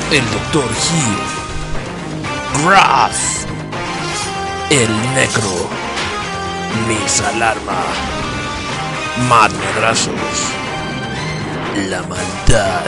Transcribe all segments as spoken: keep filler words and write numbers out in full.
el doctor Hill, Graf, el Necro, Miss Alarma, Mad Medrazos, la maldad.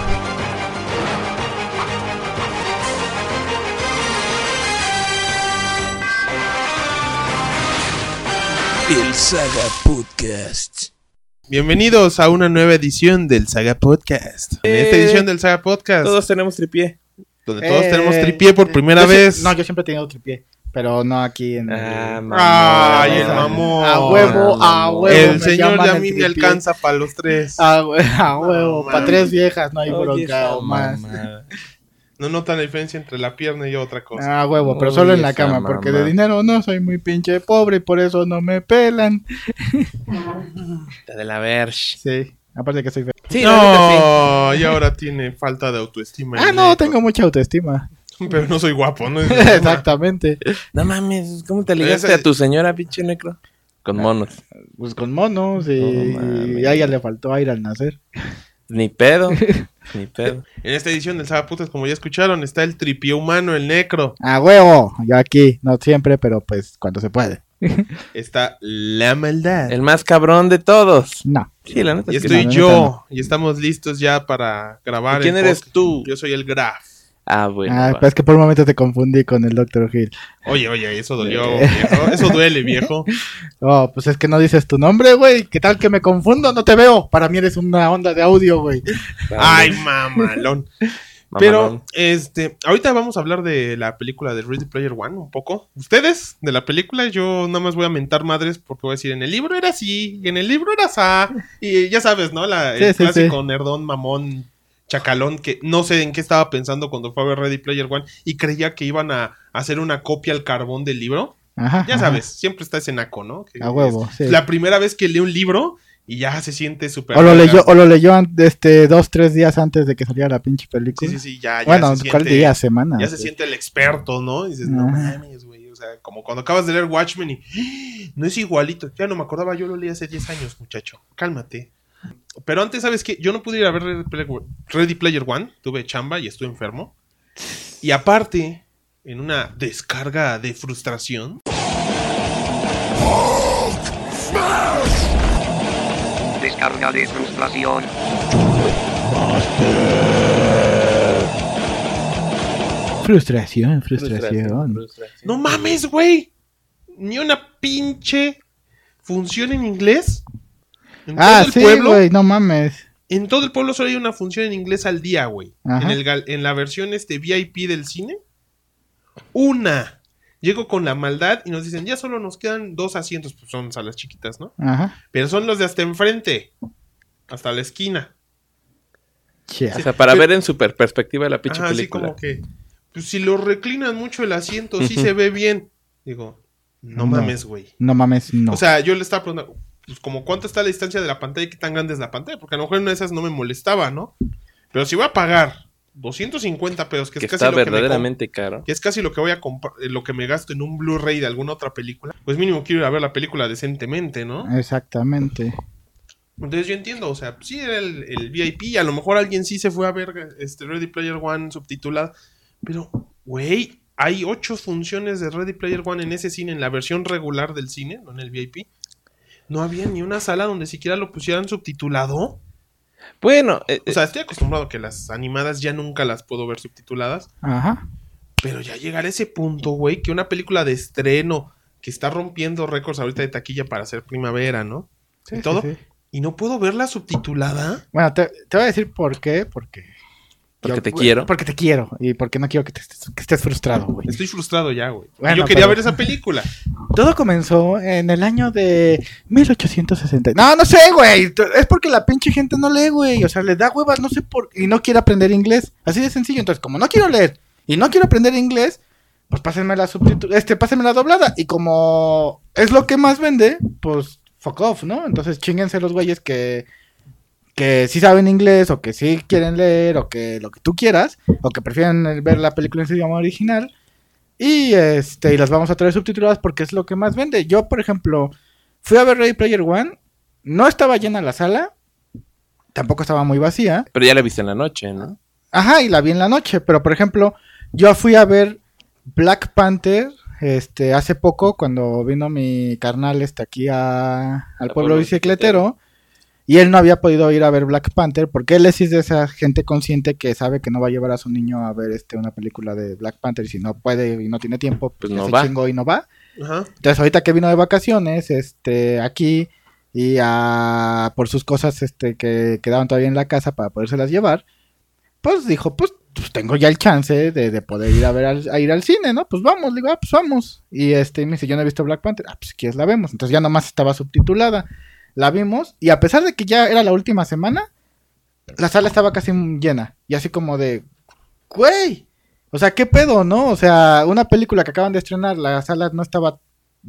El Saga Podcast. Bienvenidos a una nueva edición del Saga Podcast. En esta edición del Saga Podcast, Todos tenemos tripié. donde todos Eh, tenemos tripié por primera yo sie- vez. No, yo siempre he tenido tripié, pero no aquí en Ah, el... mamón. Ay, el a- mamón. A huevo, a huevo. El me señor llaman ya a el mí me tripié. alcanza para los tres. A, hue- a huevo, No, para mames. tres viejas no hay Oye, bronca esa o más. mamada. No notan la diferencia entre la pierna y otra cosa. A huevo, pero Oye, solo en la esa cama, porque mamá. de dinero no soy muy pinche pobre y por eso no me pelan. La de la Verge. Sí, aparte que soy feo. Sí, la neta sí. No, y ahora tiene falta de autoestima. Ah, el no, neto. tengo mucha autoestima. Pero no soy guapo, ¿no? Exactamente. No mames, ¿cómo te ligaste Ese- a tu señora, pinche necro? Con monos. Pues con monos y, No, mames. y a ella le faltó aire al nacer. Ni pedo. Ni pedo. En esta edición del Saga Podcast, como ya escucharon, está el tripié humano, el necro. A huevo, yo aquí, no siempre, pero pues cuando se puede. Está la maldad. El más cabrón de todos. No. Sí, la neta Y es que estoy no, la yo. neta no. Y estamos listos ya para grabar. ¿Y quién el eres podcast. tú? Yo soy el Graf. Ah, bueno. Ah, va. pues es que por un momento te confundí con el doctor Hill. Oye, oye, eso dolió, viejo. Eso duele, viejo. Oh, pues es que no dices tu nombre, güey. ¿Qué tal que me confundo? No te veo. Para mí eres una onda de audio, güey. Ay, mamalón. Mamalón. Pero, este, ahorita vamos a hablar de la película de Ready Player One un poco. Ustedes, de la película, yo nada más voy a mentar madres porque voy a decir, en el libro era así, en el libro era así. Y ya sabes, ¿no? La, el Sí, sí, clásico sí. nerdón, mamón, chacalón, que no sé en qué estaba pensando cuando fue a ver Ready Player One y creía que iban a hacer una copia al carbón del libro. Ajá. Ya ajá. sabes, siempre está ese naco, ¿no? Que A huevo, es sí. La primera vez que lee un libro y ya se siente súper... O lo verga. leyó, o lo leyó an- este, dos, tres días antes de que saliera la pinche Sí, película. sí, sí, ya, ya Bueno, se ¿cuál siente... día? Semana. Ya se siente el experto, ¿no? Y dices, no Ajá. mames, güey. O sea, como cuando acabas de leer Watchmen y ¡ah! No es igualito. Ya no me acordaba, yo lo leí hace diez años, muchacho. Cálmate. Pero antes, ¿sabes qué? Yo no pude ir a ver Ready Player, Ready Player One. Tuve chamba y estuve enfermo. Y aparte, en una descarga de frustración, Descarga de frustración. Frustración, frustración. Frustración, frustración. ¡no mames, güey! Ni una pinche función en inglés. En Ah, todo el sí, pueblo. güey, no mames. En todo el pueblo solo hay una función en inglés al día, güey. Ajá. En, el gal- en la versión este V I P del cine. Una. Llego con la maldad y nos dicen, ya solo nos quedan dos asientos. Pues son salas chiquitas, ¿no? Ajá. Pero son los de hasta enfrente. Hasta la esquina. Che, O sea, para ver en super perspectiva la pinche Ajá, así película. como que, pues si lo reclinan mucho el asiento, sí se ve bien. Digo, no, No. mames, güey. no mames, no. O sea, yo le estaba preguntando, pues como cuánto está la distancia de la pantalla y qué tan grande es la pantalla. Porque a lo mejor en una de esas no me molestaba, ¿no? Pero si voy a pagar doscientos cincuenta pesos, que, Que es casi está lo que me verdaderamente caro. que es casi lo que voy a comprar, eh, lo que me gasto en un Blu-ray de alguna otra película, pues mínimo quiero ir a ver la película decentemente, ¿no? Exactamente. Entonces yo entiendo, o sea, sí era el, el V I P, a lo mejor alguien sí se fue a ver este Ready Player One subtitulada, pero, güey, hay ocho funciones de Ready Player One en ese cine, en la versión regular del cine, no en el V I P. No había ni una sala donde siquiera lo pusieran subtitulado. Bueno, eh, O sea, estoy acostumbrado a que las animadas ya nunca las puedo ver subtituladas. Ajá. Pero ya llegar a ese punto, güey, que una película de estreno que está rompiendo récords ahorita de taquilla para hacer primavera, ¿no? Sí, y sí, todo. sí. Y no puedo verla subtitulada. Bueno, te, te voy a decir por qué. Porque. Porque te quiero. Porque te quiero. Y porque no quiero que, te estés, que estés frustrado, güey. Estoy frustrado ya, güey. Bueno, Yo quería pero- ver esa película. Todo comenzó en el año de mil ochocientos sesenta. No, no sé, güey. Es porque la pinche gente no lee, güey. O sea, les da huevas, no sé por y no quiere aprender inglés. Así de sencillo. Entonces, como no quiero leer y no quiero aprender inglés, pues pásenme la subtitul este, pásenme la doblada. Y como es lo que más vende, pues fuck off, ¿no? Entonces, chinguense los güeyes que que sí saben inglés o que sí quieren leer o que lo que tú quieras o que prefieren ver la película en su idioma original. Y este y las vamos a traer subtituladas porque es lo que más vende. Yo, por ejemplo, fui a ver Ready Player One, no estaba llena la sala, tampoco estaba muy vacía. Pero ya la viste en la noche, ¿no? Ajá, y la vi en la noche, pero por ejemplo, yo fui a ver Black Panther este hace poco cuando vino mi carnal este aquí a, al pueblo, pueblo bicicletero y él no había podido ir a ver Black Panther porque él es de esa gente consciente que sabe que no va a llevar a su niño a ver este una película de Black Panther y si no puede y no tiene tiempo, pues, Pues no se va. chingó y no va. Ajá. Entonces ahorita que vino de vacaciones, este, aquí y a, por sus cosas este que quedaban todavía en la casa para podérselas llevar, pues dijo, pues, pues tengo ya el chance de, de poder ir a ver al, a ir al cine, ¿no? Pues vamos, le digo, ah, pues vamos. Y este me dice, yo no he visto Black Panther, ah, pues si quieres la vemos. Entonces ya nomás estaba subtitulada. La vimos y a pesar de que ya era la última semana, la sala estaba casi llena. Y así como de, güey, o sea, ¿qué pedo, no? O sea, una película que acaban de estrenar, la sala no estaba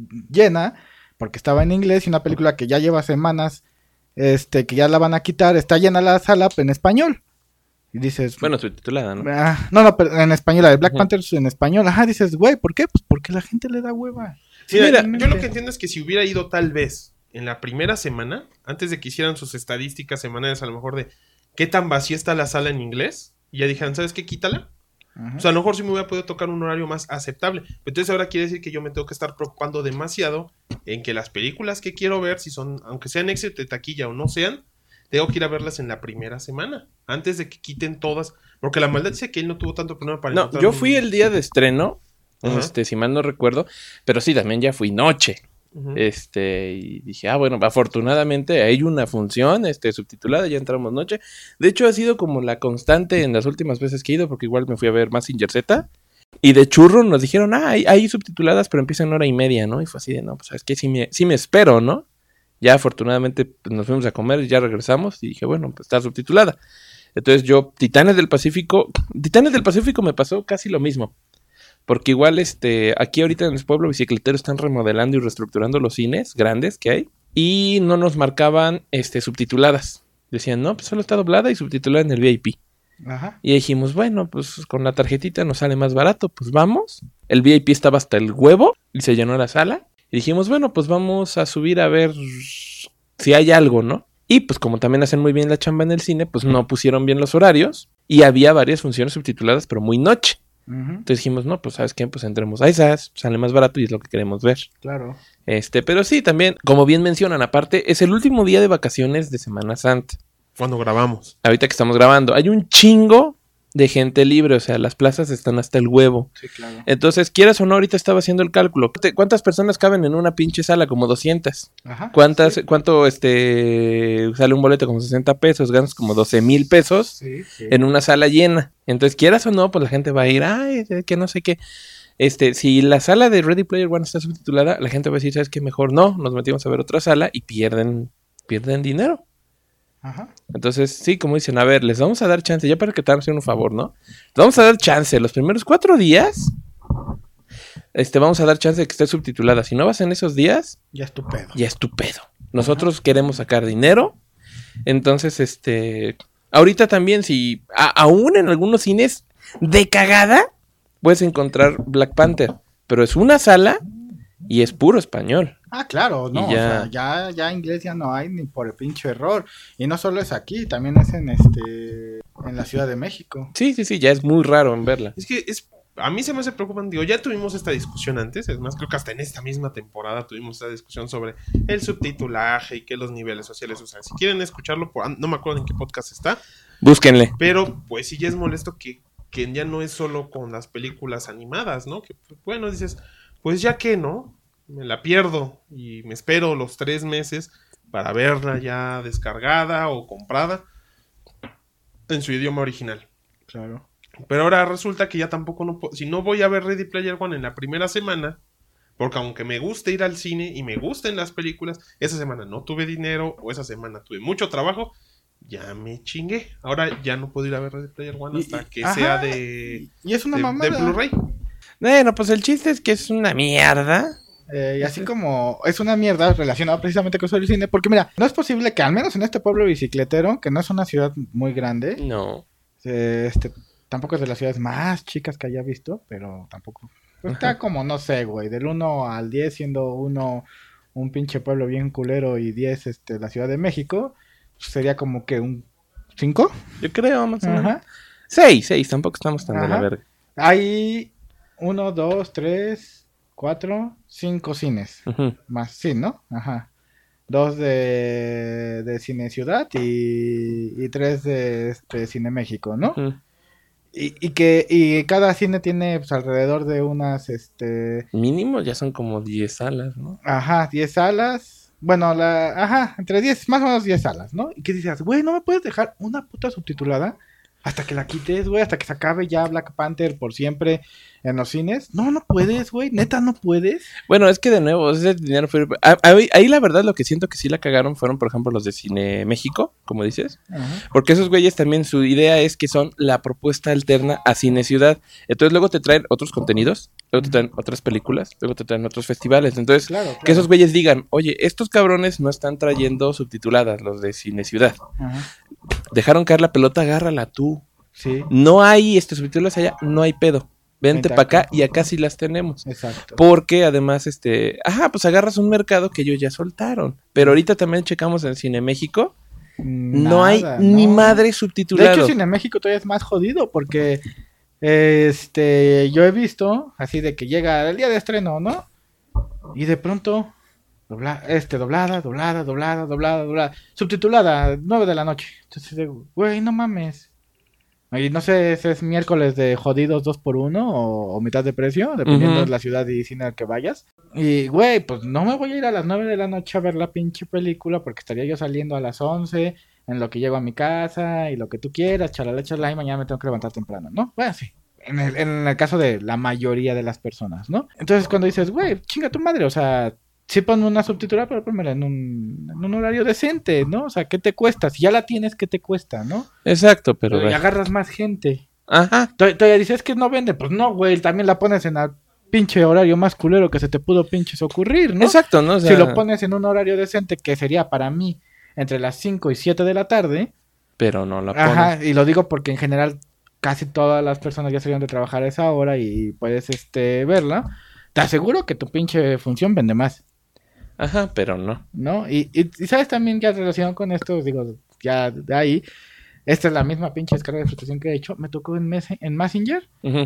llena porque estaba en inglés y una película que ya lleva semanas, este, que ya la van a quitar, está llena la sala en español. Y dices, Bueno, subtitulada, ¿no? ah, no, no, pero en español, la de Black Ujú. Panther en español, ajá, dices, güey, ¿por qué? Pues porque la gente le da hueva. Sí, mira, realmente. yo lo que entiendo es que si hubiera ido tal vez en la primera semana, antes de que hicieran sus estadísticas semanales, a lo mejor de qué tan vacía está la sala en inglés, y ya dijeran, ¿sabes qué? Quítala. Ajá. O sea, a lo mejor sí me hubiera podido tocar un horario más aceptable. Pero entonces ahora quiere decir que yo me tengo que estar preocupando demasiado en que las películas que quiero ver, si son, aunque sean éxito de taquilla o no sean, tengo que ir a verlas en la primera semana, antes de que quiten todas. Porque la maldad dice que él no tuvo tanto problema para No, encontrar yo un- fui el día de estreno, Ajá. este, si mal no recuerdo, pero sí, también ya fui noche. Ujú. Este, y dije, ah, bueno, afortunadamente hay una función, este, subtitulada, ya entramos noche. De hecho, ha sido como la constante en las últimas veces que he ido, porque igual me fui a ver Mazinger Z. Y de churro nos dijeron, ah, hay, hay subtituladas, pero empiezan hora y media, ¿no? Y fue así de, no, pues, ¿sabes qué? Sí me, sí me espero, ¿no? Ya afortunadamente pues, nos fuimos a comer, ya regresamos y dije, bueno, pues está subtitulada. Entonces yo, Titanes del Pacífico, Titanes del Pacífico me pasó casi lo mismo. Porque igual, este, aquí ahorita en el pueblo bicicletero están remodelando y reestructurando los cines grandes que hay. Y no nos marcaban, este, subtituladas. Decían, no, pues solo está doblada y subtitulada en el V I P. Ajá. Y dijimos, bueno, pues con la tarjetita nos sale más barato, pues vamos. El V I P estaba hasta el huevo y se llenó la sala. Y dijimos, bueno, pues vamos a subir a ver si hay algo, ¿no? Y pues como también hacen muy bien la chamba en el cine, pues no pusieron bien los horarios. Y había varias funciones subtituladas, pero muy noche. Ujú, Entonces dijimos, no, pues ¿sabes qué? Pues entremos a esas, sale más barato y es lo que queremos ver. claro. Este, pero sí, también, como bien mencionan, aparte, es el último día de vacaciones de Semana Santa. Cuando grabamos. Ahorita que estamos grabando, hay un chingo de gente libre, o sea, las plazas están hasta el huevo. Sí, claro. Entonces, quieras o no, ahorita estaba haciendo el cálculo. ¿Cuántas personas caben en una pinche sala? Como doscientas. Ajá. ¿Cuántas, cuánto, este, sale un boleto? Como sesenta pesos, ganas como doce mil pesos Sí, sí. en una sala llena. Entonces, quieras o no, pues la gente va a ir, ay, que no sé qué. Este, si la sala de Ready Player One está subtitulada, la gente va a decir, ¿sabes qué? Mejor no, nos metimos a ver otra sala y pierden, pierden dinero. Ajá. Entonces, sí, como dicen, a ver, les vamos a dar chance, ya para que te hagan un favor, ¿no? Les vamos a dar chance, los primeros cuatro días, este, vamos a dar chance de que esté subtitulada. Si no vas en esos días, Ya es tu pedo. ya es tu pedo. Nosotros queremos sacar dinero, entonces, este, ahorita también, si, a- aún en algunos cines, de cagada, puedes encontrar Black Panther, pero es una sala y es puro español. Ah, claro, no, Y ya. o sea, ya, ya inglés ya no hay ni por el pinche error. Y no solo es aquí, también es en este, en la Ciudad de México. Sí, sí, sí, ya es muy raro en verla. Es que es, a mí se me hace preocupante. Digo, ya tuvimos esta discusión antes. Es más, creo que hasta en esta misma temporada tuvimos esta discusión sobre el subtitulaje y que los niveles sociales. O sea, si quieren escucharlo, por, no me acuerdo en qué podcast está. Búsquenle. Pero, pues sí, ya es molesto que, que ya no es solo con las películas animadas, ¿no? Que, pues, bueno, dices, pues ya que, ¿no? Me la pierdo y me espero los tres meses para verla ya descargada o comprada en su idioma original. Claro. Pero ahora resulta que ya tampoco no puedo, si no voy a ver Ready Player One en la primera semana, porque aunque me guste ir al cine y me gusten las películas, esa semana no tuve dinero o esa semana tuve mucho trabajo, ya me chingué. Ahora ya no puedo ir a ver Ready Player One Y- hasta y- que ajá, sea de, Y es una de, mamada. de Blu-ray. Bueno, pues el chiste es que es una mierda. Eh, y así como es una mierda relacionada precisamente con eso del cine, porque mira, no es posible que al menos en este pueblo bicicletero, que no es una ciudad muy grande, No. eh, este, tampoco es de las ciudades más chicas que haya visto, pero tampoco. Está como, no sé, güey, del uno al diez, siendo uno un pinche pueblo bien culero y diez este, la Ciudad de México, sería como que un cinco. Yo creo, más o menos. Ajá. Seis, seis, tampoco estamos tan de la Ajá. verga. Hay uno, dos, tres, cuatro, cinco cines. Ujú. Más, sí, ¿no? Ajá. Dos de, de Cine Ciudad y, y tres de este, Cine México, ¿no? Ujú. Y, y que y cada cine tiene pues, alrededor de unas, este, Mínimo ya son como diez salas, ¿no? ajá, diez salas. Bueno, la, ajá, entre diez, más o menos diez salas, ¿no? Y que dices, güey, ¿no me puedes dejar una puta subtitulada? Hasta que la quites, güey, hasta que se acabe ya Black Panther por siempre en los cines. No, no puedes, güey, neta, no puedes. Bueno, es que de nuevo, ese dinero fue... a- Ahí, ahí la verdad lo que siento que sí la cagaron fueron, por ejemplo, los de Cine México, como dices. Ajá. Porque esos güeyes también su idea es que son la propuesta alterna a Cine Ciudad. Entonces luego te traen otros contenidos, luego te traen otras películas, luego te traen otros festivales. Entonces, Claro, claro. que esos güeyes digan, oye, estos cabrones no están trayendo subtituladas, los de Cine Ciudad. Ajá. Dejaron caer la pelota, agárrala tú. Sí, No hay este subtítulos allá, no hay pedo. Vente Vente para acá acá. y acá sí las tenemos. exacto. Porque además, este, ajá, pues agarras un mercado que ellos ya soltaron. Pero ahorita también checamos en Cine México, no hay Nada, ni ¿no? madre De subtitulado. hecho, Cine México todavía es más jodido porque este yo he visto así de que llega el día de estreno, ¿no? Y de pronto dobla, este doblada, doblada, doblada, doblada, doblada, subtitulada, nueve de la noche. Entonces digo, güey, no mames. Y no sé si es miércoles de jodidos dos por uno o, o mitad de precio, dependiendo Ujú. de la ciudad y cine al que vayas. Y, güey, pues no me voy a ir a las nueve de la noche a ver la pinche película porque estaría yo saliendo a las once en lo que llego a mi casa y lo que tú quieras, chalala, chalala, y mañana me tengo que levantar temprano, ¿no? Bueno, sí. En el, en el caso de la mayoría de las personas, ¿no? Entonces cuando dices, güey, chinga tu madre, o sea, sí ponme una subtitulada, pero pónmela en un, en un horario decente, ¿no? O sea, ¿qué te cuesta? Si ya la tienes, ¿qué te cuesta, no? Exacto, pero... Y bueno. agarras más gente. Ajá, Tod- Todavía dices que no vende, pues no, güey, también la pones en el pinche horario más culero que se te pudo pinches ocurrir, ¿no? exacto, ¿no? O sea, Si lo pones en un horario decente, que sería para mí entre las cinco y siete de la tarde, pero no la pones. ajá, y lo digo porque en general casi todas las personas ya salieron de trabajar a esa hora y puedes este verla, te aseguro que tu pinche función vende más, Ajá, pero no. ¿no? Y, y, y sabes también ya relacionado con esto, digo, ya de ahí, esta es la misma pinche descarga de frustración que he hecho, me tocó en, mes en Messenger, Ujú.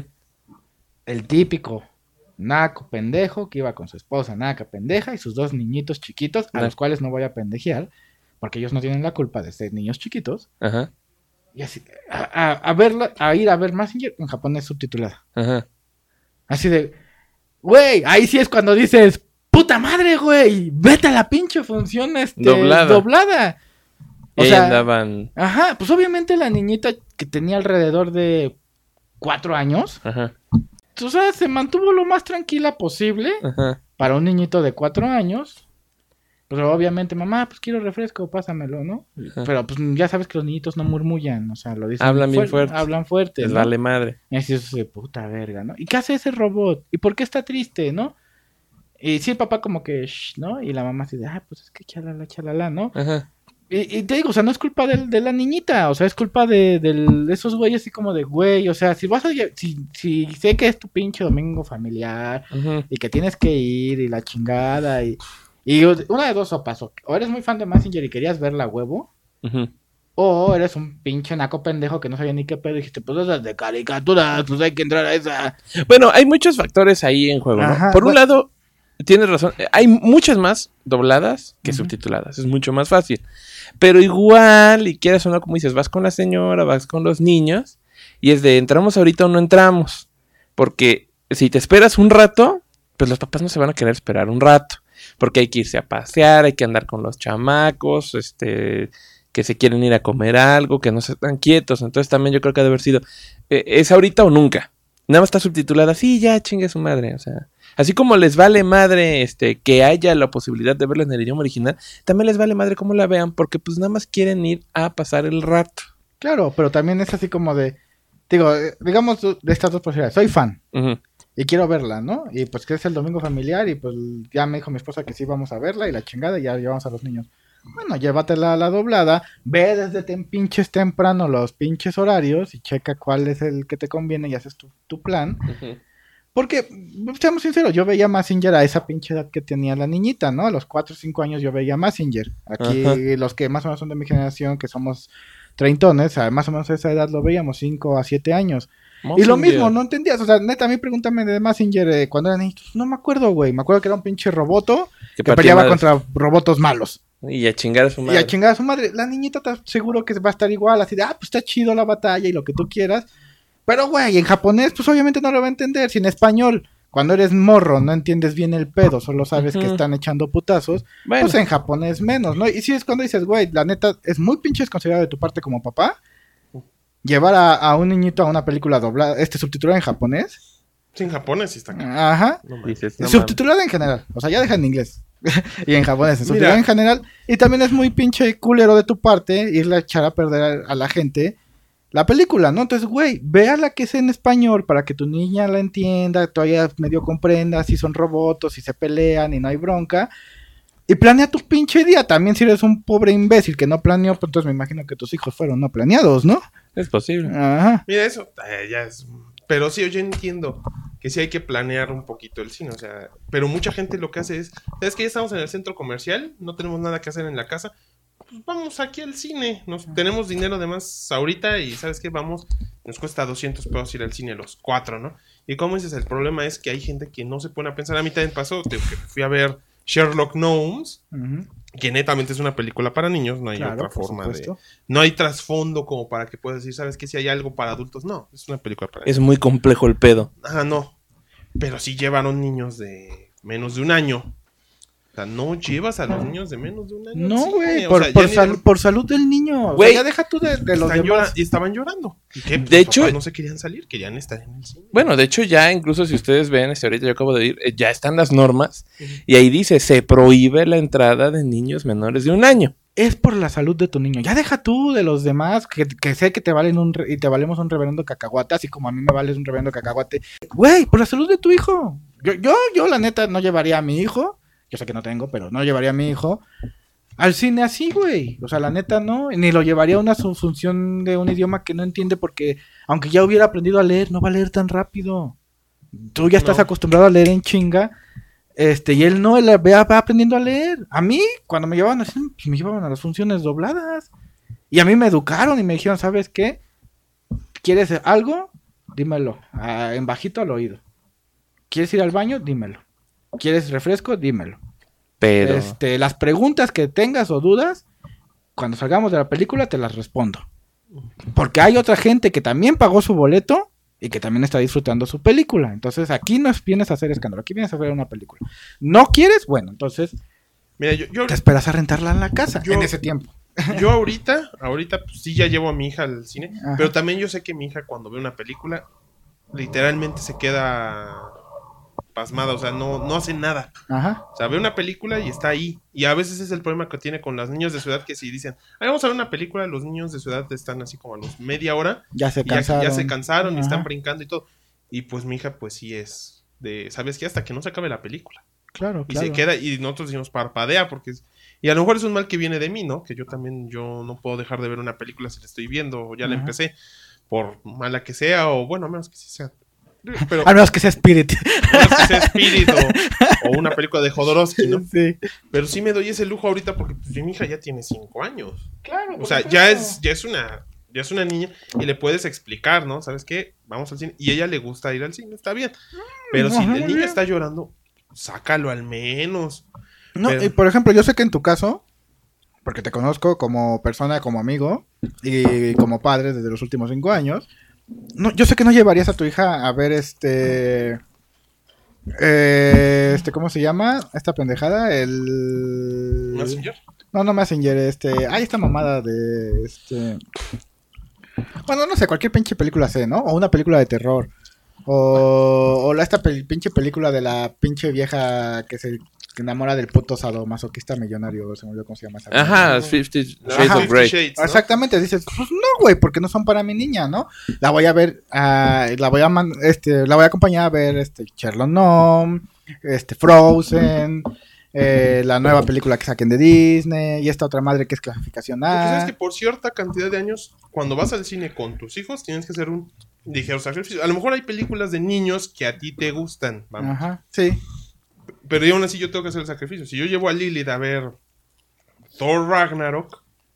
el típico naco pendejo que iba con su esposa naca pendeja y sus dos niñitos chiquitos, a Naco. los cuales no voy a pendejear, porque ellos no tienen la culpa de ser niños chiquitos, Ajá, y así, a, a, a verla, a ir a ver Messenger en japonés subtitulada. ajá. Así de, güey, ahí sí es cuando dices, puta madre, güey, vete a la pinche función este, Doblada. doblada. Y O ahí sea, andaban... ajá, pues obviamente la niñita que tenía alrededor de cuatro años, Ajá, o sea, se mantuvo lo más tranquila posible ajá. para un niñito de cuatro años. Pero obviamente, mamá, pues quiero refresco, pásamelo, ¿no? Ajá. Pero pues ya sabes que los niñitos no murmullan, o sea, lo dicen Hablan bien fuerte, fuerte. hablan fuerte, Les ¿no? vale madre. Y así es de puta verga, ¿no? ¿Y qué hace ese robot? ¿Y por qué está triste, no? Y sí, el papá como que, shh, ¿no? Y la mamá así de, ah, pues es que chalala, chalala, ¿no? Ajá. Y, y te digo, o sea, no es culpa del- de, la niñita, o sea, es culpa de, del- de esos güeyes así como de, güey, o sea, si vas a, lle- si, si sé que es tu pinche domingo familiar Ujú. y que tienes que ir y la chingada y, y una de dos o pasó, o eres muy fan de Messenger y querías verla a huevo, Ujú. o eres un pinche naco pendejo que no sabía ni qué pedo y dijiste, pues esas de caricaturas, pues hay que entrar a esa. Bueno, hay muchos factores ahí en juego, ¿no? Ajá, Por un bueno. lado, tienes razón, hay muchas más dobladas que Ujú. subtituladas, es mucho más fácil. Pero igual, y quieras o no, como dices, vas con la señora, vas con los niños, y es de, ¿entramos ahorita o no entramos? Porque si te esperas un rato, pues los papás no se van a querer esperar un rato, porque hay que irse a pasear, hay que andar con los chamacos, este... que se quieren ir a comer algo, que no se están quietos. Entonces también yo creo que ha de haber sido, eh, ¿es ahorita o nunca? Nada más está subtitulada, sí, ya, chingue su madre. O sea, así como les vale madre este que haya la posibilidad de verla en el idioma original, también les vale madre cómo la vean, porque pues nada más quieren ir a pasar el rato. Claro, pero también es así como de, digo, eh, digamos de estas dos posibilidades, soy fan Ujú. y quiero verla, ¿no? Y pues que es el domingo familiar y pues ya me dijo mi esposa que sí vamos a verla y la chingada y ya llevamos a los niños. Bueno, llévatela a la doblada, ve desde tem pinches temprano los pinches horarios y checa cuál es el que te conviene y haces tu, tu plan. Ujú. Porque, seamos sinceros, yo veía Messenger a esa pinche edad que tenía la niñita, ¿no? A los cuatro o cinco años yo veía Messenger. Aquí Ajá. los que más o menos son de mi generación, que somos treintones, a más o menos a esa edad lo veíamos, cinco a siete años. Y Mazinger. lo mismo, no entendías, o sea, neta, a mí pregúntame de Mazinger eh, cuando era niño, no me acuerdo, güey, me acuerdo que era un pinche roboto Que que partía peleaba madres. contra robotos malos. Y a chingar a su Y madre. a chingar a su madre. La niñita está seguro que va a estar igual, así de, ah, pues está chido la batalla y lo que tú quieras. Pero, güey, en japonés, pues obviamente no lo va a entender. Si en español, cuando eres morro, no entiendes bien el pedo, solo sabes Ujú. que están echando putazos, Bueno, pues en japonés menos, ¿no? Y si es cuando dices, güey, la neta, es muy pinche desconsiderado de tu parte como papá llevar a, a un niñito a una película doblada, este subtitulada en japonés. Sí, en japonés sí está acá. Ajá. No mames. dices, no Subtitulada en general, o sea, ya deja en inglés. Y en japonés, Mira. subtitulada en general. Y también es muy pinche culero de tu parte irle a echar a perder a, a la gente la película, ¿no? Entonces, güey, vea la que es en español para que tu niña la entienda, todavía medio comprenda si son robots, si se pelean y no hay bronca. Y planea tu pinche día. También si eres un pobre imbécil que no planeó, pues entonces me imagino que tus hijos fueron no planeados, ¿no? es posible. Ajá. Mira, eso eh, ya es... Pero sí, yo entiendo que sí hay que planear un poquito el cine, o sea... Pero mucha gente lo que hace es... ¿Sabes que ya estamos en el centro comercial? No tenemos nada que hacer en la casa. Pues vamos aquí al cine. Nos, tenemos dinero además ahorita y ¿sabes qué? Vamos... Nos cuesta doscientos pesos ir al cine los cuatro, ¿no? Y como dices, el problema es que hay gente que no se pone a pensar. A mí también pasó, te- que fui a ver Sherlock Gnomes, Ujú. que netamente es una película para niños, no hay Claro, otra por forma de... supuesto. No hay trasfondo como para que puedas decir, ¿sabes qué? Si hay algo para adultos, no, es una película para Es muy complejo el pedo. Ah, no. Pero sí llevaron niños de menos de un año. O sea, no llevas a los niños de menos de un año. al No, cine, güey, o por, sea, por, ya sal- ni- por salud del niño. Güey, O sea, ya deja tú de, de los están demás. llora- y estaban llorando. ¿Y qué? Pues De los hecho- papás no se querían salir, querían estar en el cine. Bueno, de hecho ya incluso si ustedes ven, este, ahorita yo acabo de ir, eh, ya están las normas y ahí dice, se prohíbe la entrada de niños menores de un año. Es por la salud de tu niño. Ya deja tú de los demás, que, que sé que te valen un re- y te valemos un reverendo cacahuate, así como a mí me vales un reverendo cacahuate. Güey, por la salud de tu hijo. Yo, yo, yo la neta no llevaría a mi hijo, yo sé que no tengo, pero no llevaría a mi hijo al cine así, güey. O sea, la neta no, ni lo llevaría a una su- función de un idioma que no entiende porque aunque ya hubiera aprendido a leer, no va a leer tan rápido. Tú ya estás No. acostumbrado a leer en chinga. Este, y él no, él va, va aprendiendo a leer. A mí, cuando me llevaban así, pues me llevaban a las funciones dobladas. Y a mí me educaron y me dijeron, ¿sabes qué? ¿Quieres algo? Dímelo. Ah, en bajito al oído. ¿Quieres ir al baño? Dímelo. ¿Quieres refresco? Dímelo. Pero Este, las preguntas que tengas o dudas, cuando salgamos de la película te las respondo. Porque hay otra gente que también pagó su boleto y que también está disfrutando su película. Entonces aquí no es- vienes a hacer escándalo, aquí vienes a ver una película. ¿No quieres? Bueno, entonces Mira, yo, yo, te esperas a rentarla en la casa Yo- en ese tiempo. yo ahorita, ahorita pues, sí ya llevo a mi hija al cine, Ajá. pero también yo sé que mi hija cuando ve una película, literalmente se queda pasmada, o sea, no, no hace nada. Ajá. O sea, ve una película y está ahí. Y a veces es el problema que tiene con los niños de su edad, que si dicen, "Ay, vamos a ver una película", los niños de su edad están así como a los media hora, Ya se y ya, cansaron. ya se cansaron y Ajá. están brincando y todo. Y pues mi hija pues sí es de, ¿sabes qué? Hasta que no se acabe la película. Claro, Y claro. se queda, y nosotros decimos parpadea, porque es... Y a lo mejor es un mal que viene de mí, ¿no? Que yo también, yo no puedo dejar de ver una película si la estoy viendo, o ya la Ajá. empecé, por mala que sea, o bueno, a menos que sí sea. Pero A menos que sea Spirit. a menos que sea Spirit o, o una película de Jodorowsky, ¿no? Sí. Pero sí me doy ese lujo ahorita porque pues, mi hija ya tiene cinco años. Claro. O sea, ya es, ya es una, ya es una niña y le puedes explicar, ¿no? ¿Sabes qué? Vamos al cine. Y a ella le gusta ir al cine, está bien. Pero si ajá, el muy niño bien. está llorando, sácalo al menos. No, Pero- y por ejemplo, yo sé que en tu caso, porque te conozco como persona, como amigo y como padre desde los últimos cinco años, no, yo sé que no llevarías a tu hija a ver este, eh, este, ¿cómo se llama? Esta pendejada, el, Messenger. no, no Messenger, este, ay, esta mamada de, este, bueno, no sé, cualquier pinche película sé, ¿no? O una película de terror. O, o la, esta pel- pinche película de la pinche vieja que se que enamora del puto sadomasoquista millonario, se me olvidó cómo se llama esa. Ajá, Fifty Shades Ajá. of Grey. Shades, ¿no? Exactamente, dices, pues no, güey, porque no son para mi niña, ¿no? La voy a ver, ah, la voy a man- este, la voy a acompañar a ver este Sherlock Gnomes, este Frozen, eh, la nueva película que saquen de Disney y esta otra madre que es clasificación Porque sabes A. que por cierta cantidad de años, cuando vas al cine con tus hijos, tienes que hacer un ligero sacrificio. A lo mejor hay películas de niños que a ti te gustan, vamos. Ajá, sí. Pero yo aún así yo tengo que hacer el sacrificio. Si yo llevo a Lilith a ver Thor Ragnarok,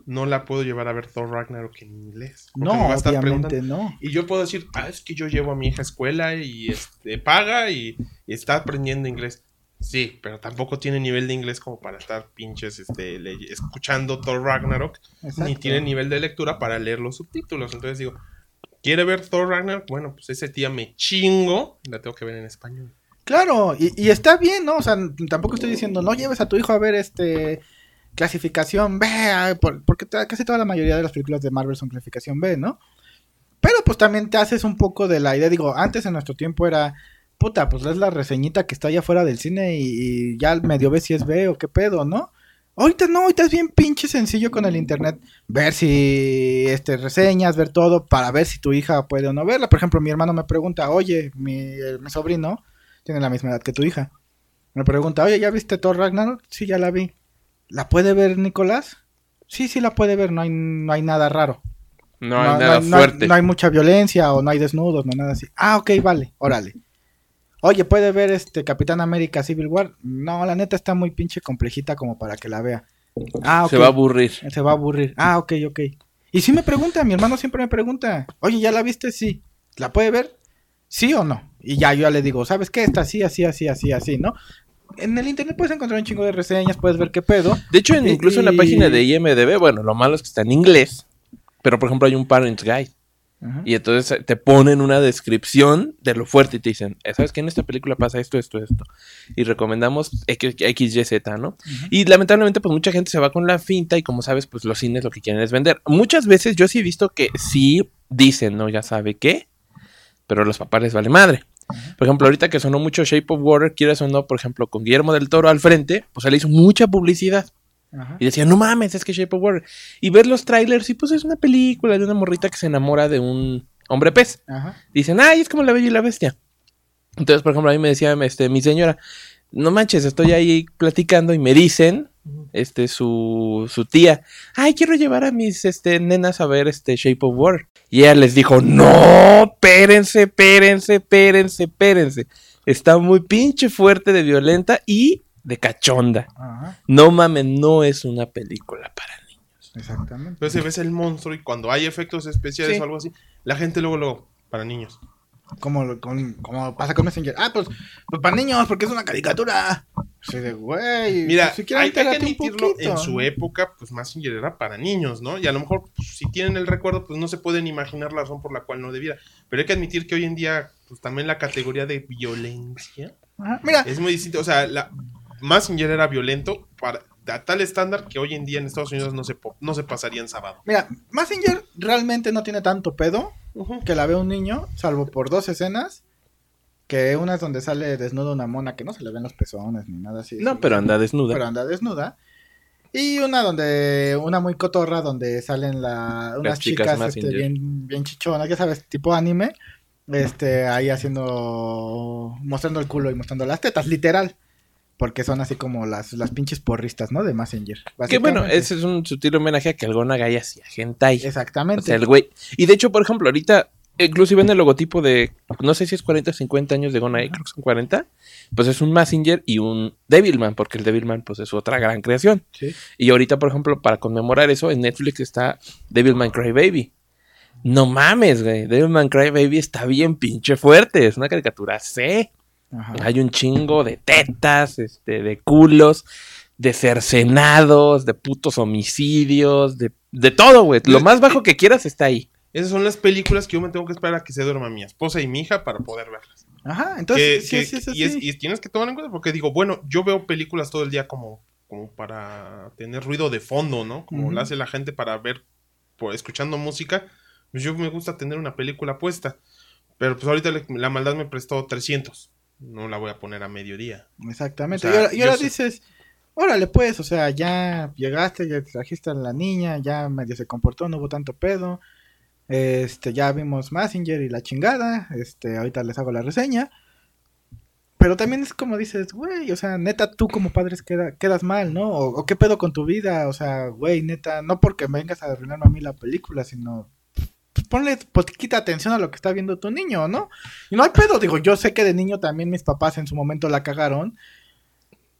no la puedo llevar a ver Thor Ragnarok en inglés. Porque No, me va a estar obviamente preguntando. no. Y yo puedo decir, ah, es que yo llevo a mi hija a escuela y este, paga y, y está aprendiendo inglés. Sí, pero tampoco tiene nivel de inglés como para estar pinches este, le- escuchando Thor Ragnarok. Exacto. Ni tiene nivel de lectura para leer los subtítulos. Entonces digo, ¿quiere ver Thor Ragnarok? Bueno, pues ese día me chingo y la tengo que ver en español. Claro, y, y está bien, ¿no? O sea, n- tampoco estoy diciendo, no lleves a tu hijo a ver este clasificación B, ah, por- porque ta- casi toda la mayoría de las películas de Marvel son clasificación B, ¿no? Pero pues también te haces un poco de la idea, digo, antes en nuestro tiempo era, puta, pues es la reseñita que está allá afuera del cine y, y ya medio ves si es B o qué pedo, ¿no? Ahorita no, ahorita es bien pinche sencillo con el internet ver si este reseñas, ver todo para ver si tu hija puede o no verla. Por ejemplo, mi hermano me pregunta, oye, mi, eh, mi sobrino tiene la misma edad que tu hija. Me pregunta, oye, ¿ya viste Thor Ragnarok? Sí, ya la vi. ¿La puede ver Nicolás? Sí, sí la puede ver, no hay, no hay nada raro. No hay nada no fuerte. no hay mucha violencia o no hay desnudos, no hay nada así. Ah, ok, vale, órale. Oye, ¿puede ver este Capitán América Civil War? No, la neta está muy pinche complejita como para que la vea. Ah, ok. Se va a aburrir. Se va a aburrir. Ah, ok, ok. Y sí me pregunta, mi hermano siempre me pregunta, oye, ¿ya la viste? Sí. ¿La puede ver? ¿Sí o no? Y ya yo ya le digo, ¿sabes qué? Está así, así, así, así, así, ¿no? En el internet puedes encontrar un chingo de reseñas, puedes ver qué pedo. De hecho, en- Y- incluso en la y- página de I M D B, bueno, lo malo es que está en inglés. Pero, por ejemplo, hay un Parents Guide. Ajá. Y entonces te ponen una descripción de lo fuerte y te dicen, ¿sabes qué? En esta película pasa esto, esto, esto. Y recomendamos X, X, Y, Z, ¿no? Ujú. Y lamentablemente, pues mucha gente se va con la finta y como sabes, pues los cines lo que quieren es vender. Muchas veces yo sí he visto que sí dicen, ¿no? Ya sabe qué, pero a los papás les vale madre. Por ejemplo, ahorita que sonó mucho Shape of Water, quieras o no, por ejemplo, con Guillermo del Toro al frente, pues se le hizo mucha publicidad. Ajá. Y decían, no mames, es que Shape of Water. Y ver los trailers, y pues es una película de una morrita que se enamora de un hombre pez. Ajá. Dicen, ay, es como La Bella y la Bestia. Entonces, por ejemplo, a mí me decía este, mi señora, no manches, estoy ahí platicando y me dicen, este, su, su tía, ay, quiero llevar a mis este, nenas a ver este Shape of Water. Y ella les dijo, no, espérense, espérense, espérense, espérense. Está muy pinche fuerte de violenta y de cachonda. Ajá. No mames, no es una película para niños. Exactamente. Entonces ves el monstruo y cuando hay efectos especiales Sí. o algo así, la gente luego lo para niños. Como, lo- con- como pasa con Messenger. Ah, pues, pues para niños, porque es una caricatura. Sí, de güey. Mira, pues, si quieres hay, hay que entérate un admitirlo, poquito, en su ¿no? época, pues Mazinger era para niños, ¿no? Y a lo mejor, pues, si tienen el recuerdo, pues no se pueden imaginar la razón por la cual no debiera. Pero hay que admitir que hoy en día, pues también la categoría de violencia Ajá. Mira, es muy distinta. O sea, la, Mazinger era violento para, a tal estándar que hoy en día en Estados Unidos no se, po- no se pasaría en sábado. mira, Messenger realmente no tiene tanto pedo Ujú. que la ve un niño, salvo por dos escenas. Que una es donde sale desnuda una mona que no se le ven los pezones ni nada así. No, sí, pero anda desnuda. pero anda desnuda. Y una donde, una muy cotorra donde salen la, unas Las chicas chicas, este, Mazinger. bien, bien chichonas, ya sabes, tipo anime, este, ahí haciendo, mostrando el culo y mostrando las tetas, literal. Porque son así como las, las pinches porristas, ¿no? De Messenger. Que bueno, básicamente. ese es un sutil homenaje a que Algona Gay hacía hentai. Exactamente. O sea, el güey. Y de hecho, por ejemplo, ahorita, inclusive en el logotipo de, no sé si es cuarenta o cincuenta años de Gona Gay, creo que son cuarenta, pues es un Messenger y un Devilman, porque el Devilman, pues es otra gran creación. Sí. Y ahorita, por ejemplo, para conmemorar eso, en Netflix está Devilman Crybaby. No mames, güey. Devilman Crybaby está bien pinche fuerte. Es una caricatura C. Ajá. Hay un chingo de tetas, este, de culos, de cercenados, de putos homicidios, de, de todo, güey. Lo más bajo que quieras está ahí. Esas son las películas que yo me tengo que esperar a que se duerma mi esposa y mi hija para poder verlas. Ajá, Que- entonces, sí, que- sí, es y, es- así. y tienes que tomar en cuenta porque digo, bueno, yo veo películas todo el día como, como para tener ruido de fondo, ¿no? Como Ujú. lo hace la gente para ver, por, escuchando música. Pues yo me gusta tener una película puesta. Pero pues ahorita le- la maldad me prestó trescientos. No la voy a poner a mediodía. Exactamente. O sea, y ahora, y ahora yo sé- dices, órale pues, o sea, ya llegaste, ya trajiste a la niña, ya medio se comportó, no hubo tanto pedo. Este, ya vimos Messenger y la chingada. Este, ahorita les hago la reseña. Pero también es como dices, güey, o sea, neta, tú como padres queda, quedas mal, ¿no? O, o qué pedo con tu vida, o sea, güey, neta, no porque vengas a arruinarme a mí la película, sino pues, ponle poquita atención a lo que está viendo tu niño, ¿no? Y no hay pedo, digo, yo sé que de niño también mis papás en su momento la cagaron.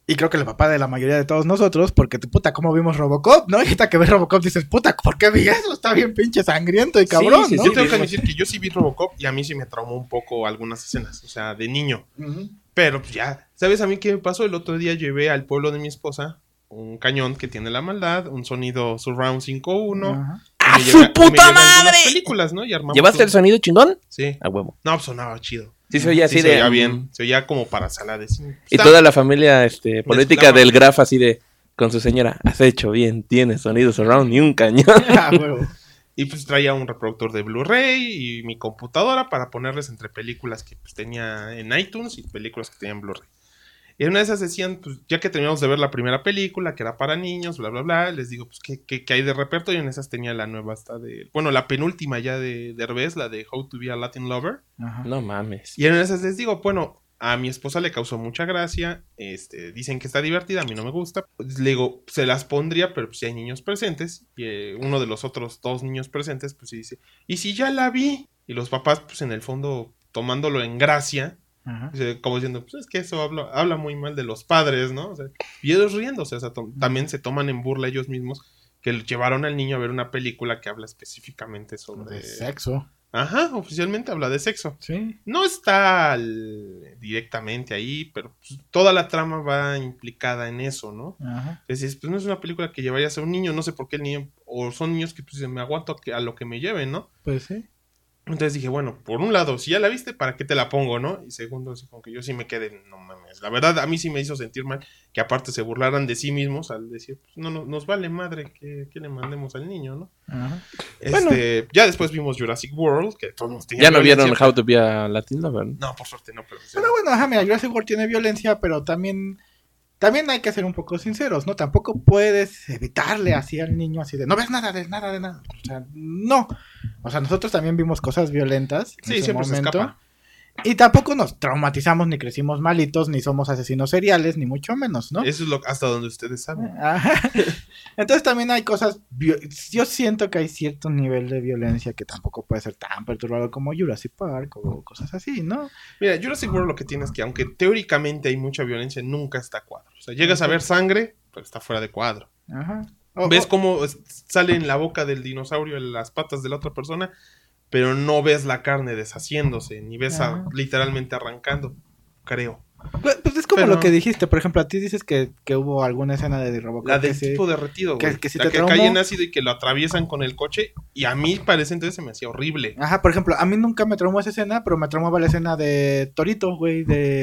Y creo que el papá de la mayoría de todos nosotros, porque puta, ¿cómo vimos Robocop, no? Y ahorita que ves Robocop dices, puta, ¿por qué vi eso? Está bien pinche sangriento y cabrón, sí, ¿no? Yo tengo que admitir que yo sí vi Robocop y a mí sí me traumó un poco algunas escenas, o sea, de niño. Uh-huh. Pero pues ya, ¿sabes a mí qué me pasó? El otro día llevé al pueblo de mi esposa un cañón que tiene la maldad, un sonido Surround cinco punto uno. Ajá. ¡Ah, su puta madre! Películas, ¿no? Y armamos ¿Llevaste un- el sonido chingón? Sí. A huevo. No, pues sonaba chido. Sí, se oía así Sí, de... se oía mm, bien. Se oía como para sala de cine. Y Está- toda la familia este, política Mezclaba. del Graf así de... Con su señora, has hecho bien, tienes sonido surround y un cañón. Ah, huevo. Y pues traía un reproductor de Blu-ray y mi computadora para ponerles entre películas que pues, tenía en iTunes y películas que tenía en Blu-ray. Y en una de esas decían, pues ya que terminamos de ver la primera película, que era para niños, bla, bla, bla, les digo, pues, ¿qué, qué, qué hay de repertorio? Y en esas tenía la nueva hasta de... Bueno, la penúltima ya de Derbez, la de How to be a Latin Lover. Ajá. No mames. Y en esas les digo, bueno, a mi esposa le causó mucha gracia, este, dicen que está divertida, a mí no me gusta. Pues, le digo, se las pondría, pero pues si hay niños presentes. Y eh, uno de los otros dos niños presentes, pues sí dice, ¿y si ya la vi? Y los papás, pues en el fondo, tomándolo en gracia, Ajá. dice, como diciendo, pues es que eso habla, habla muy mal de los padres, ¿no? O sea, y ellos riéndose, o sea, to- también se toman en burla ellos mismos que llevaron al niño a ver una película que habla específicamente sobre... De sexo. Ajá, oficialmente habla de sexo. Sí. No está al- directamente ahí, pero pues, toda la trama va implicada en eso, ¿no? Ajá. Es decir, pues no es una película que llevarías a un niño, no sé por qué el niño, o son niños que pues me aguanto a, que- a lo que me lleven, ¿no? Pues sí. Entonces dije, bueno, por un lado, si ya la viste, ¿para qué te la pongo, no? Y segundo, así como que yo sí me quedé, no mames. La verdad, a mí sí me hizo sentir mal que aparte se burlaran de sí mismos al decir, pues no, no nos vale madre que, que le mandemos al niño, ¿no? Ajá. Este, ya después vimos Jurassic World, que todos tenían Ya no vieron violencia, How to be a Latin Lover, ¿no? No, por suerte no, pero... Pero bueno, ajá, mira, Jurassic World tiene violencia, pero también, también hay que ser un poco sinceros, ¿no? Tampoco puedes evitarle así al niño, así de, no ves nada de nada de nada. O sea, no. O sea, nosotros también vimos cosas violentas en Sí, su siempre se momento. escapa. Y tampoco nos traumatizamos, ni crecimos malitos, ni somos asesinos seriales, ni mucho menos, ¿no? Eso es lo, hasta donde ustedes saben. Ajá. Entonces también hay cosas, bio- yo siento que hay cierto nivel de violencia que tampoco puede ser tan perturbado como Jurassic Park o cosas así, ¿no? Mira, Jurassic World lo que tiene es que aunque teóricamente hay mucha violencia, nunca está a cuadro. O sea, llegas a ver sangre, pero está fuera de cuadro. Ajá. O- Ves o- cómo es- sale en la boca del dinosaurio en las patas de la otra persona, pero no ves la carne deshaciéndose, ni ves a- Ajá. literalmente arrancando, creo. Pues, pues es como Pero- lo que dijiste, por ejemplo, a ti dices que, que hubo alguna escena de Robocop. La que del sí- tipo derretido, que- güey. que sí la te que traumó. cae en ácido y que lo atraviesan con el coche, y a mí parece entonces se me hacía horrible. Ajá, por ejemplo, a mí nunca me traumó esa escena, pero me traumaba la escena de Torito, güey,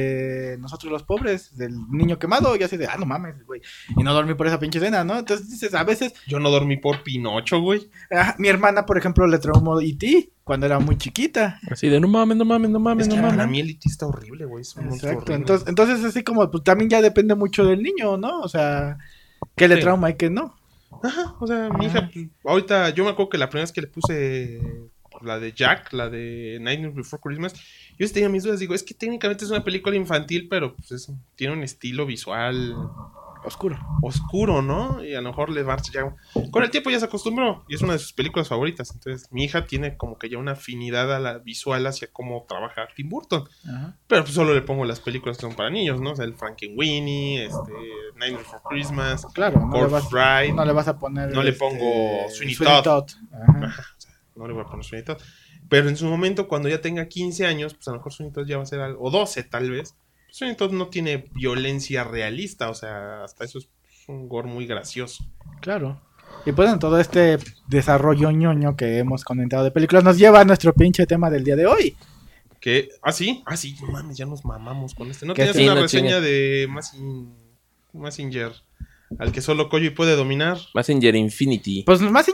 de Nosotros los Pobres, del niño quemado, y así de, ah, no mames, güey. Y no dormí por esa pinche escena, ¿no? Entonces dices, a veces, Yo no dormí por Pinocho, güey. ajá, mi hermana, por ejemplo, le traumó E T cuando era muy chiquita. Así de no mames, no mames, no mames, Es que no para mames. mí el E T está horrible, güey. Es un monstruo Exacto, horrible. entonces, entonces así como, pues también ya depende mucho del niño, ¿no? O sea, qué le Sí. trauma y qué no. Ajá, o sea, mi Ajá. hija, pues, ahorita, yo me acuerdo que la primera vez que le puse la de Jack, la de Nightmare Before Christmas, yo sí tenía mis dudas, digo, es que técnicamente es una película infantil, pero pues es- tiene un estilo visual Oscuro. oscuro, ¿no? Y a lo mejor le va ya... Con el tiempo ya se acostumbró, y es una de sus películas favoritas, entonces mi hija tiene como que ya una afinidad a la visual hacia cómo trabaja Tim Burton, Ajá. pero pues solo le pongo las películas que son para niños, ¿no? O sea, el Frankenweenie, este, Nightmare Before Christmas, Claro, no le, Corpse vas, Bride. no le vas a poner. No le este, pongo Sweeney Todd. Ajá. Ajá, o sea, no le voy a poner Sweeney Todd. Pero en su momento, cuando ya tenga quince años, pues a lo mejor Sweeney Todd ya va a ser algo, o doce tal vez. Sweeney Todd no tiene violencia realista, o sea, hasta eso es un gore muy gracioso. Claro. Y pues en todo este desarrollo ñoño que hemos comentado de películas nos lleva a nuestro pinche tema del día de hoy. Que, ah, sí, ah, sí, no mames, ya nos mamamos con este. ¿No Que tenías sí, una no reseña de Massin- Massinger al que solo Koji puede dominar? Messenger Infinity. Pues más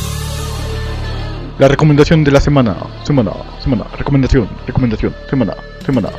La recomendación de la semana, semana, semana, recomendación, recomendación, semana, semana.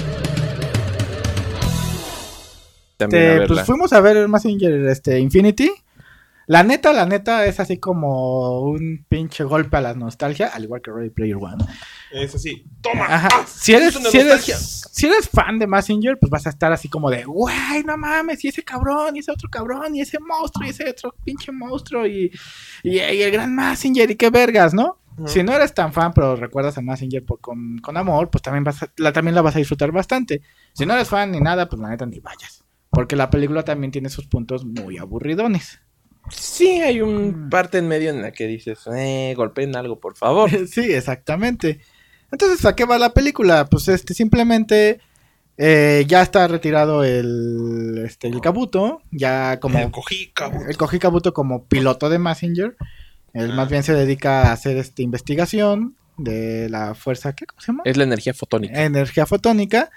También a Este, verla. pues fuimos a ver Messenger este, Infinity. La neta, la neta es así como un pinche golpe a la nostalgia, al igual que Ready Player One. Es así, toma. Ajá. ¡Ah! Si eres, Es una si, nostalgia. eres, si eres fan de Messenger, pues vas a estar así como de, güey, no mames, y ese cabrón, y ese otro cabrón, y ese monstruo, y ese otro pinche monstruo, y, y, y el gran Messenger, y qué vergas, ¿no? Ujú. Si no eres tan fan, pero recuerdas a Messenger por- con, con amor, pues también, vas a- la, también la vas a disfrutar bastante. Si no eres fan ni nada, pues la neta ni vayas. Porque la película también tiene sus puntos muy aburridones. Sí, hay una Mm. parte en medio en la que dices, eh, golpeen algo, por favor. Sí, exactamente. Entonces, ¿a qué va la película? Pues este, simplemente eh, ya está retirado el, este, el Kabuto, ya como... El cogí, cabrón. El Koji Kabuto como piloto de Messenger. Él Ah. más bien se dedica a hacer esta investigación de la fuerza, ¿qué? ¿Cómo se llama? Es la energía fotónica. Energía fotónica.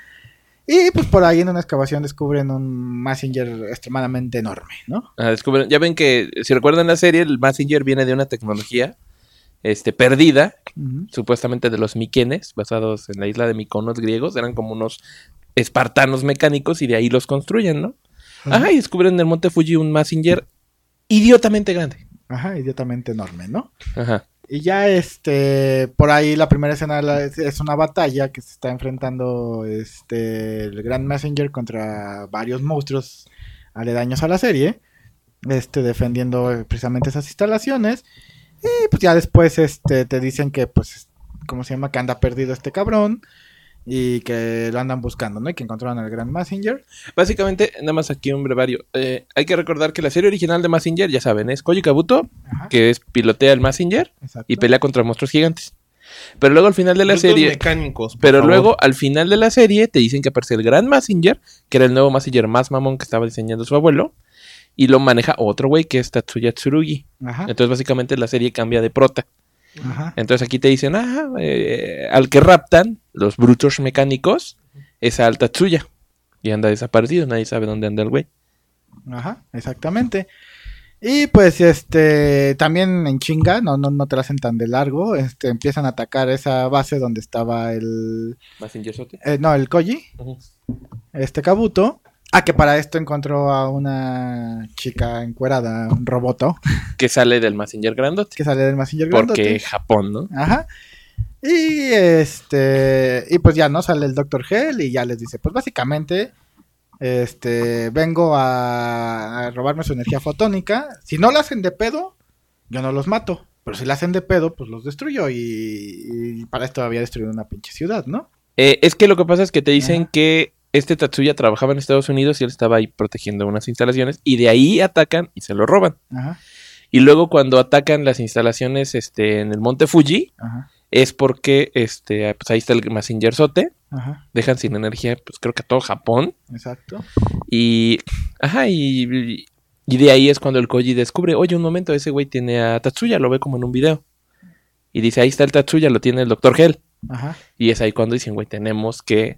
Y pues por ahí en una excavación descubren un Messenger extremadamente enorme, ¿no? Ah, descubren- ya ven que, si recuerdan la serie, el Messenger viene de una tecnología este, perdida, Ujú. supuestamente de los Miquenes, basados en la isla de Miconos griegos. Eran como unos espartanos mecánicos y de ahí los construyen, ¿no? Ajá, y descubren en el Monte Fuji un Messenger idiotamente grande. Ajá, idiotamente enorme, ¿no? Ajá. Y ya este, por ahí la primera escena la- es, es una batalla que se está enfrentando este, el Grand Messenger contra varios monstruos aledaños a la serie, este, defendiendo eh, precisamente esas instalaciones. Y pues ya después este, te dicen que, pues, ¿cómo se llama? Que anda perdido este cabrón y que lo andan buscando, ¿no? Y que encontraron al Grand Messenger. Básicamente, nada más aquí un brevario. Eh, hay que recordar que la serie original de Messenger, ya saben, es Koji Kabuto, Ajá, que es pilotea el Messenger exacto. y pelea contra monstruos gigantes. Pero luego al final de la Los dos serie... mecánicos, por Pero favor. luego, al final de la serie, te dicen que aparece el Gran Messenger, que era el nuevo Messenger más mamón que estaba diseñando su abuelo, y lo maneja otro güey que es Tatsuya Tsurugi. Ajá, Entonces, básicamente, la serie cambia de prota. ajá. Entonces, aquí te dicen, ah, eh, al que raptan, los brutos mecánicos, es al Tatsuya. Y anda desaparecido, nadie sabe dónde anda el güey. Ajá, exactamente. Y pues este también en chinga, no, no, no te la hacen tan de largo, este empiezan a atacar esa base donde estaba el Messenger Sote. eh, no, el Koji, Ujú. este Kabuto. Ah, que para esto encontró a una chica encuerada, un roboto, Que sale del Messenger grandote. que sale del Messenger Porque grandote. Japón, ¿no? Ajá. Y este y pues ya no sale el doctor Hell y ya les dice, pues básicamente este vengo a, a robarme su energía fotónica. Si no la hacen de pedo, yo no los mato. Pero si la hacen de pedo, pues los destruyo. Y, y para esto había destruido una pinche ciudad, ¿no? Eh, es que lo que pasa es que te dicen Ajá. que este Tatsuya trabajaba en Estados Unidos y él estaba ahí protegiendo unas instalaciones y de ahí atacan y se lo roban. Ajá, Y luego cuando atacan las instalaciones este, en el Monte Fuji, ajá, es porque este, pues ahí está el Messenger Sote, ajá, dejan sin energía, pues creo que a todo Japón. exacto. Y, ajá, y, y de ahí es cuando el Koji descubre, oye, un momento, ese güey tiene a Tatsuya, lo ve como en un video. Y dice, ahí está el Tatsuya, lo tiene el doctor Hell. Ajá, Y es ahí cuando dicen, güey, tenemos que...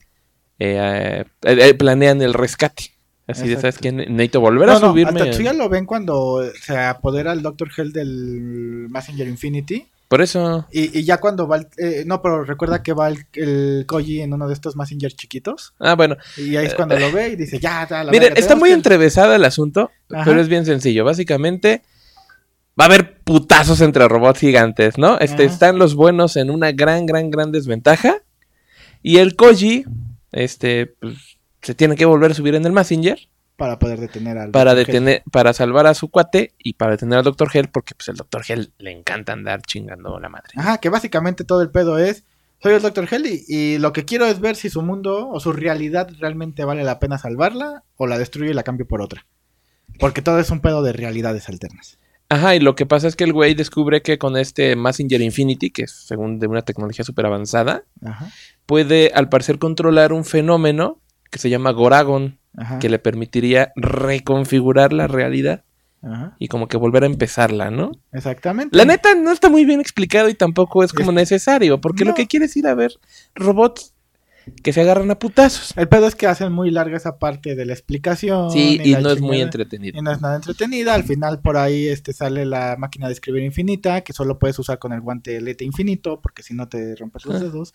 eh, eh, eh, planean el rescate. Así de, Exacto. ¿sabes qué? Ne- Necesito volver a no, no, subirme. a Tatsuya lo ven cuando se apodera el doctor Hell del Messenger Infinity. Por eso... Y, y ya cuando va el, eh, no, pero recuerda que va el, el Koji en uno de estos Messenger chiquitos. Ah, bueno. Y ahí es cuando lo ve y dice, ya, ya, la Miren, verga, está tenemos muy que- entrevesado el asunto, Ajá. pero es bien sencillo. Básicamente, va a haber putazos entre robots gigantes, ¿no? Este, Ajá. están los buenos en una gran, gran, gran desventaja. Y el Koji, este, pues, se tiene que volver a subir en el Messenger para poder detener al para doctor Hell. detener, para salvar a su cuate y para detener al doctor Hell, porque pues el doctor Hell le encanta andar chingando la madre. Ajá, que básicamente todo el pedo es, soy el doctor Hell y, y lo que quiero es ver si su mundo o su realidad realmente vale la pena salvarla o la destruyo y la cambio por otra. Porque todo es un pedo de realidades alternas. Ajá, y lo que pasa es que el güey descubre que con este Messenger Infinity, que es según de una tecnología súper avanzada, Ajá, puede al parecer controlar un fenómeno que se llama Goragon, ajá, que le permitiría reconfigurar la realidad ajá, y como que volver a empezarla, ¿no? exactamente. La neta no está muy bien explicado y tampoco es como Es- necesario, porque no. lo que quieres es ir a ver robots que se agarran a putazos. El pedo es que hacen muy larga esa parte de la explicación. Sí, y la no es muy chingada. entretenido. Y no es nada entretenida. Al final por ahí este sale la máquina de escribir infinita, que solo puedes usar con el guante lete infinito, porque si no te rompes los dedos.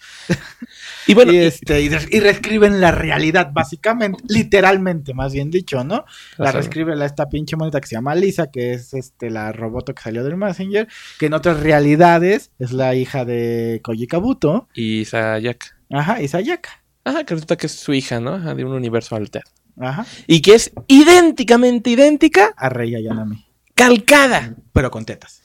Y bueno, y y- este, y, re- y reescriben la realidad, básicamente, literalmente, más bien dicho, ¿no? La o sea, reescribe la, esta pinche monita que se llama Lisa, que es este la roboto que salió del Messenger, que en otras realidades es la hija de Koji Kabuto. y Sayaka. Ajá, y Sayaka. Ajá, que resulta que es su hija, ¿no? Ajá, de un universo alterno. Ajá. Y que es idénticamente idéntica, A Rei Ayanami. calcada. Pero con tetas.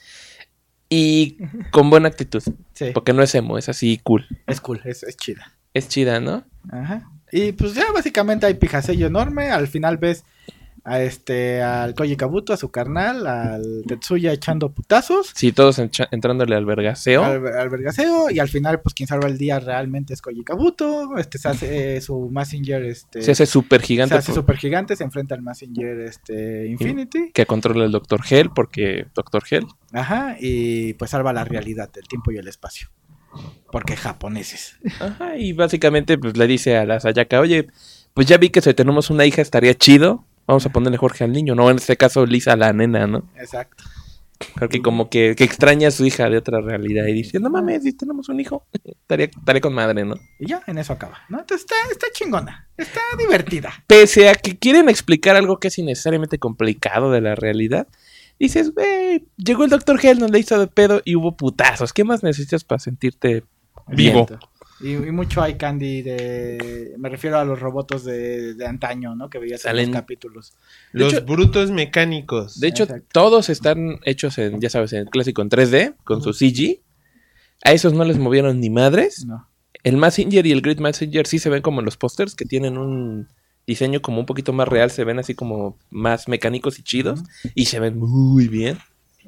Y con buena actitud. Sí. Porque no es emo, es así cool. Es cool, es, es chida. Es chida, ¿no? Ajá. Y pues ya básicamente hay pijasello enorme. Al final ves a este al Koji Kabuto, a su carnal, al Tetsuya echando putazos. Sí, todos encha- entrándole al vergaseo. Al, al vergaseo. Y al final, pues quien salva el día realmente es Koji Kabuto. Este se hace eh, su Mazinger, este. Se hace súper se gigante hace super gigante, se enfrenta al Mazinger este Infinity. que controla el Doctor Hell, porque Doctor Hell. Ajá. Y pues salva la realidad, el tiempo y el espacio. Porque japoneses. Ajá, y básicamente pues le dice a la Sayaka, oye, pues ya vi que si tenemos una hija estaría chido. Vamos a ponerle Jorge al niño, no, en este caso Lisa a la nena, ¿no? Exacto. Porque como que, que extraña a su hija de otra realidad y dice, no mames, si tenemos un hijo, estaría, estaría con madre, ¿no? Y ya, en eso acaba, ¿no? Entonces está, está chingona, está divertida. Pese a que quieren explicar algo que es innecesariamente complicado de la realidad, dices, güey, llegó el Doctor Hell, nos le hizo de pedo y hubo putazos. ¿Qué más necesitas para sentirte vivo? Exacto. Y, y mucho hay candy de... Me refiero a los robots de, de antaño, ¿no? Que veías en Salen- los capítulos. De Los hecho- brutos mecánicos. De hecho, Exacto. todos están hechos en, ya sabes, en el clásico en tres D, con su C G. A esos no les movieron ni madres. No. El Mazinger y el Great Mazinger sí se ven como en los pósters, que tienen un diseño como un poquito más real, se ven así como más mecánicos y chidos, y se ven muy bien.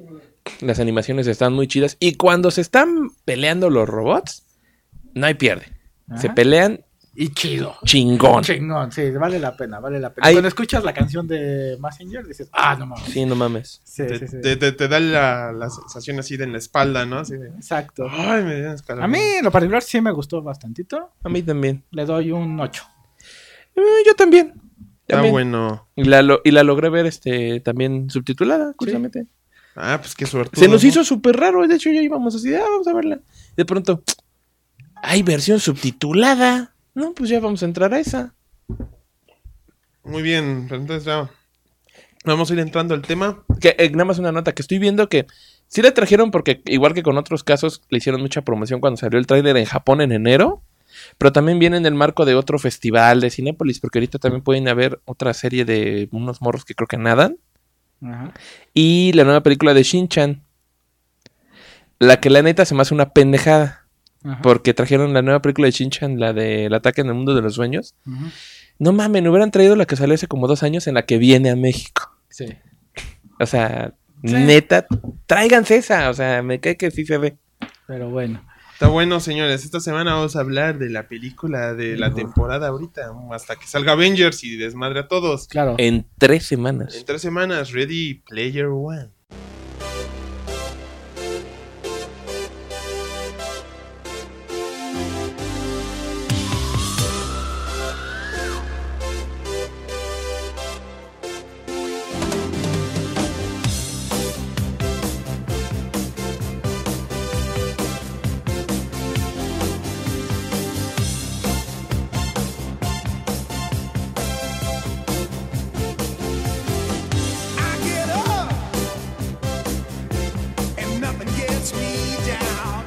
Las animaciones están muy chidas, y cuando se están peleando los robots, no hay pierde. Ajá. Se pelean Y chido. chingón. Chingón, sí, vale la pena, vale la pena. Hay- Cuando escuchas la canción de Mazinger dices, ah, no mames. Sí, no mames. Sí, Te, sí, sí. te- te- te da la, la sensación así de en la espalda, ¿no? Así de, Exacto. ay, me dieron escalofríos. A mí, en lo particular, sí me gustó bastantito. A mí también. Le doy un ocho. Eh, yo también. Está También. bueno. Y la, lo- y la logré ver este también subtitulada, curiosamente. Ah, pues qué suerte. Se nos hizo súper raro, de hecho ya íbamos así, de, ah, vamos a verla. De pronto, hay versión subtitulada. No, pues ya vamos a entrar a esa. Muy bien, pero entonces ya vamos a ir entrando al tema. Que, eh, nada más una nota, que estoy viendo que sí la trajeron porque, igual que con otros casos, le hicieron mucha promoción cuando salió el tráiler en Japón en enero. Pero también viene en el marco de otro festival de Cinépolis, porque ahorita también pueden haber otra serie de unos morros que creo que nadan. Ajá. Y la nueva película de Shin-Chan. La que la neta se me hace una pendejada. Ajá. Porque trajeron la nueva película de Shin-Chan, la del ataque en el mundo de los sueños. Ujú. No mames, me hubieran traído la que salió hace como dos años en la que viene a México. Sí. O sea, Sí. neta, tráiganse esa. O sea, me cae que sí se ve. Pero bueno. Está bueno, señores. Esta semana vamos a hablar de la película de la temporada ahorita. Hasta que salga Avengers y desmadre a todos. Claro. En tres semanas. En tres semanas, Ready Player One. I get up and nothing gets me down.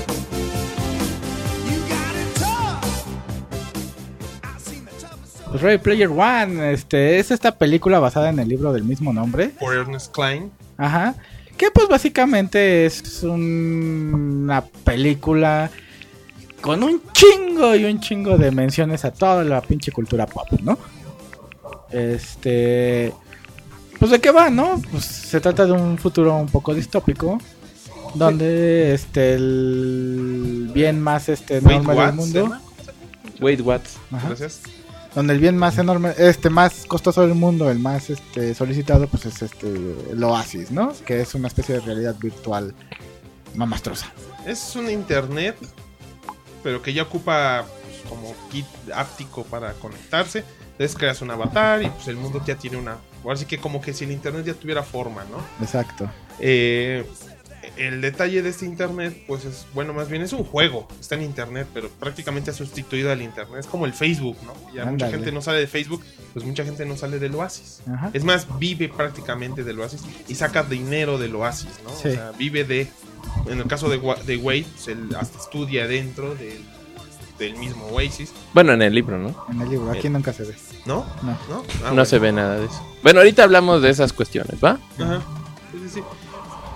You got it tough. I've seen the toughest. Pues Ready Player One, este, es esta película basada en el libro del mismo nombre. Por Ernest Cline. Ajá. Que pues básicamente es un- una película con un chingo y un chingo de menciones a toda la pinche cultura pop, ¿no? Este... Pues de qué va, ¿no? Pues se trata de un futuro un poco distópico. Donde este el bien más este Wait, enorme what? del ¿Se mundo. llama? Wait, what? Ajá. Gracias. Donde el bien más enorme, este más costoso del mundo, el más este solicitado, pues es este el Oasis, ¿no? Que es una especie de realidad virtual mamastrosa. Es un internet, pero que ya ocupa pues, como kit áptico para conectarse. Entonces creas un avatar y pues el mundo ya tiene una... Ahora sí que como que si el internet ya tuviera forma, ¿no? Exacto. Eh, el detalle de este internet, pues es, bueno, más bien es un juego. Está en internet, pero prácticamente ha sustituido al internet. Es como el Facebook, ¿no? Ya mucha Ándale. gente no sale de Facebook, pues mucha gente no sale del Oasis. Ajá. Es más, vive prácticamente del Oasis y saca dinero del Oasis, ¿no? Sí. O sea, vive de... En el caso de, Wa- de Wade, pues él hasta estudia dentro del, del mismo Oasis, Bueno, en el libro, ¿no? En el libro, aquí nunca se ve. ¿no? No. ¿No? Ah, no bueno. se ve nada de eso. Bueno, ahorita hablamos de esas cuestiones, ¿va? Ajá. Sí, sí, sí.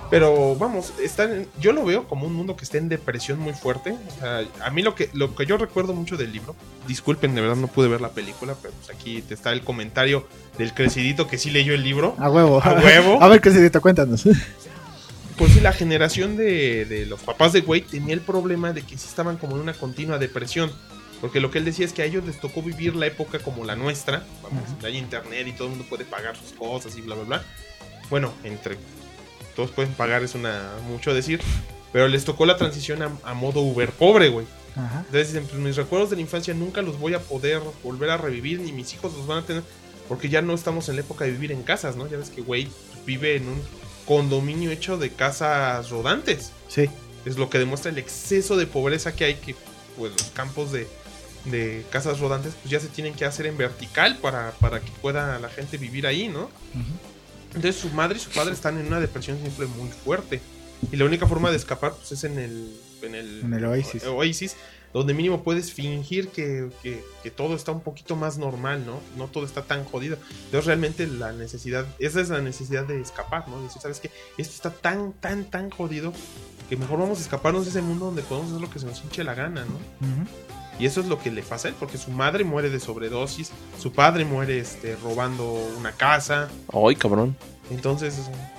Pero vamos, están en- yo lo veo como un mundo que está en depresión muy fuerte. O sea, a mí lo que, lo que yo recuerdo mucho del libro, disculpen, de verdad no pude ver la película, pero pues aquí te está el comentario del crecidito que sí leyó el libro. A huevo. A huevo. A ver, qué se te cuéntanos. Pues sí, la generación de, de los papás de Wade tenía el problema de que sí estaban como en una continua depresión. Porque lo que él decía es que a ellos les tocó vivir la época como la nuestra. Vamos, Ujú. hay internet y todo el mundo puede pagar sus cosas y bla, bla, bla. Bueno, entre todos pueden pagar, es una mucho decir. Pero les tocó la transición a, a modo Uber pobre, güey. Ajá. Entonces dicen, pues mis recuerdos de la infancia nunca los voy a poder volver a revivir, ni mis hijos los van a tener, porque ya no estamos en la época de vivir en casas, ¿no? Ya ves que Wade vive en un condominio hecho de casas rodantes. Sí. Es lo que demuestra el exceso de pobreza que hay, que pues los campos de, de casas rodantes pues ya se tienen que hacer en vertical para, para que pueda la gente vivir ahí, ¿no? Ujú. Entonces su madre y su padre están en una depresión siempre muy fuerte. Y la única forma de escapar pues es en el, en el, En el Oasis. Oasis, donde mínimo puedes fingir que, que, que todo está un poquito más normal, ¿no? No todo está tan jodido. Entonces realmente la necesidad, esa es la necesidad de escapar, ¿no? Y decir, ¿sabes qué? Esto está tan, tan, tan jodido que mejor vamos a escaparnos de ese mundo donde podemos hacer lo que se nos hinche la gana, ¿no? Ujú. Y eso es lo que le pasa a él, porque su madre muere de sobredosis, su padre muere este, robando una casa. Ay, cabrón. Entonces,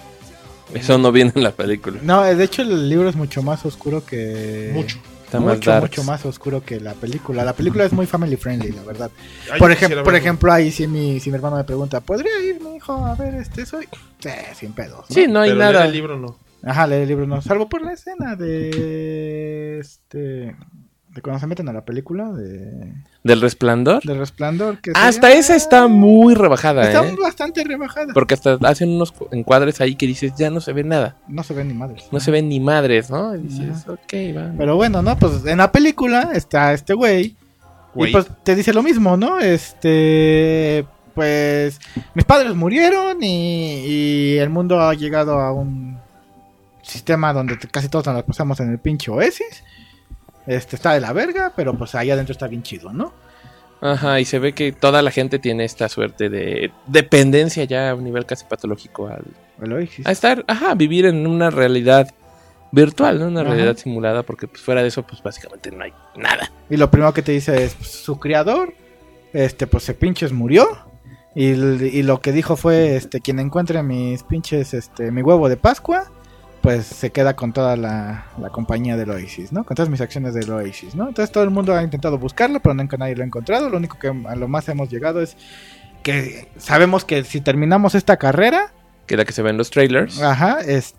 Eso no viene en la película. No, de hecho el libro es mucho más oscuro que... mucho. Está más mucho, darks. mucho más oscuro que la película. La película es muy family friendly, la verdad. Ay, Por, yo ejem- quisiera por verlo. ejemplo, ahí si mi, si mi hermano me pregunta, ¿podría ir mi hijo a ver este? Soy... Sí, sin pedos. ¿no? Sí, no hay Pero leer nada. el libro no. Ajá, leer el libro no. Salvo por la escena de... Este... De cuando se meten a la película de... ¿Del Resplandor? De Resplandor. Que Hasta sería- esa está muy rebajada, Está ¿eh? bastante rebajada. Porque hasta hacen unos cu- encuadres ahí que dices, ya no se ve nada. No se ven ni madres. No se ven ni madres, ¿no? Y dices, Ajá. ok, va. Pero bueno, ¿no? Pues en la película está este güey. Güey. Y pues te dice lo mismo, ¿no? Este... Pues mis padres murieron y, y el mundo ha llegado a un sistema donde te- casi todos nos la pasamos en el pinche Oasis. Este está de la verga, pero pues allá adentro está bien chido, ¿no? Ajá, y se ve que toda la gente tiene esta suerte de dependencia ya a un nivel casi patológico al, El Oasis. a estar, ajá, vivir en una realidad virtual, ¿no? Una Ajá. realidad simulada, porque pues fuera de eso, pues básicamente no hay nada. Y lo primero que te dice es pues, su creador, este, pues se pinches murió. Y, l- y lo que dijo fue, este, quien encuentre mis pinches, este, mi huevo de Pascua, pues se queda con toda la, la compañía del Oasis, ¿no? Con todas mis acciones del Oasis, ¿no? Entonces todo el mundo ha intentado buscarlo, pero nunca nadie lo ha encontrado. Lo único que a lo más hemos llegado es que sabemos que si terminamos esta carrera, Que es la que se ve en los trailers. ajá,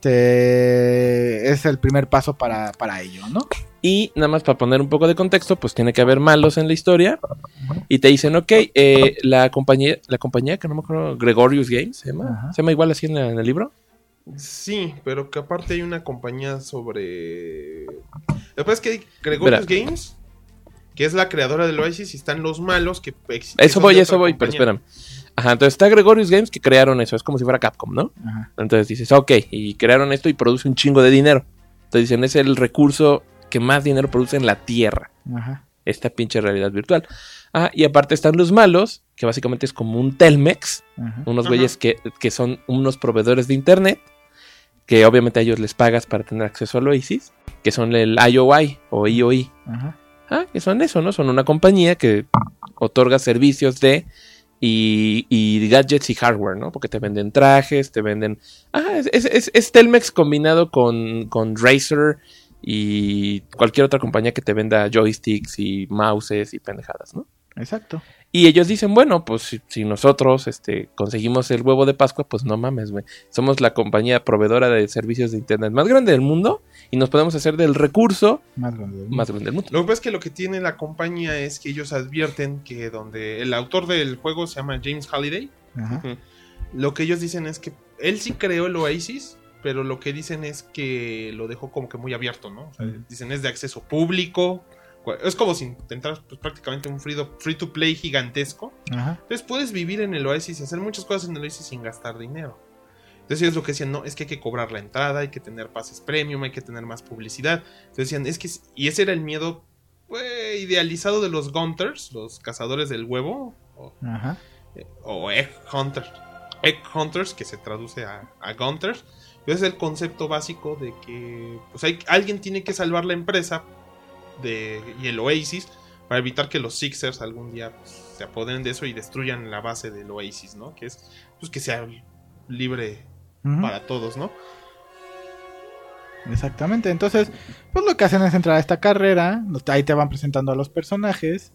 este, es el primer paso para, para ello, ¿no? Y nada más para poner un poco de contexto, pues tiene que haber malos en la historia. Y te dicen, ok, eh, la compañía, la compañía que no me acuerdo, Gregorius Games, ¿se llama? Ajá. ¿Se llama igual así en, la- en el libro? Sí, pero que aparte hay una compañía sobre... Lo que pasa es que hay Gregorius Espera. Games, que es la creadora del Oasis, y están los malos que... ex- que Eso son voy, de eso otra voy, pero compañía. espérame. Ajá, entonces está Gregorius Games que crearon eso, es como si fuera Capcom, ¿no? Ajá. Entonces dices, ok, y crearon esto y produce un chingo de dinero. Entonces dicen, es el recurso que más dinero produce en la Tierra, Ajá. esta pinche realidad virtual. Ah, y aparte están los malos, que básicamente es como un Telmex, Ajá. unos Ajá. güeyes que, que son unos proveedores de internet, que obviamente a ellos les pagas para tener acceso al Oasis, que son el I O I o I O I. Ajá. Ah, que son eso, ¿no? Son una compañía que otorga servicios de y, y gadgets y hardware, ¿no? Porque te venden trajes, te venden... Ah, es, es, es- es Telmex combinado con, con Razer y cualquier otra compañía que te venda joysticks y mouses y pendejadas, ¿no? Exacto. Y ellos dicen, bueno, pues si, si nosotros este, conseguimos el huevo de Pascua, pues no mames, güey. Somos la compañía proveedora de servicios de internet más grande del mundo y nos podemos hacer del recurso Más grande. más grande del mundo. Lo que pasa es que lo que tiene la compañía es que ellos advierten que donde el autor del juego se llama James Halliday, Ajá. lo que ellos dicen es que él sí creó el Oasis, pero lo que dicen es que lo dejó como que muy abierto, ¿no? O sea, Ujú. dicen es de acceso público. Es como si intentaras pues, prácticamente un free, free to play gigantesco. Ajá. Entonces puedes vivir en el Oasis y hacer muchas cosas en el Oasis sin gastar dinero. Entonces ellos lo que decían, no, es que hay que cobrar la entrada, hay que tener pases premium, hay que tener más publicidad. Entonces decían, es que... es- Y ese era el miedo pues, idealizado de los Gunters, los cazadores del huevo, o, Ajá. eh, o Egg Hunter. Egg Hunters, que se traduce a, a Gunters. Es el concepto básico de que pues hay, alguien tiene que salvar la empresa de, y el Oasis para evitar que los Sixers algún día pues, se apoderen de eso y destruyan la base del Oasis, ¿no? Que es pues que sea libre Ujú. para todos, ¿no? Exactamente, entonces, pues lo que hacen es entrar a esta carrera, ahí te van presentando a los personajes,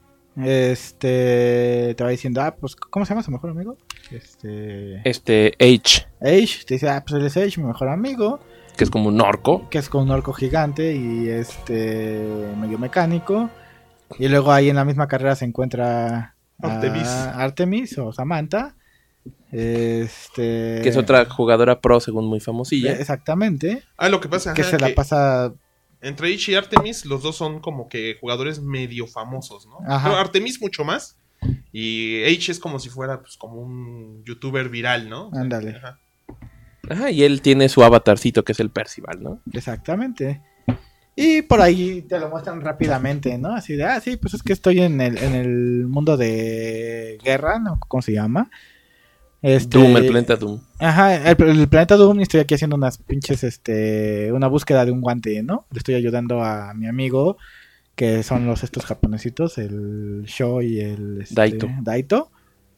este, te va diciendo, ah, pues, ¿cómo se llama su mejor amigo? Este, Este, H, Ace, te dice, ah, pues él es Ace, mi mejor amigo, que es como un orco. que es con un orco gigante y este, medio mecánico, y luego ahí en la misma carrera se encuentra a Artemis. Artemis o Samantha, este, Que es otra jugadora pro, según muy famosilla. exactamente, Ah, lo que pasa que ajá, se la que pasa, entre Ichi y Artemis, los dos son como que jugadores medio famosos, ¿no? Ajá. Pero Artemis mucho más. Y H es como si fuera pues como un youtuber viral, ¿no? O sea, Ándale. ajá. Ajá, y él tiene su avatarcito, que es el Percival, ¿no? exactamente. Y por ahí te lo muestran rápidamente, ¿no? Así de, ah, sí, pues es que estoy en el, en el mundo de guerra, ¿no? ¿Cómo se llama? Este, Doom, el planeta Doom. Ajá, el, el planeta Doom, y estoy aquí haciendo unas pinches, este, una búsqueda de un guante, ¿no? Le estoy ayudando a mi amigo, que son los estos japonesitos, el Sho y el... este, Daito. Daito.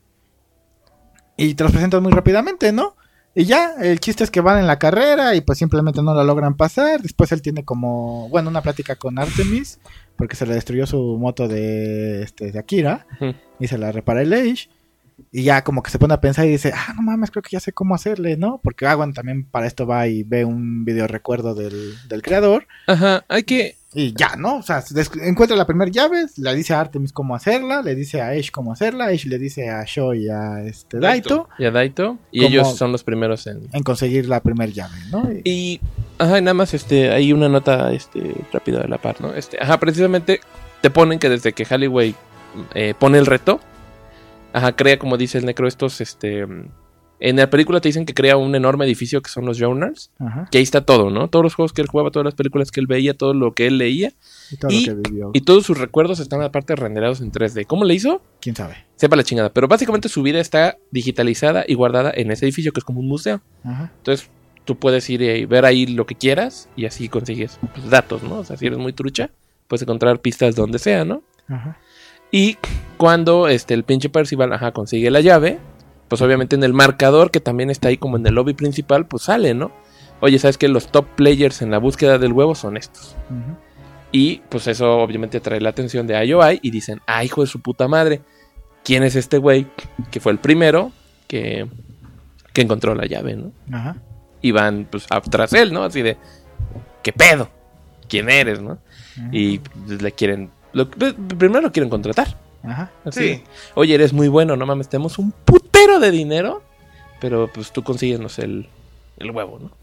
Y te los presentan muy rápidamente, ¿no? Y ya, el chiste es que van en la carrera y pues simplemente no la logran pasar. Después él tiene como, bueno, una plática con Artemis, porque se le destruyó su moto de, este, de Akira, Ujú. y se la repara el Age. Y ya como que se pone a pensar y dice, ah, no mames, creo que ya sé cómo hacerle, ¿no? Porque ah, bueno, también para esto va y ve un video recuerdo del, del creador. Ajá, hay que... Y ya, ¿no? O sea, se des- encuentra la primera llave, le dice a Artemis cómo hacerla, le dice a Ash cómo hacerla, Ash le dice a Sho y a este Daito, Daito. Y a Daito. Y Como- ellos son los primeros en... en conseguir la primera llave, ¿no? Y- Y, ajá, y nada más, este, hay una nota, este, rápida de la par, ¿no? Este, ajá, precisamente te ponen que desde que Halliway eh, pone el reto, ajá, crea, como dice el Necro, estos, este, en la película te dicen que crea un enorme edificio que son los Journals, Ajá. que ahí está todo, ¿no? Todos los juegos que él jugaba, todas las películas que él veía, todo lo que él leía, Y todo y- lo que vivió. y todos sus recuerdos están aparte renderados en tres D. ¿Cómo le hizo? ¿Quién sabe? Sepa la chingada, pero básicamente su vida está digitalizada y guardada en ese edificio que es como un museo. Ajá. Entonces, tú puedes ir y ver ahí lo que quieras y así consigues pues, datos, ¿no? O sea, si eres muy trucha, puedes encontrar pistas donde sea, ¿no? Ajá. Y cuando este, el pinche Percival, ajá, consigue la llave, pues obviamente en el marcador, que también está ahí como en el lobby principal, pues sale, ¿no? Oye, ¿sabes qué? Los top players en la búsqueda del huevo son estos. Ujú. Y pues eso obviamente atrae la atención de I O I y dicen, ah, hijo de su puta madre, ¿quién es este güey? Que fue el primero que, que encontró la llave, ¿no? Ajá. Y van pues tras él, ¿no? Así de, ¿qué pedo? ¿Quién eres, no? Ujú. Y pues, le quieren, lo- primero lo quieren contratar. Ajá. Así Sí. de, oye, eres muy bueno, no mames, tenemos un putero de dinero, pero pues tú consigues, no sé, el, el huevo, ¿no?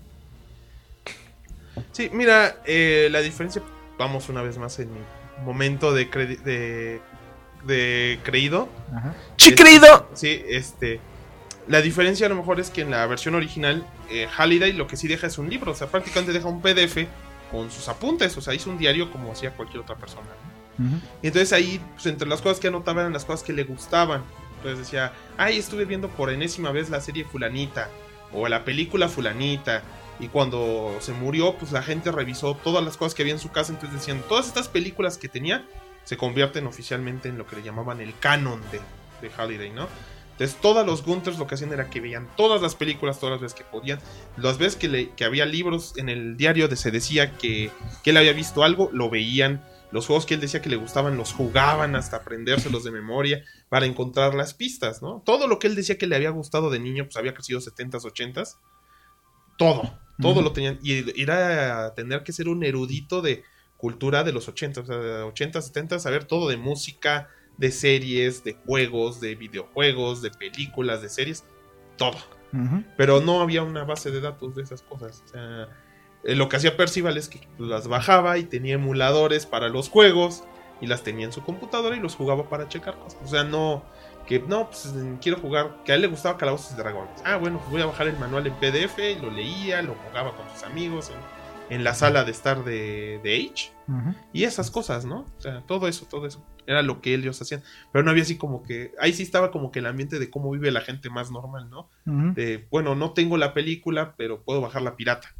Sí, mira, eh, la diferencia, vamos una vez más en mi momento de, credi- de, de creído. Ajá. ¡Chicrido! Sí, este. La diferencia a lo mejor es que en la versión original, eh, Halliday lo que sí deja es un libro, o sea, prácticamente deja un P D F con sus apuntes, o sea, hizo un diario como hacía cualquier otra persona, ¿no? Ujú. Y entonces ahí, pues entre las cosas que anotaba eran las cosas que le gustaban. Entonces decía, ay, estuve viendo por enésima vez la serie fulanita, o la película fulanita. Y cuando se murió, pues la gente revisó todas las cosas que había en su casa. Entonces decían, todas estas películas que tenía se convierten oficialmente en lo que le llamaban el canon de, de Halliday, ¿no? Entonces todos los Gunters lo que hacían era que veían todas las películas todas las veces que podían. Las veces que, le, que había libros en el diario de se decía que, que él había visto algo, lo veían. Los juegos que él decía que le gustaban los jugaban hasta aprendérselos de memoria para encontrar las pistas, ¿no? Todo lo que él decía que le había gustado de niño, pues había crecido setentas, ochentas. Todo, todo Ujú. lo tenían. Y era a tener que ser un erudito de cultura de los ochentas, o sea, de ochenta, setenta, saber todo de música, de series, de juegos, de videojuegos, de películas, de series, todo. Ujú. Pero no había una base de datos de esas cosas. O sea, eh, lo que hacía Percival es que pues, las bajaba y tenía emuladores para los juegos y las tenía en su computadora y los jugaba para checar cosas. O sea, no, que no, pues quiero jugar, que a él le gustaba Calabozos y Dragones. Ah, bueno, pues voy a bajar el manual en P D F, lo leía, lo jugaba con sus amigos en, en la sala de estar de, de H Ujú. y esas cosas, ¿no? O sea, todo eso, todo eso. Era lo que ellos hacían. Pero no había así como que... Ahí sí estaba como que el ambiente de cómo vive la gente más normal, ¿no? Ujú. De, bueno, no tengo la película, pero puedo bajar la pirata.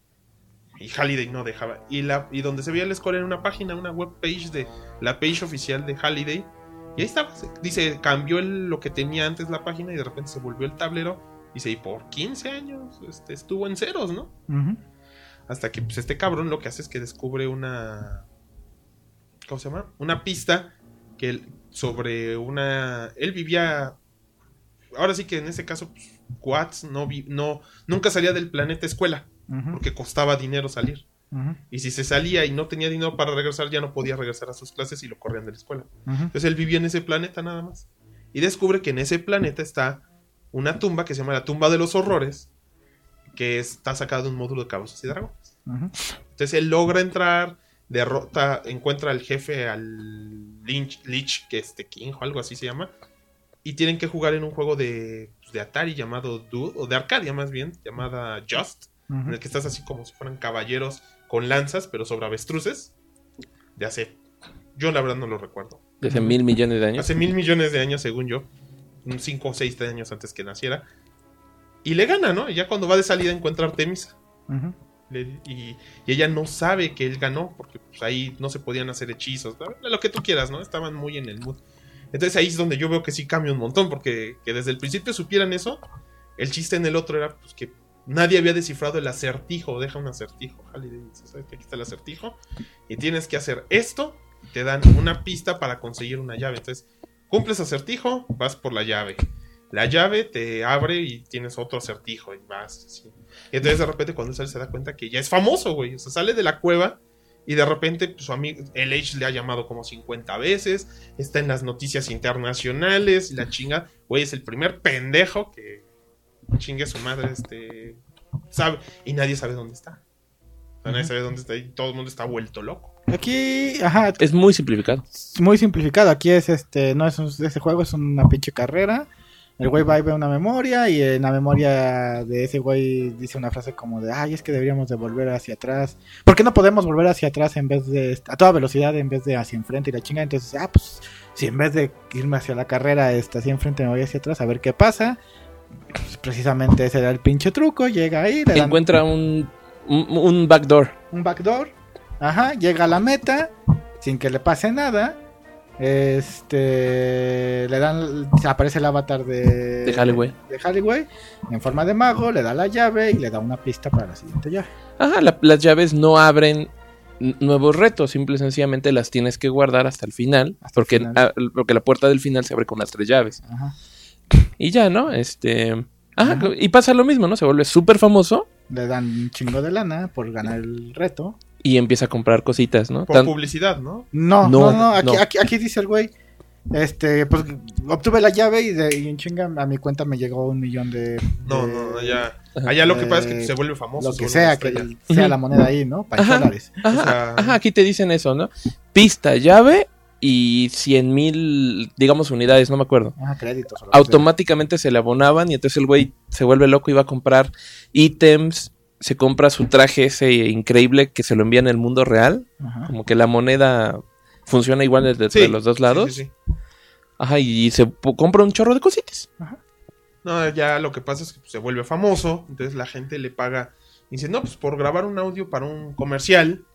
Y Halliday no dejaba. Y, la, y donde se veía el score era una página, una web page de la page oficial de Halliday. Y ahí estaba. Dice, cambió el, lo que tenía antes la página y de repente se volvió el tablero. Dice, y por quince años este, estuvo en ceros, ¿no? Ujú. Hasta que pues, este cabrón lo que hace es que descubre una... ¿Cómo se llama? Una pista que él, sobre una... Él vivía... Ahora sí que en ese caso, pues, Watts no, vi, no nunca salía del planeta escuela. Ujú. Porque costaba dinero salir. Ujú. Y si se salía y no tenía dinero para regresar, ya no podía regresar a sus clases y lo corrían de la escuela. Ujú. Entonces él vivía en ese planeta nada más. Y descubre que en ese planeta está una tumba que se llama la tumba de los horrores, que está sacada de un módulo de Calabozos y Dragones. Ujú. Entonces él logra entrar, derrota, encuentra al jefe, al Lynch, Lich, que es The King o algo así se llama. Y tienen que jugar en un juego de, de Atari llamado Dude, o de Arcadia más bien, llamada Just, Ujú. en el que estás así como si fueran caballeros con lanzas, pero sobre avestruces. De hace... Yo la verdad no lo recuerdo. Desde mil millones de años. Hace mil millones de años, según yo. Cinco o seis años antes que naciera. Y le gana, ¿no? Y ya cuando va de salida encuentra a Artemisa. Ujú. Le- y, y ella no sabe que él ganó, porque pues, ahí no se podían hacer hechizos, ¿no? Lo que tú quieras, ¿no? Estaban muy en el mood. Entonces ahí es donde yo veo que sí cambia un montón, porque que desde el principio supieran eso. El chiste en el otro era pues, que nadie había descifrado el acertijo. Deja un acertijo. Halliday dice, ¿sabes qué? Aquí está el acertijo. Y tienes que hacer esto. Y te dan una pista para conseguir una llave. Entonces, cumples acertijo, vas por la llave. La llave te abre y tienes otro acertijo y vas así. Y entonces de repente cuando sale se da cuenta que ya es famoso, güey. O sea, sale de la cueva y de repente pues, su amigo, el H le ha llamado como cincuenta veces. Está en las noticias internacionales y la chinga. Güey, es el primer pendejo que chingue a su madre, este... sabe. Y nadie sabe dónde está. O sea, nadie sabe dónde está y todo el mundo está vuelto loco. Aquí, ajá, Es muy simplificado. es muy simplificado. Aquí es este, no es un, este juego es una pinche carrera. El güey va y ve una memoria y en la memoria de ese güey dice una frase como de, ay, es que deberíamos de volver hacia atrás. ¿Por qué no podemos volver hacia atrás en vez de, a toda velocidad en vez de hacia enfrente y la chinga? Entonces, ah, pues, si en vez de irme hacia la carrera, este, hacia enfrente me voy hacia atrás a ver qué pasa. Pues, precisamente ese era el pinche truco. Llega ahí, le dan Encuentra un, un, un backdoor. un backdoor. Ajá, llega a la meta sin que le pase nada. Este, le dan, aparece el avatar de De Halliway. de Halliway en forma de mago, le da la llave y le da una pista para la siguiente llave. Ajá, la- las llaves no abren n- nuevos retos, simple y sencillamente las tienes que guardar hasta el final, Hasta el porque, final. ah, porque la puerta del final se abre con las tres llaves. Ajá. Y ya, ¿no? Este... Ajá, y pasa lo mismo, ¿no? Se vuelve súper famoso Le dan un chingo de lana por ganar el reto. y empieza a comprar cositas, ¿no? Por Tan- publicidad, ¿no? No, No, no, no, aquí, no. Aquí, aquí dice el güey. Este, pues obtuve la llave y, de, y en chinga a mi cuenta me llegó un millón de. No, de- no, allá, allá lo que pasa es que eh, se vuelve famoso. Lo se que vuelve sea, una que estrella. sea Ujú. la moneda ahí, ¿no? Para Ajá. dólares. Ajá, O sea- ajá, aquí te dicen eso, ¿no? Pista, llave y cien mil, digamos, unidades, no me acuerdo. Ajá, créditos. o lo que sea. Automáticamente se le abonaban y entonces el güey se vuelve loco y va a comprar ítems, se compra su traje ese increíble que se lo envía en el mundo real, Ajá. como que la moneda funciona igual desde Sí, de los dos sí, lados. sí, sí. Ajá, y se pu- compra un chorro de cositas. No, ya lo que pasa es que pues, se vuelve famoso, entonces la gente le paga. Y dice, no, pues por grabar un audio para un comercial,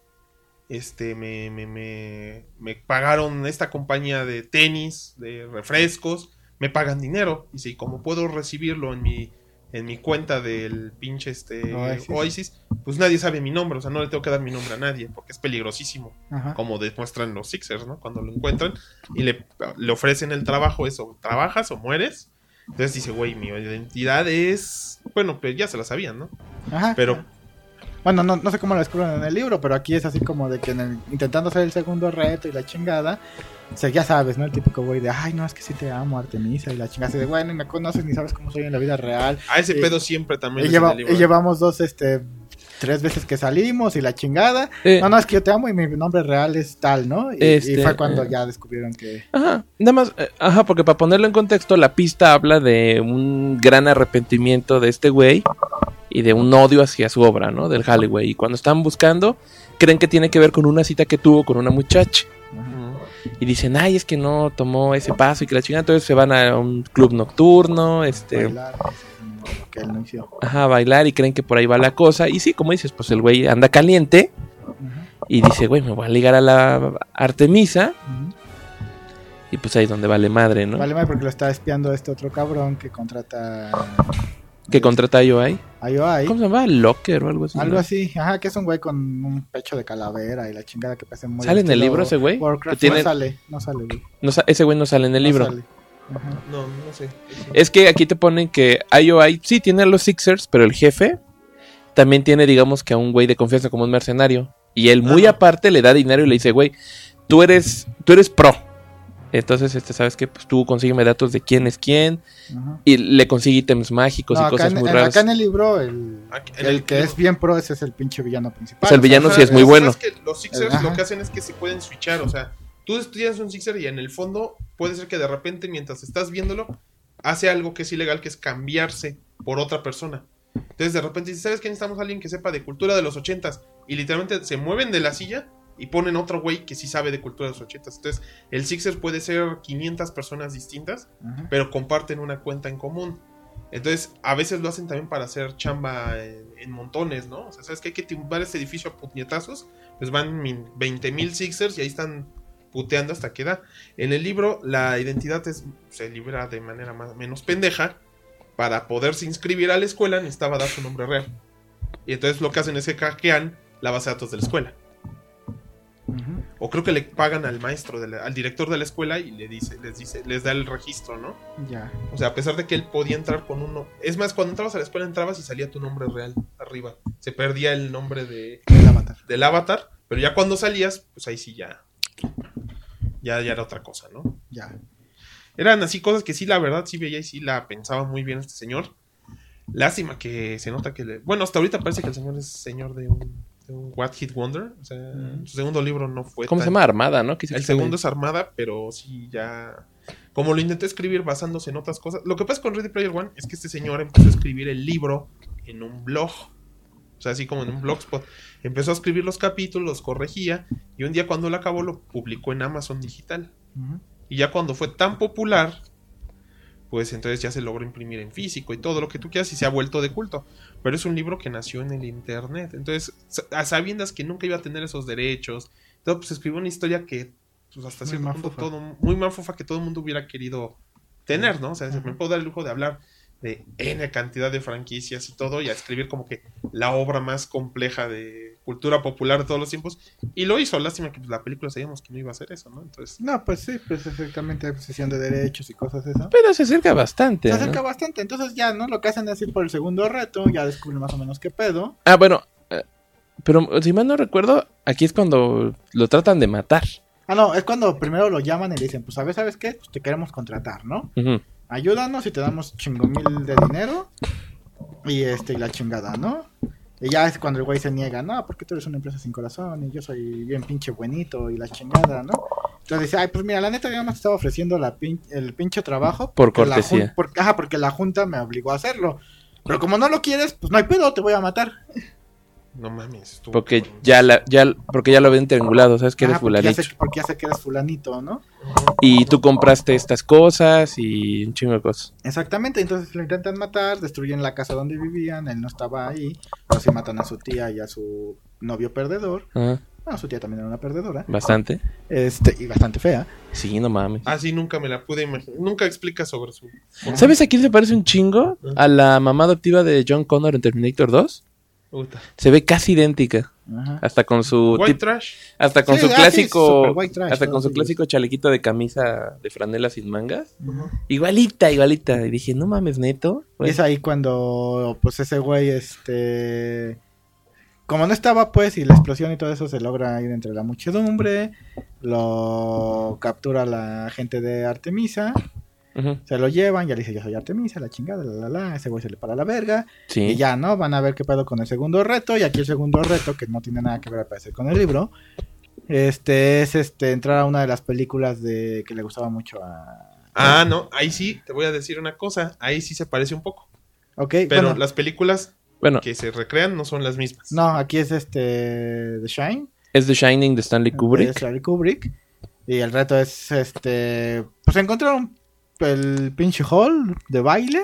este, me, me, me, me pagaron esta compañía de tenis, de refrescos, me pagan dinero. Y si como puedo recibirlo en mi, en mi cuenta del pinche este Oasis. Oasis, pues nadie sabe mi nombre, o sea, no le tengo que dar mi nombre a nadie, porque es peligrosísimo. Ajá. Como demuestran los Sixers, ¿no? Cuando lo encuentran y le, le ofrecen el trabajo, eso, trabajas o mueres. Entonces dice, güey, mi identidad es... Bueno, pues ya se la sabían, ¿no? Ajá. Pero Bueno, no, no sé cómo lo descubren en el libro, pero aquí es así como de que en el- intentando hacer el segundo reto y la chingada, o sea, ya sabes, ¿no? El típico güey de, ay, no, es que sí te amo, Artemisa, y la chingada, así de, bueno, ni me conoces ni sabes cómo soy en la vida real. a ese Y- pedo siempre también Y, es lleva- en el libro. y llevamos dos, este, tres veces que salimos y la chingada. Eh, No, no, es que yo te amo y mi nombre real es tal, ¿no? Y, Este, y fue cuando eh. ya descubrieron que... Ajá, nada más, eh, ajá, porque para ponerlo en contexto, la pista habla de un gran arrepentimiento de este güey y de un odio hacia su obra, ¿no? Del Halliway. Y cuando están buscando, creen que tiene que ver con una cita que tuvo con una muchacha. Ujú. Y dicen, ay, es que no tomó ese paso y que la chingada. Entonces se van a un club nocturno, este... Bailar, es lo que él no hizo. Ajá, bailar y creen que por ahí va la cosa. Y sí, como dices, pues el güey anda caliente Ujú, y dice, güey, me voy a ligar a la Artemisa. ujú. Y pues ahí es donde vale madre, ¿no? Vale, mal porque lo está espiando este otro cabrón que contrata Que contrata a I O I. a I O I. ¿Cómo se llama? Locker o algo así. Algo ¿no? así, ajá, que es un güey con un pecho de calavera y la chingada que parece muy... ¿Sale en el estilo libro ese güey? Warcraft. Que tiene- No sale, no sale, güey. No sa- ese güey no sale en el No libro. sale. Ajá. No, no sé. Es que aquí te ponen que I O I sí tiene a los Sixers, pero el jefe también tiene, digamos, que a un güey de confianza como un mercenario. Y él muy Ajá. aparte le da dinero y le dice, güey, tú eres, tú eres pro. Entonces, este, ¿sabes qué? Pues tú consígueme datos de quién es quién. Ajá. Y le consigue ítems mágicos No, y acá, cosas en, muy en- raras. acá en el libro, el, Aquí- en el el que libro. es bien pro, ese es el pinche villano principal. O sea, el villano sí es muy Lo que bueno. pasa es que los Sixers Ajá. lo que hacen es que se pueden switchar. O sea, tú tienes un Sixer y en el fondo puede ser que de repente, mientras estás viéndolo, hace algo que es ilegal, que es cambiarse por otra persona. Entonces, de repente dices, ¿sabes qué? Necesitamos a alguien que sepa de cultura de los ochentas. Y literalmente se mueven de la silla y ponen otro güey que sí sabe de cultura de los ochentas. Entonces, el Sixer puede ser quinientas personas distintas, Ajá. pero comparten una cuenta en común. Entonces, a veces lo hacen también para hacer chamba en, en montones, ¿no? O sea, ¿sabes qué? Hay que tumbar este edificio a puñetazos. Pues van veinte mil Sixers y ahí están puteando hasta que da. En el libro, la identidad es, se libera de manera más menos pendeja. Para poderse inscribir a la escuela, necesitaba dar su nombre real. Y entonces lo que hacen es que hackean la base de datos de la escuela. Ujú. O creo que le pagan al maestro, de la- al director de la escuela y le dice, les dice, les da el registro, ¿no? Ya. O sea, a pesar de que él podía entrar con uno. Es más, cuando entrabas a la escuela entrabas y salía tu nombre real arriba. Se perdía el nombre de, El avatar. del avatar. Pero ya cuando salías, pues ahí sí ya. Ya, ya era otra cosa, ¿no? Ya. Eran así cosas que sí, la verdad, sí veía y sí la pensaba muy bien este señor. Lástima que se nota que le... Bueno, hasta ahorita parece que el señor es señor de un, de un What Hit Wonder. O sea, su segundo libro no fue ¿Cómo se tan- llama? Armada, ¿no? Que sí El que sale- segundo es Armada, pero sí ya... Como lo intenté escribir basándose en otras cosas. Lo que pasa con Ready Player One es que este señor empezó a escribir el libro en un blog. O sea, así como en un blogspot. Empezó a escribir los capítulos, los corregía. Y un día cuando lo acabó lo publicó en Amazon Digital. Ujú. Y ya cuando fue tan popular, pues entonces ya se logró imprimir en físico y todo lo que tú quieras y se ha vuelto de culto. Pero es un libro que nació en el internet. Entonces, a sabiendas que nunca iba a tener esos derechos, todo, pues escribió una historia que, pues hasta Muy cierto punto, mafufa. todo, muy mafufa que todo el mundo hubiera querido tener, ¿no? O sea, se me puedo dar el lujo de hablar de N cantidad de franquicias y todo, y a escribir como que la obra más compleja de cultura popular de todos los tiempos. Y lo hizo, lástima que pues, la película sabíamos que no iba a hacer eso, ¿no? Entonces, No, pues sí, pues exactamente hay posesión de derechos y cosas de eso. Pero se acerca bastante. Se ¿no? acerca bastante, entonces ya, ¿no? Lo que hacen es ir por el segundo reto, ya descubren más o menos qué pedo. Ah, bueno. eh, Pero si mal no recuerdo, aquí es cuando lo tratan de matar. Ah, no, es cuando primero lo llaman y le dicen, pues, ¿sabes, sabes qué? Pues te queremos contratar, ¿no? Ujú. Ayúdanos y te damos chingo mil de dinero y este, y la chingada, ¿no? Y ya es cuando el güey se niega, no, porque tú eres una empresa sin corazón y yo soy bien pinche buenito y la chingada, ¿no? Entonces dice, ay, pues mira, la neta yo no te estaba ofreciendo la pin- el pinche trabajo. Por porque la cortesía. jun- por- ajá, porque la junta me obligó a hacerlo. Pero como no lo quieres, pues no hay pedo, te voy a matar. no mames. estuvo Porque cabrón. ya, la, ya, porque ya lo ven triangulado, ¿sabes que eres Ajá, porque, ya fulanito? sé, porque ya sé que eres fulanito, ¿no? Y tú compraste estas cosas y un chingo de cosas. Exactamente, entonces lo intentan matar, destruyen la casa donde vivían, él no estaba ahí, pero sí matan a su tía y a su novio perdedor. Ajá, Bueno, su tía también era una perdedora. bastante. Este, y bastante fea. Sí, no mames. Ah, sí, nunca me la pude imaginar. Nunca explica sobre su... ¿Sabes a quién se parece un chingo? A la mamá adoptiva de John Connor en Terminator dos. Puta. Se ve casi idéntica. Ajá. Hasta con su White tip- trash. hasta con Sí, su ah, sí, clásico super white trash, hasta todo con su sí. clásico chalequito de camisa de franela sin mangas. Ujú. Igualita, igualita. Y dije, no mames, neto. Y Bueno, es ahí cuando, pues, ese güey, este... Como no estaba, pues, y la explosión y todo eso se logra ir entre la muchedumbre, lo captura la gente de Artemisa, ujú, se lo llevan, ya le dice, yo soy Artemisa, la chingada, la, la, la, ese güey se le para la verga, sí. y ya, ¿no? Van a ver qué pedo con el segundo reto, y aquí el segundo reto, que no tiene nada que ver, al parecer, con el libro, este, es, este, entrar a una de las películas de que le gustaba mucho a... Ah, no, ahí sí, te voy a decir una cosa. Ahí sí se parece un poco. Ok, Pero bueno, las películas Bueno, que se recrean no son las mismas. no, aquí es este, The Shine, es The Shining de Stanley de Kubrick. Stanley Kubrick. Y el reto es, este, pues encontrar un, el pinche hall de baile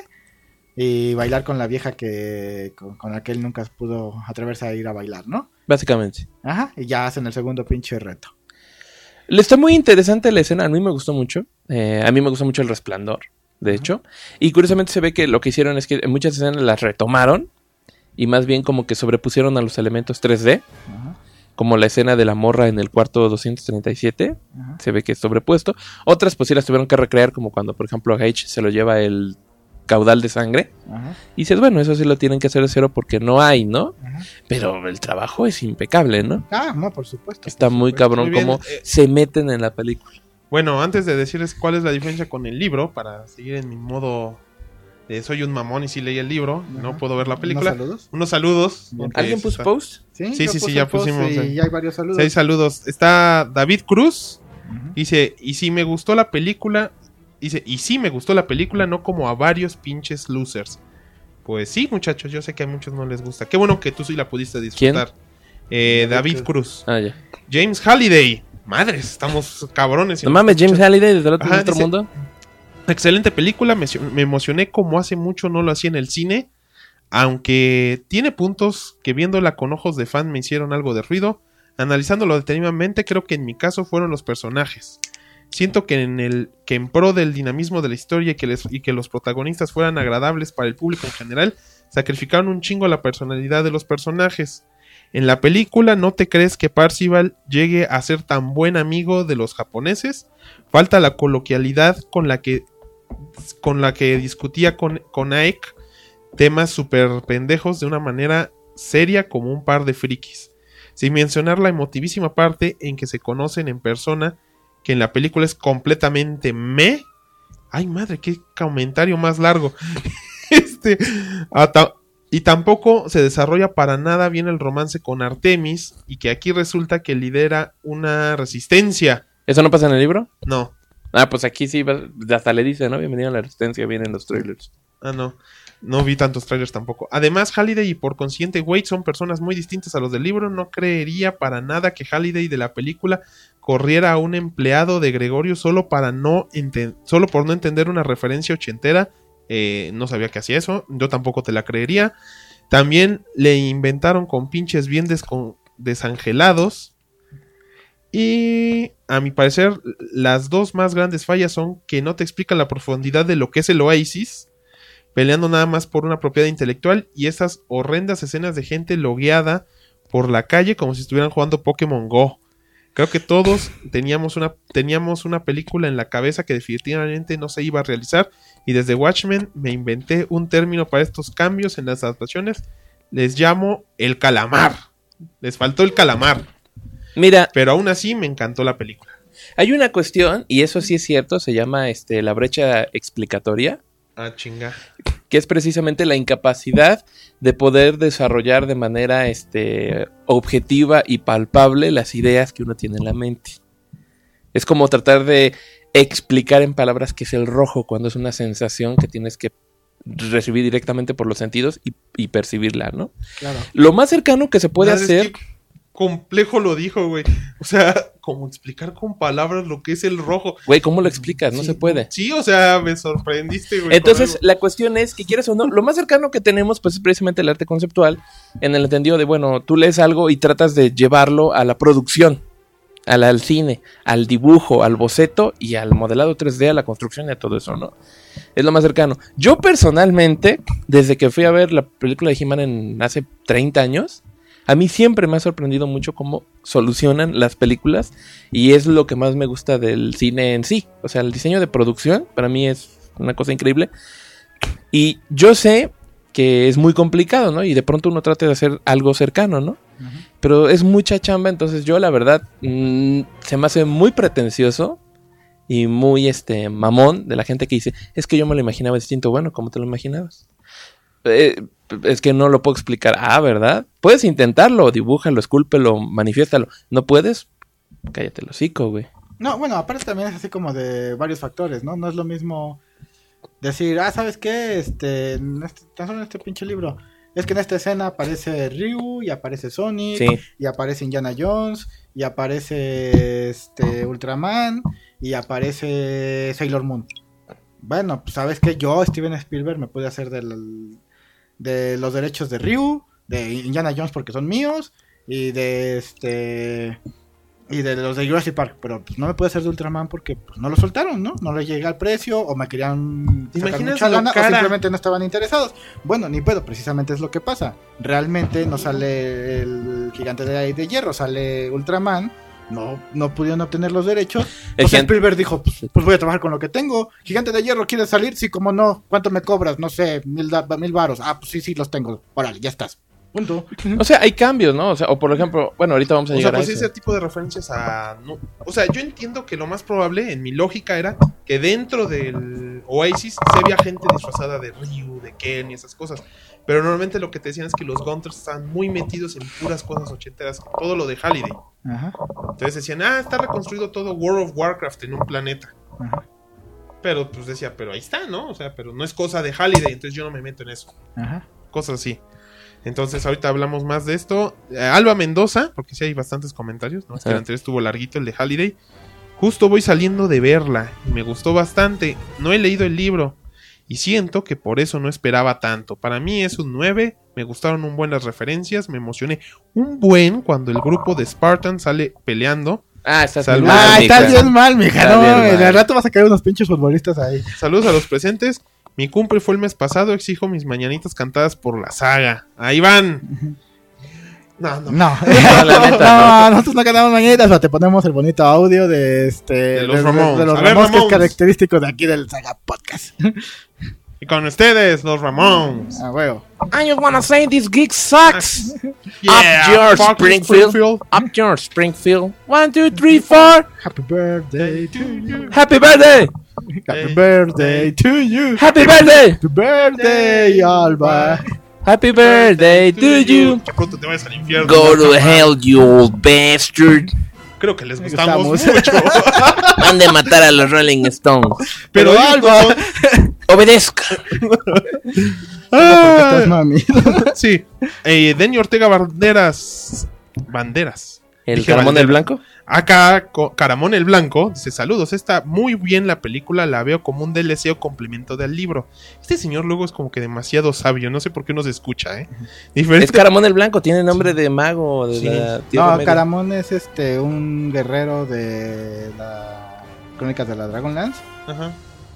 y bailar con la vieja que con, con la que él nunca pudo atreverse a ir a bailar, ¿no? Básicamente. Ajá, y ya hacen el segundo pinche reto. Le está muy interesante la escena, a mí me gustó mucho. Eh, a mí me gustó mucho El Resplandor, de uh-huh. hecho. Y curiosamente se ve que lo que hicieron es que en muchas escenas las retomaron y más bien como que sobrepusieron a los elementos tres D. Uh-huh. Como la escena de la morra en el cuarto doscientos treinta y siete. Uh-huh. Se ve que es sobrepuesto. Otras pues sí las tuvieron que recrear, como cuando por ejemplo a Gage se lo lleva el caudal de sangre. Uh-huh. Y dices, bueno, eso sí lo tienen que hacer de cero porque no hay, ¿no? Uh-huh. Pero el trabajo es impecable, ¿no? Ah, no, por supuesto. Está por muy supuesto. cabrón muy cómo eh, se meten en la película. Bueno, antes de decirles cuál es la diferencia con el libro, para seguir en mi modo de soy un mamón y sí leí el libro, uh-huh. no puedo ver la película. ¿Unos saludos? Unos saludos. ¿Alguien puso está... post? Sí, sí, sí, sí ya pusimos. Y eh, ya hay varios saludos. Seis saludos. Está David Cruz. Uh-huh. Dice, y si me gustó la película... Dice, y sí me gustó la película, no como a varios pinches losers. Pues sí, muchachos, yo sé que a muchos no les gusta. Qué bueno que tú sí la pudiste disfrutar. Eh, David Cruz. Ah, ya. James Halliday. Madres, estamos cabrones. No mames, James Halliday desde el otro, Ajá, otro dice, mundo. Excelente película, me, me emocioné como hace mucho no lo hacía en el cine. Aunque tiene puntos que viéndola con ojos de fan me hicieron algo de ruido. Analizándolo detenidamente, creo que en mi caso fueron los personajes. Siento que en el que en pro del dinamismo de la historia y que, les, y que los protagonistas fueran agradables para el público en general, sacrificaron un chingo la personalidad de los personajes. En la película no te crees que Parzival llegue a ser tan buen amigo de los japoneses. Falta la coloquialidad con la que, con la que discutía con, con Aek temas súper pendejos de una manera seria como un par de frikis. Sin mencionar la emotivísima parte en que se conocen en persona, que en la película es completamente meh. Ay, madre, qué comentario más largo. este, ta- y tampoco se desarrolla para nada bien el romance con Artemis, y que aquí resulta que lidera una resistencia. ¿Eso no pasa en el libro? No. Ah, pues aquí sí, hasta le dice, ¿no? Bienvenido a la resistencia, vienen los trailers. Ah, no. No vi tantos trailers tampoco. Además, Halliday y por consiguiente Wade son personas muy distintas a los del libro. No creería para nada que Halliday de la película corriera a un empleado de Gregorio solo para no enten- solo por no entender una referencia ochentera. Eh, no sabía que hacía eso. Yo tampoco te la creería. También le inventaron con pinches bien descon- desangelados. Y a mi parecer, las dos más grandes fallas son que no te explican la profundidad de lo que es el Oasis, peleando nada más por una propiedad intelectual, y esas horrendas escenas de gente logueada por la calle como si estuvieran jugando Pokémon Go. Creo que todos teníamos una, teníamos una película en la cabeza que definitivamente no se iba a realizar, y desde Watchmen me inventé un término para estos cambios en las adaptaciones. Les llamo el calamar. Les faltó el calamar. Mira, pero aún así me encantó la película. Hay una cuestión, y eso sí es cierto, se llama este, la brecha explicatoria. Ah, chinga. Que es precisamente la incapacidad de poder desarrollar de manera este, objetiva y palpable las ideas que uno tiene en la mente. Es como tratar de explicar en palabras qué es el rojo cuando es una sensación que tienes que recibir directamente por los sentidos y, y percibirla, ¿no? Claro. Lo más cercano que se puede Madre, hacer... es que complejo lo dijo, güey. O sea, como explicar con palabras lo que es el rojo. Güey, ¿cómo lo explicas? No sí, se puede. Sí, o sea, me sorprendiste, güey. Entonces, la cuestión es que quieres o no, lo más cercano que tenemos, pues es precisamente el arte conceptual, en el entendido de, bueno, tú lees algo y tratas de llevarlo a la producción, al, al cine, al dibujo, al boceto y al modelado tres D, a la construcción y a todo eso, ¿no? Es lo más cercano. Yo personalmente, desde que fui a ver la película de He-Man en hace treinta años, a mí siempre me ha sorprendido mucho cómo solucionan las películas, y es lo que más me gusta del cine en sí. O sea, el diseño de producción para mí es una cosa increíble. Y yo sé que es muy complicado, ¿no? Y de pronto uno trata de hacer algo cercano, ¿no? Uh-huh. Pero es mucha chamba, entonces yo la verdad mmm, se me hace muy pretencioso y muy este mamón de la gente que dice, es que yo me lo imaginaba distinto. Bueno, ¿cómo te lo imaginabas? Eh, es que no lo puedo explicar. Ah, ¿verdad? Puedes intentarlo, dibújalo, escúlpelo, manifiéstalo. ¿No puedes? Cállate el hocico, güey. No, bueno, aparte también es así como de varios factores, ¿no? No es lo mismo decir, ah, ¿sabes qué? Este, en este, tan solo en este pinche libro, es que en esta escena aparece Ryu y aparece Sonic Sí. y aparece Indiana Jones y aparece este Ultraman y aparece Sailor Moon. Bueno, pues sabes que yo, Steven Spielberg, me pude hacer del, de los derechos de Ryu, de Indiana Jones porque son míos y de este y de los de Jurassic Park, pero pues no me pude hacer de Ultraman porque pues, no lo soltaron, ¿no? No le llega el precio o me querían ¿Te sacar imaginas mucha lo lana o cara? simplemente no estaban interesados. Bueno, ni pedo, precisamente es lo que pasa. Realmente no sale el gigante de, de hierro, sale Ultraman. No, no pudieron obtener los derechos. El Pues gigante- Spielberg dijo, pues, pues voy a trabajar con lo que tengo. Gigante de hierro, ¿quieres salir? Sí, como no. ¿Cuánto me cobras? No sé, mil, da- mil varos. Ah, pues sí, sí, los tengo. Órale, ya estás. Punto. O sea, hay cambios, ¿no? O sea, o por ejemplo, bueno, ahorita vamos a O sea, llegar pues a eso. ese tipo de referencias a... No. O sea, yo entiendo que lo más probable, en mi lógica, era que dentro del Oasis se había gente disfrazada de Ryu, de Ken y esas cosas. Pero normalmente lo que te decían es que los Gunters estaban muy metidos en puras cosas ochenteras. Todo lo de Halliday. Ajá, Entonces decían, ah, está reconstruido todo World of Warcraft en un planeta. ajá, Pero pues decía, pero ahí está, ¿no? O sea, pero no es cosa de Halliday, entonces yo no me meto en eso. ajá. Cosas así. Entonces ahorita hablamos más de esto. Eh, Alba Mendoza, porque sí hay bastantes comentarios, ¿no? Es que el Ajá. anterior estuvo larguito, el de Halliday. Justo voy saliendo de verla y me gustó bastante. No he leído el libro y siento que por eso no esperaba tanto. Para mí es un nueve, me gustaron un buen las referencias, me emocioné un buen cuando el grupo de Spartan sale peleando. Ah, estás Salud. muy mal, Ah, mija. estás bien mal, mija. Está No, bien mames, mal. al rato vas a caer unos pinches futbolistas ahí. Saludos a los presentes. Mi cumple fue el mes pasado, exijo mis mañanitas cantadas por la saga. Ahí van. No, no. No, No, la neta, no, nosotros no ganamos mañanitas, pero te ponemos el bonito audio de este De los Ramones. de los A ver, Ramones, que es Ramones. característico de aquí del Saga Podcast. Y con ustedes, los Ramones. Ah, huevo. I just wanna say this gig sucks. Yeah, Up yours, fuck Springfield. Springfield. Up yours, Springfield. One, two, three, four. Happy birthday to you. Happy birthday. Happy birthday to you. Happy birthday. Happy birthday, Alba. Happy birthday to you. Que pronto te vayas al infierno. Go to hell, you old bastard. Creo que les gustamos, Gustamos. mucho. Han de matar a los Rolling Stones. Pero Pero Alba. Alba. Obedezca. Porque estás mami. Sí. Eh, Denny Ortega Banderas. Banderas. ¿El Dije Caramón del Valderas. Blanco? Acá, co- Caramón el Blanco, dice saludos, está muy bien la película, la veo como un D L C o complemento del libro. Este señor luego es como que demasiado sabio, no sé por qué no se escucha, ¿eh? Diferente. Es Caramón el Blanco, tiene nombre de mago de Sí. la Tierra No, Media. Caramón es este un guerrero de la Crónicas de la Dragonlance. Ajá.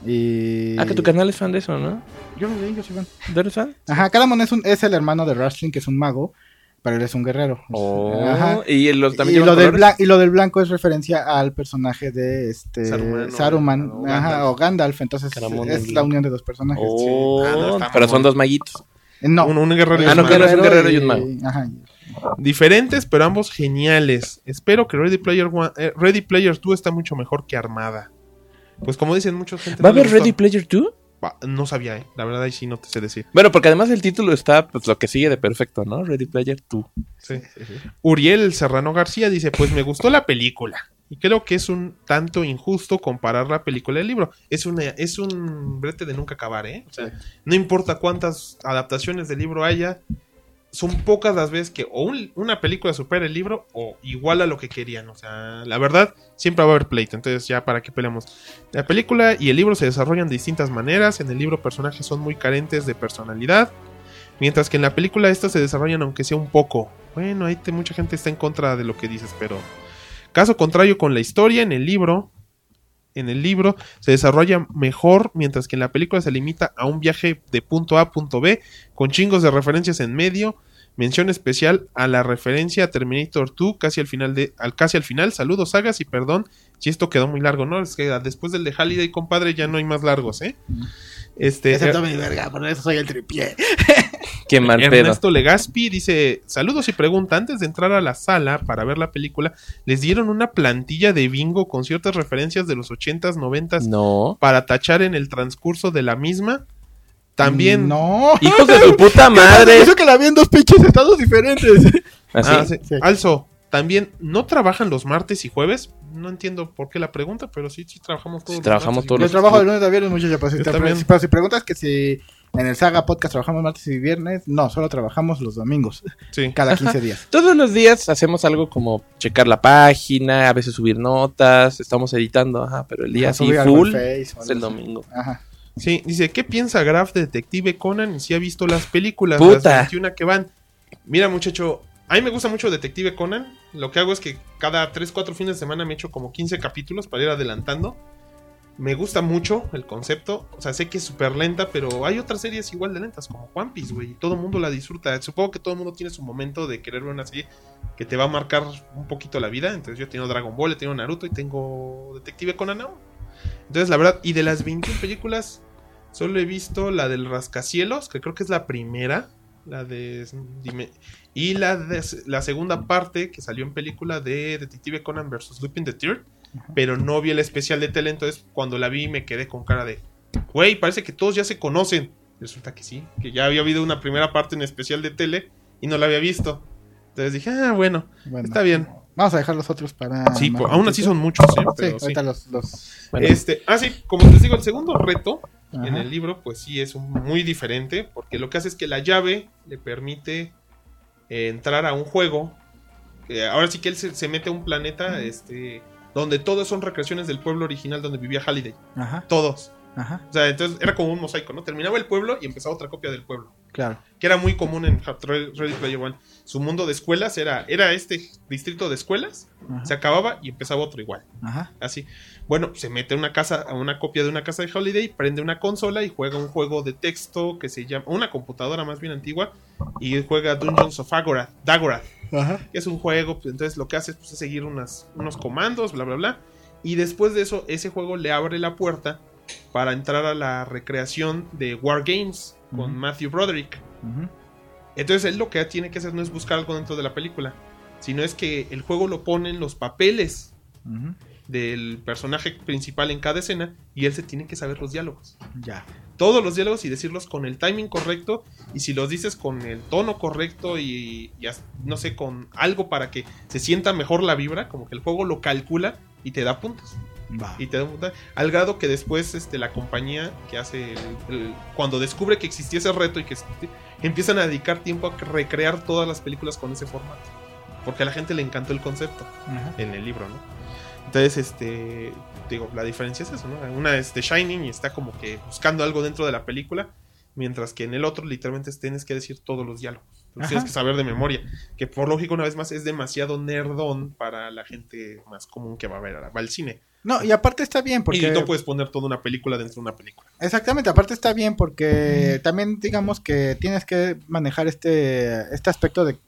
Y Ah, que tu canal es fan de eso, ¿no? yo lo leí, yo soy fan. ¿De eres fan? Ajá, Caramón es un es el hermano de Rustling, que es un mago, pero él es un guerrero. Oh, Ajá. y los también Y llevan lo, del colores? blan- y lo del blanco es referencia al personaje de este Saruman, Saruman, o- o ajá, Gandalf. o Gandalf, entonces Caramón es del la blanco. unión de dos personajes. Oh, Ah, no, está pero mamón. son dos maguitos. Eh, No, Un, un guerrero y Ah, un no, mago. que eres un guerrero y un mago. Ajá. Diferentes, pero ambos geniales. Espero que Ready Player One, eh, Ready Player dos está mucho mejor que Armada. Pues como dicen mucha gente. ¿Va a no le haber gustó. Ready Player dos? Va, no sabía, eh. La verdad ahí sí no te sé decir. Bueno, porque además el título está, pues lo que sigue de perfecto, ¿no? Ready Player dos. Sí. Uriel Serrano García dice, pues me gustó la película. Y creo que es un tanto injusto comparar la película y el libro. Es, una, es un brete de nunca acabar, ¿eh? O sea, no importa cuántas adaptaciones del libro haya, son pocas las veces que o un- una película supera el libro o iguala lo que querían. O sea, la verdad, siempre va a haber pleito. Entonces, ya para qué peleamos. La película y el libro se desarrollan de distintas maneras. En el libro, personajes son muy carentes de personalidad. Mientras que en la película, estas se desarrollan, aunque sea un poco. Bueno, ahí te- mucha gente está en contra de lo que dices, pero. Caso contrario con la historia, en el libro. En el libro se desarrolla mejor, mientras que en la película se limita a un viaje de punto A a punto B, con chingos de referencias en medio. Mención especial a la referencia a Terminator dos, casi al final de, al, casi al final. Saludos, sagas, y perdón si esto quedó muy largo, ¿no? Es que después del de Halliday, compadre, ya no hay más largos, ¿eh? Este. Excepto mi verga, por eso soy el tripié. Qué mal pedo. Ernesto Legaspi dice, saludos y pregunta, antes de entrar a la sala para ver la película, les dieron una plantilla de bingo con ciertas referencias de los ochentas, noventas No. para tachar en el transcurso de la misma. También... No. Hijos de su puta madre. Eso que la vi en dos pinches estados diferentes. Así. Ah, sí. Sí. Also, también, ¿no trabajan los martes y jueves? No entiendo por qué la pregunta, pero sí, sí trabajamos todos Sí, los trabajamos martes y todos Yo los- trabajo de lunes a viernes, muchachos. Pero, si Yo te- también. pero si preguntas que si En el Saga Podcast trabajamos martes y viernes. No, solo trabajamos los domingos. Sí. Cada quince días. Todos los días hacemos algo como checar la página, a veces subir notas, estamos editando, ajá, pero el día Ajá, así subir algo full al Face o es algo el así. domingo. Ajá. Sí, dice, ¿qué piensa Graf de Detective Conan? Y si ha visto las películas, Puta. las veintiuna que van. Mira, muchacho, a mí me gusta mucho Detective Conan. Lo que hago es que cada tres, cuatro fines de semana me echo como quince capítulos para ir adelantando. Me gusta mucho el concepto. O sea, sé que es súper lenta, pero hay otras series igual de lentas, como One Piece, güey. Y todo el mundo la disfruta. Supongo que todo el mundo tiene su momento de querer ver una serie que te va a marcar un poquito la vida. Entonces yo tengo Dragon Ball, he tenido Naruto y tengo Detective Conan aún. Entonces, la verdad, y de las veintiuna películas, solo he visto la del Rascacielos, que creo que es la primera. La de... Dime, y la de la segunda parte que salió en película de Detective Conan versus Lupin the Third. Pero no vi el especial de tele, entonces cuando la vi me quedé con cara de... Güey, parece que todos ya se conocen. Resulta que sí, que ya había habido una primera parte en especial de tele y no la había visto. Entonces dije, ah, bueno, Bueno, está bien. Vamos a dejar los otros para... Sí, más por- aún así ratito. son muchos, ¿eh? Sí, Pero sí. ahorita los... los... Bueno, Este, ah, sí, como les digo, el segundo reto Ajá. en el libro, pues sí es un- muy diferente, porque lo que hace es que la llave le permite eh, entrar a un juego. Que ahora sí que él se, se mete a un planeta, este, donde todos son recreaciones del pueblo original donde vivía Halliday. Ajá, Todos. ajá, O sea, entonces era como un mosaico, ¿no? Terminaba el pueblo y empezaba otra copia del pueblo. claro. Que era muy común en Ready Player One. Su mundo de escuelas era, era este distrito de escuelas, Ajá, se acababa y empezaba otro igual. ajá, Así. Bueno, se mete a una casa, a una copia de una casa de Holiday, prende una consola y juega un juego de texto que se llama, una computadora más bien antigua, y juega Dungeons of Agora, Dagorath, ajá. que es un juego, pues, entonces lo que hace pues, es seguir unas, unos comandos, bla, bla, bla. Y después de eso, ese juego le abre la puerta para entrar a la recreación de War Games con Ujú. Matthew Broderick. Ujú. Entonces él lo que tiene que hacer no es buscar algo dentro de la película, sino es que el juego lo pone en los papeles Ujú. del personaje principal en cada escena y él se tiene que saber los diálogos. Ya. Todos los diálogos y decirlos con el timing correcto, y si los dices con el tono correcto y, y as- no sé, con algo para que se sienta mejor la vibra, como que el juego lo calcula y te da puntos. Va. Y te da puntos, al grado que después este, la compañía que hace el- el- cuando descubre que existía ese reto y que empiezan a dedicar tiempo a recrear todas las películas con ese formato, porque a la gente le encantó el concepto Ajá. en el libro, ¿no? Entonces, este, digo, la diferencia es eso, ¿no? Una es The Shining y está como que buscando algo dentro de la película, mientras que en el otro literalmente tienes que decir todos los diálogos. Entonces, Ajá. tienes que saber de memoria, que por lógico, una vez más, es demasiado nerdón para la gente más común que va a ver, va al cine. No, y aparte está bien porque... Y no puedes poner toda una película dentro de una película. Exactamente, aparte está bien porque también digamos que tienes que manejar este, este aspecto de,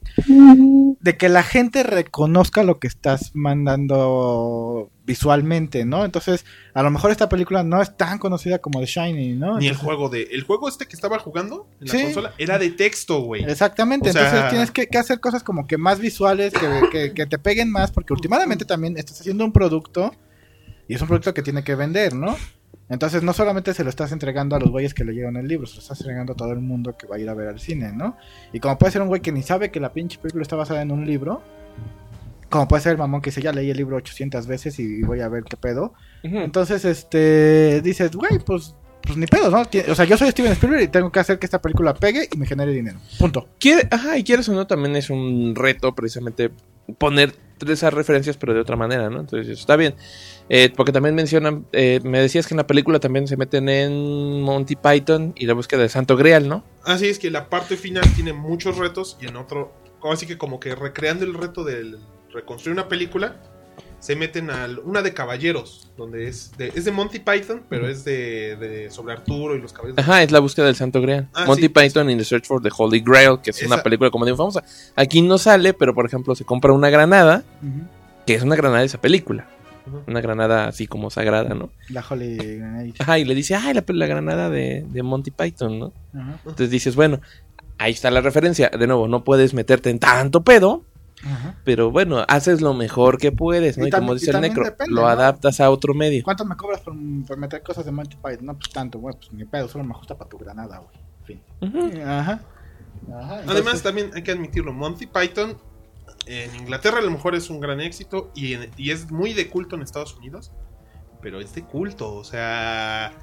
de que la gente reconozca lo que estás mandando visualmente, ¿no? Entonces, a lo mejor esta película no es tan conocida como The Shining, ¿no? Ni el Entonces- juego de... El juego este que estaba jugando en la Sí. consola era de texto, güey. Exactamente, O sea- entonces tienes que, que hacer cosas como que más visuales, que, que, que te peguen más, porque últimamente también estás haciendo un producto y es un producto que tiene que vender, ¿no? Entonces no solamente se lo estás entregando a los güeyes que leyeron el libro, se lo estás entregando a todo el mundo que va a ir a ver al cine, ¿no? Y como puede ser un güey que ni sabe que la pinche película está basada en un libro, como puede ser el mamón que dice, ya leí el libro ochocientas veces y voy a ver qué pedo. ujú. Entonces, este, dices, güey, pues, pues ni pedo, ¿no? Tie- O sea, yo soy Steven Spielberg y tengo que hacer que esta película pegue y me genere dinero. Punto. Quiere- ajá, y quieres o no, también es un reto precisamente poner esas referencias, pero de otra manera, ¿no? Entonces, eso está bien. Eh, porque también mencionan, eh, me decías que en la película también se meten en Monty Python y la búsqueda del Santo Grial, ¿no? Así es que la parte final tiene muchos retos y en otro, así que como que recreando el reto de reconstruir una película, se meten a una de caballeros, donde es de, es de Monty Python, pero es de, de sobre Arturo y los caballeros. Ajá, es la búsqueda del Santo Grial. Ah, Monty sí, Python in the Search for the Holy Grail, que es Esa- una película como de famosa. Aquí no sale, pero por ejemplo se compra una granada, que es una granada de esa película. Ujú. Una granada así como sagrada, ¿no? La Holy Grenade. Ajá, y le dice, ay, la, la granada de, de Monty Python, ¿no? Ajá. Entonces dices, bueno, ahí está la referencia. De nuevo, no puedes meterte en tanto pedo, Ajá. pero bueno, haces lo mejor que puedes, ¿no? Y Y, como tam- dice y el también Necro, depende, lo ¿no? adaptas a otro medio. ¿Cuánto me cobras por, por meter cosas de Monty Python? No, pues tanto, güey, pues ni pedo, solo me ajusta para tu granada, güey. En fin. Ujú. Ajá. Ajá. Además, entonces- también hay que admitirlo, Monty Python en Inglaterra a lo mejor es un gran éxito y, en- y es muy de culto en Estados Unidos, pero es de culto, o sea,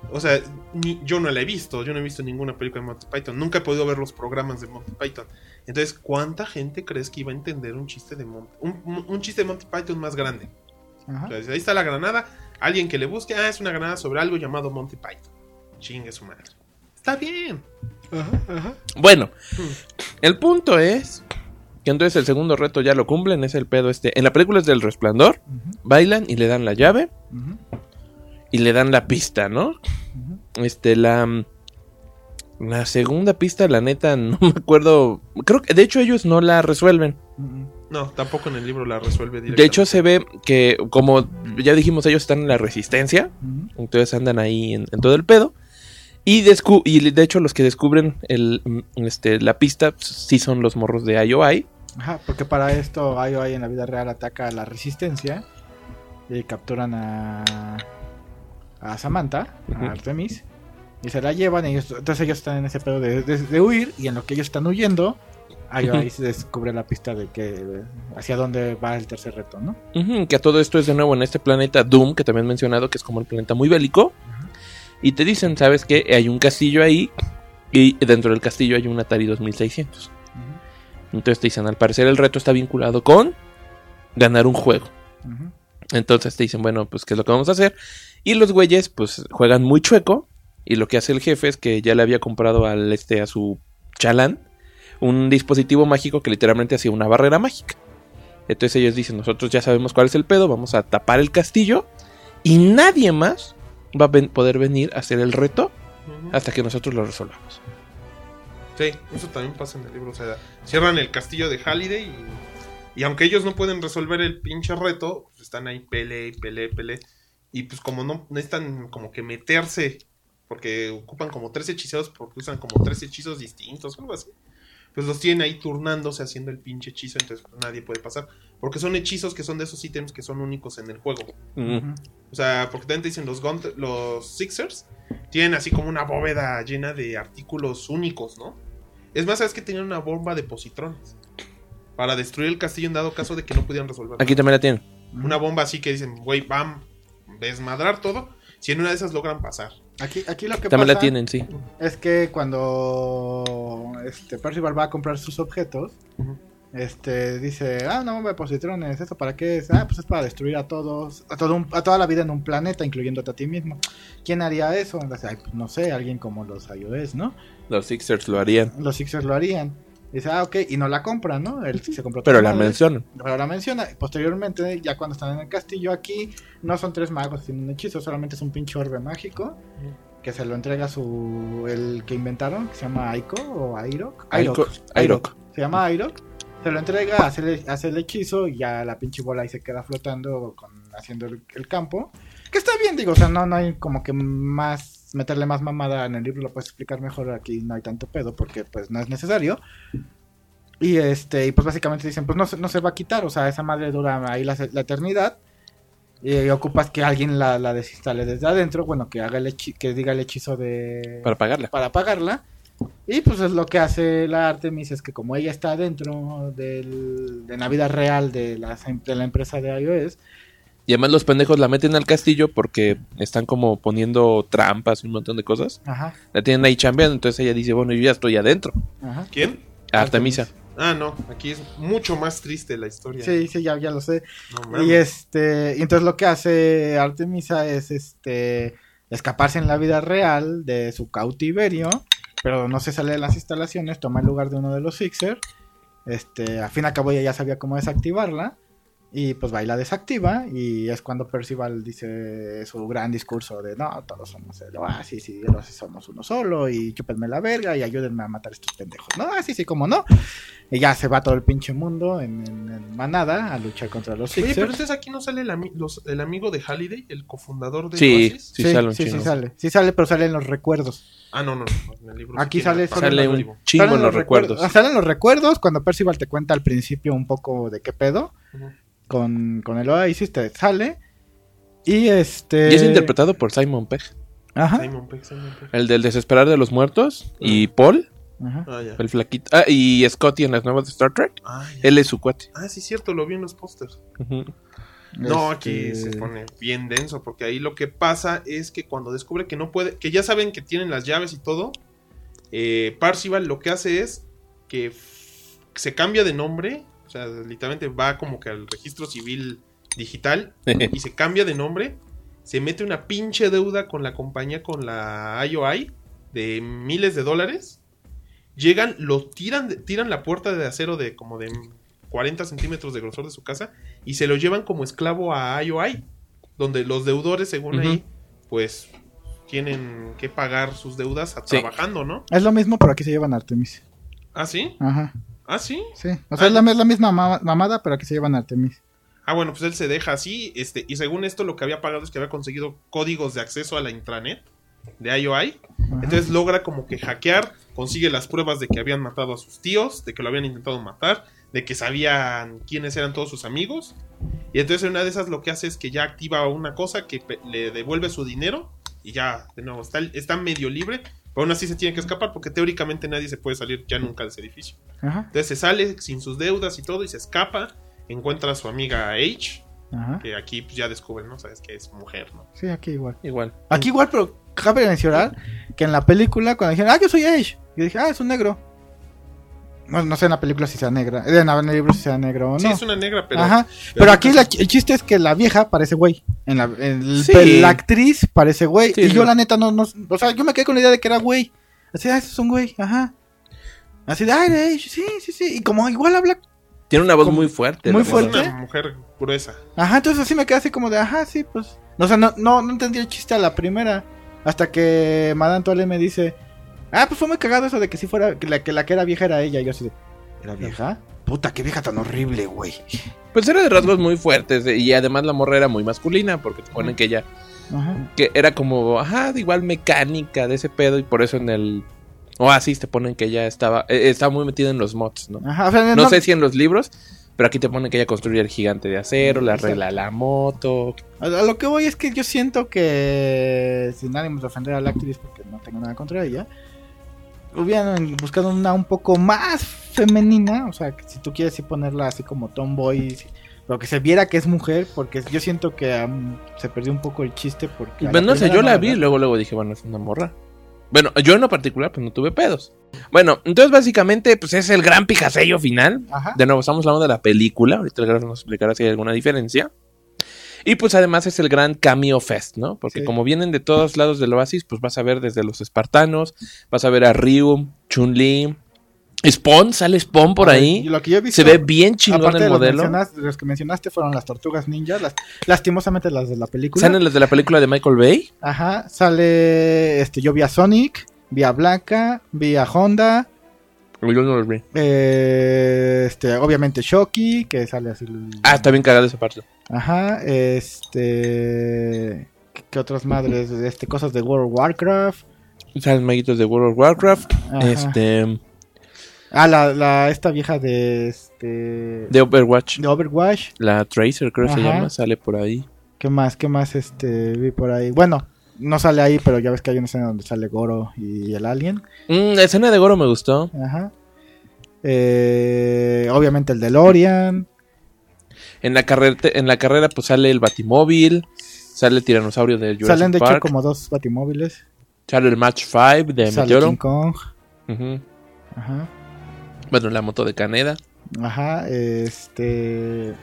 O sea, ni, yo no la he visto. Yo no he visto ninguna película de Monty Python. Nunca he podido ver los programas de Monty Python. Entonces, ¿cuánta gente crees que iba a entender un chiste de Monty, un, un, un chiste de Monty Python más grande? Ajá. O sea, ahí está la granada. Alguien que le busque, ah, es una granada sobre algo llamado Monty Python. Chingue su madre. Está bien. Ajá, ajá. Bueno, Hmm. el punto es que entonces el segundo reto ya lo cumplen, es el pedo este. En la película es del Resplandor, Ujú, bailan y le dan la llave ujú, y le dan la pista, ¿no? ujú. Este, la... La segunda pista, la neta, no me acuerdo. Creo que, de hecho, ellos no la resuelven. Ujú. No, tampoco en el libro la resuelve directamente. De hecho, se ve que, como ya dijimos, ellos están en la resistencia. Ujú. Entonces andan ahí en, en todo el pedo. Y, descu- y de hecho, los que descubren el, mm, este, la pista pues, sí son los morros de I O I. Ajá, porque para esto I O I en la vida real ataca a la resistencia y capturan a, a Samantha, Ujú. a Artemis, y se la llevan. Y ellos, entonces ellos están en ese pedo de, de- de huir, y en lo que ellos están huyendo, I O I se descubre la pista de que hacia dónde va el tercer reto, ¿no? Ujú, que a todo esto es de nuevo en este planeta Doom, que también he mencionado, que es como el planeta muy bélico. Y te dicen, ¿sabes qué? Hay un castillo ahí. Y dentro del castillo hay un Atari dos mil seiscientos. Ujú, Entonces te dicen, al parecer el reto está vinculado con ganar un juego. ujú. Entonces te dicen, bueno, pues ¿qué es lo que vamos a hacer? Y los güeyes, pues, juegan muy chueco. Y lo que hace el jefe es que ya le había comprado al este a su chalán un dispositivo mágico que literalmente hacía una barrera mágica. Entonces ellos dicen, nosotros ya sabemos cuál es el pedo, vamos a tapar el castillo y nadie más va a ven- poder venir a hacer el reto Ujú. hasta que nosotros lo resolvamos. Sí, eso también pasa en el libro. O sea, cierran el castillo de Halliday y, y aunque ellos no pueden resolver el pinche reto, pues están ahí pele y pele, pele. Y pues como no necesitan como que meterse, porque ocupan como tres hechizados, porque usan como tres hechizos distintos, algo así. Pues los tienen ahí turnándose haciendo el pinche hechizo, entonces pues, nadie puede pasar. Porque son hechizos que son de esos ítems que son únicos en el juego. Mm. Ujú. O sea, porque también te dicen los, Gunt- los Sixers tienen así como una bóveda llena de artículos únicos, ¿no? Es más, sabes que tenían una bomba de positrones para destruir el castillo en dado caso de que no pudieran resolver. Aquí también la tienen. Una bomba así que dicen, güey, vam, desmadrar todo. Si en una de esas logran pasar. Aquí, aquí lo que También pasa la tienen, sí. es que cuando este Percival va a comprar sus objetos, Ujú. este dice, ah, una bomba de positrones, ¿eso para qué es? Ah, pues es para destruir a todos, a, todo un- a toda la vida en un planeta, incluyéndote a ti mismo. ¿Quién haría eso? Entonces, ay, pues, no sé, alguien como los I O S, ¿no? Los Sixers lo harían. Los Sixers lo harían. Dice, ah, ok, y no la compran, ¿no? Él se compró Pero toda la madre. mencionan. Pero la menciona. Posteriormente, ya cuando están en el castillo aquí, no son tres magos sin un hechizo, solamente es un pinche orbe mágico que se lo entrega su el que inventaron, que se llama Aiko o Airok. Aiko- Airok. Se llama Airok. Se lo entrega, hace el, hace el hechizo y ya la pinche bola ahí se queda flotando con, haciendo el, el campo. Que está bien, digo, o sea, no, no hay como que más, meterle más mamada en el libro, lo puedes explicar mejor, aquí no hay tanto pedo porque pues no es necesario. Y este, y pues básicamente dicen, pues no, se- no se va a quitar, o sea, esa madre dura ahí la, la eternidad. Y ocupas que alguien la, la desinstale desde adentro, bueno, que haga el hechi- que diga el hechizo de Para pagarla. para apagarla. Y pues es lo que hace la Artemis, es que como ella está dentro del, de la vida real de la, de la empresa de I O S, Y además los pendejos la meten al castillo porque están como poniendo trampas y un montón de cosas. ajá, La tienen ahí chambeando, entonces ella dice, bueno, yo ya estoy adentro. ajá. ¿Quién? Artemisa. Ah, no, aquí es mucho más triste la historia. Sí, sí, ya, ya lo sé. No mames. Y este, y entonces lo que hace Artemisa es este escaparse en la vida real de su cautiverio, pero no se sale de las instalaciones, toma el lugar de uno de los Sixers. Este, al fin y al cabo ella ya sabía cómo desactivarla. Y pues va y la desactiva. Y es cuando Percival dice su gran discurso de no, todos somos el Oasis y el Oasis somos uno solo. Y chúpenme la verga y ayúdenme a matar a estos pendejos. No, así sí, como no. Y ya se va todo el pinche mundo en, en- en manada a luchar contra los Oye, pero Sixers. entonces aquí no sale el, ami- los- el amigo de Halliday, el cofundador de Sí, Oasis. sí, Sí, sale un sí, sí chingo. sale. Sí sale, pero sale en los recuerdos. Ah, no, no, no. En el libro Aquí sí tiene- sale- Sale en el un libro. chingo Salen en los recuerdos. Ah, Salen los recuerdos cuando Percival te cuenta al principio un poco de qué pedo. Ujú. Con, con el Oasis te sale. Y este. Y es interpretado por Simon Pegg, Ajá. Simon Pegg, Simon Pegg. el del Desesperar de los Muertos. Y Paul, Ajá. Ah, ya. el flaquito. Ah, y Scotty en las nuevas de Star Trek. Ah, ya. Él es su cuate. Ah, sí, cierto, lo vi en los pósters. Ujú. No, Este, aquí se pone bien denso, porque ahí lo que pasa es que cuando descubre que no puede, que ya saben que tienen las llaves y todo, eh, Parzival lo que hace es que f- se cambia de nombre, o sea, literalmente va como que al registro civil digital y se cambia de nombre, se mete una pinche deuda con la compañía, con la I O I, de miles de dólares, llegan, lo tiran, de- tiran la puerta de acero de como de cuarenta centímetros de grosor de su casa y se lo llevan como esclavo a I O I, donde los deudores, según Ujú. ahí, pues tienen que pagar sus deudas a- Sí. trabajando, ¿no? Es lo mismo, pero aquí se llevan a Artemis. ¿Ah, sí? Ajá, ¿Ah, sí? sí. O sea, Ah, es, la, es la misma ma- mamada, pero aquí se llevan a Artemis. Ah, bueno, pues él se deja así, este, y según esto lo que había pagado es que había conseguido códigos de acceso a la intranet de I O I. Ajá. Entonces logra como que hackear, consigue las pruebas de que habían matado a sus tíos, de que lo habían intentado matar, de que sabían quiénes eran todos sus amigos. Y entonces en una de esas lo que hace es que ya activa una cosa que pe- le devuelve su dinero y ya, de nuevo, está, está medio libre, pero aún así se tiene que escapar porque teóricamente nadie se puede salir ya nunca de ese edificio. Ajá, Entonces se sale sin sus deudas y todo y se escapa, encuentra a su amiga H, ajá. que aquí pues, ya descubren, ¿no? Sabes que es mujer, ¿no? Sí, aquí igual. Igual. Aquí igual, pero cabe mencionar que en la película, cuando dijeron, ah, yo soy Ash, yo dije, ah, es un negro. Bueno, no sé en la película si sea negra, eh, en el libro si sea negro o no. Sí, es una negra, pero... Ajá, pero, aquí la- el chiste es que la vieja parece güey. En la, en- Sí. la actriz parece güey. Sí, y yo sí. la neta no, no, o sea, yo me quedé con la idea de que era güey. Así, ah, ese es un güey, ajá. Así de, ay, de Ash, sí, sí, sí. Y como igual habla, Tiene una voz Como- muy fuerte. muy la Es verdad. fuerte. una mujer gruesa. ajá, entonces así me quedé así como de, ajá, sí, pues. O sea, no, no, no entendí el chiste a la primera. Hasta que Madame Tolle me dice, ah, pues fue muy cagado eso de que si fuera, que la que, la que era vieja era ella. Y yo así de, ¿era vieja? Puta, qué vieja tan horrible, güey. Pues era de rasgos muy fuertes. eh, Y además la morra era muy masculina. Porque te ponen que ella. Ajá. Que era como. Ajá, igual mecánica de ese pedo. Y por eso en el Oasis te ponen que ella estaba. eh, estaba muy metida en los mods, ¿no? Ajá, o sea, No sé si en los libros. Pero aquí te ponen que ella construye el gigante de acero. Le arregla la moto. A a lo que voy es que yo siento que, sin ánimos de ofender a la actriz, porque no tengo nada contra ella, hubieran buscado una un poco más femenina, o sea, que si tú quieres sí ponerla así como tomboy, sí, pero que se viera que es mujer, porque yo siento que um, se perdió un poco el chiste, porque... a Pues no sé, primera yo la no, vi y ¿verdad? luego, luego dije, bueno, es una morra. Bueno, yo en lo particular, pues no tuve pedos. Bueno, entonces básicamente, pues es el gran pijasello final. Ajá. De nuevo, estamos hablando de la película. Ahorita el Graf nos explicará si hay alguna diferencia. Y pues además es el gran cameo fest, ¿no? Porque Sí. como vienen de todos lados del Oasis, pues vas a ver desde los espartanos, vas a ver a Ryu, Chun-Li, Spawn, sale Spawn por A ver, ahí. y lo que yo he visto, Se ve bien chingón aparte de el los, modelo. mencionas- los que mencionaste fueron las tortugas ninja, las, lastimosamente las de la película. Salen las de la película de Michael Bay. Ajá, sale, este, yo vi a Sonic, vi a Blanca, vi a Honda, Yo no los vi. eh, este, obviamente Shocky, que sale así. el- Ah, está bien cagada esa parte. Ajá, este, ¿qué, qué otras madres? Este, cosas de World of Warcraft. Salen maguitos de World of Warcraft. Ajá. Este. Ah, la, la, esta vieja de, este, de, De Overwatch. Overwatch. La Tracer, creo que se Ajá. llama, sale por ahí. ¿Qué más? ¿Qué más, este, vi por ahí? Bueno, no sale ahí, pero ya ves que hay una escena donde sale Goro y el alien. Mm, la escena de Goro me gustó. Ajá. Eh, obviamente el DeLorean. En la, carrera, en la carrera pues sale el Batimóvil, sale el tiranosaurio de Jurassic Salen de hecho Park, como dos batimóviles. sale el Match cinco de Sale Meteoro. King Kong. Ujú. Ajá. Bueno, la moto de Caneda. Ajá. Este.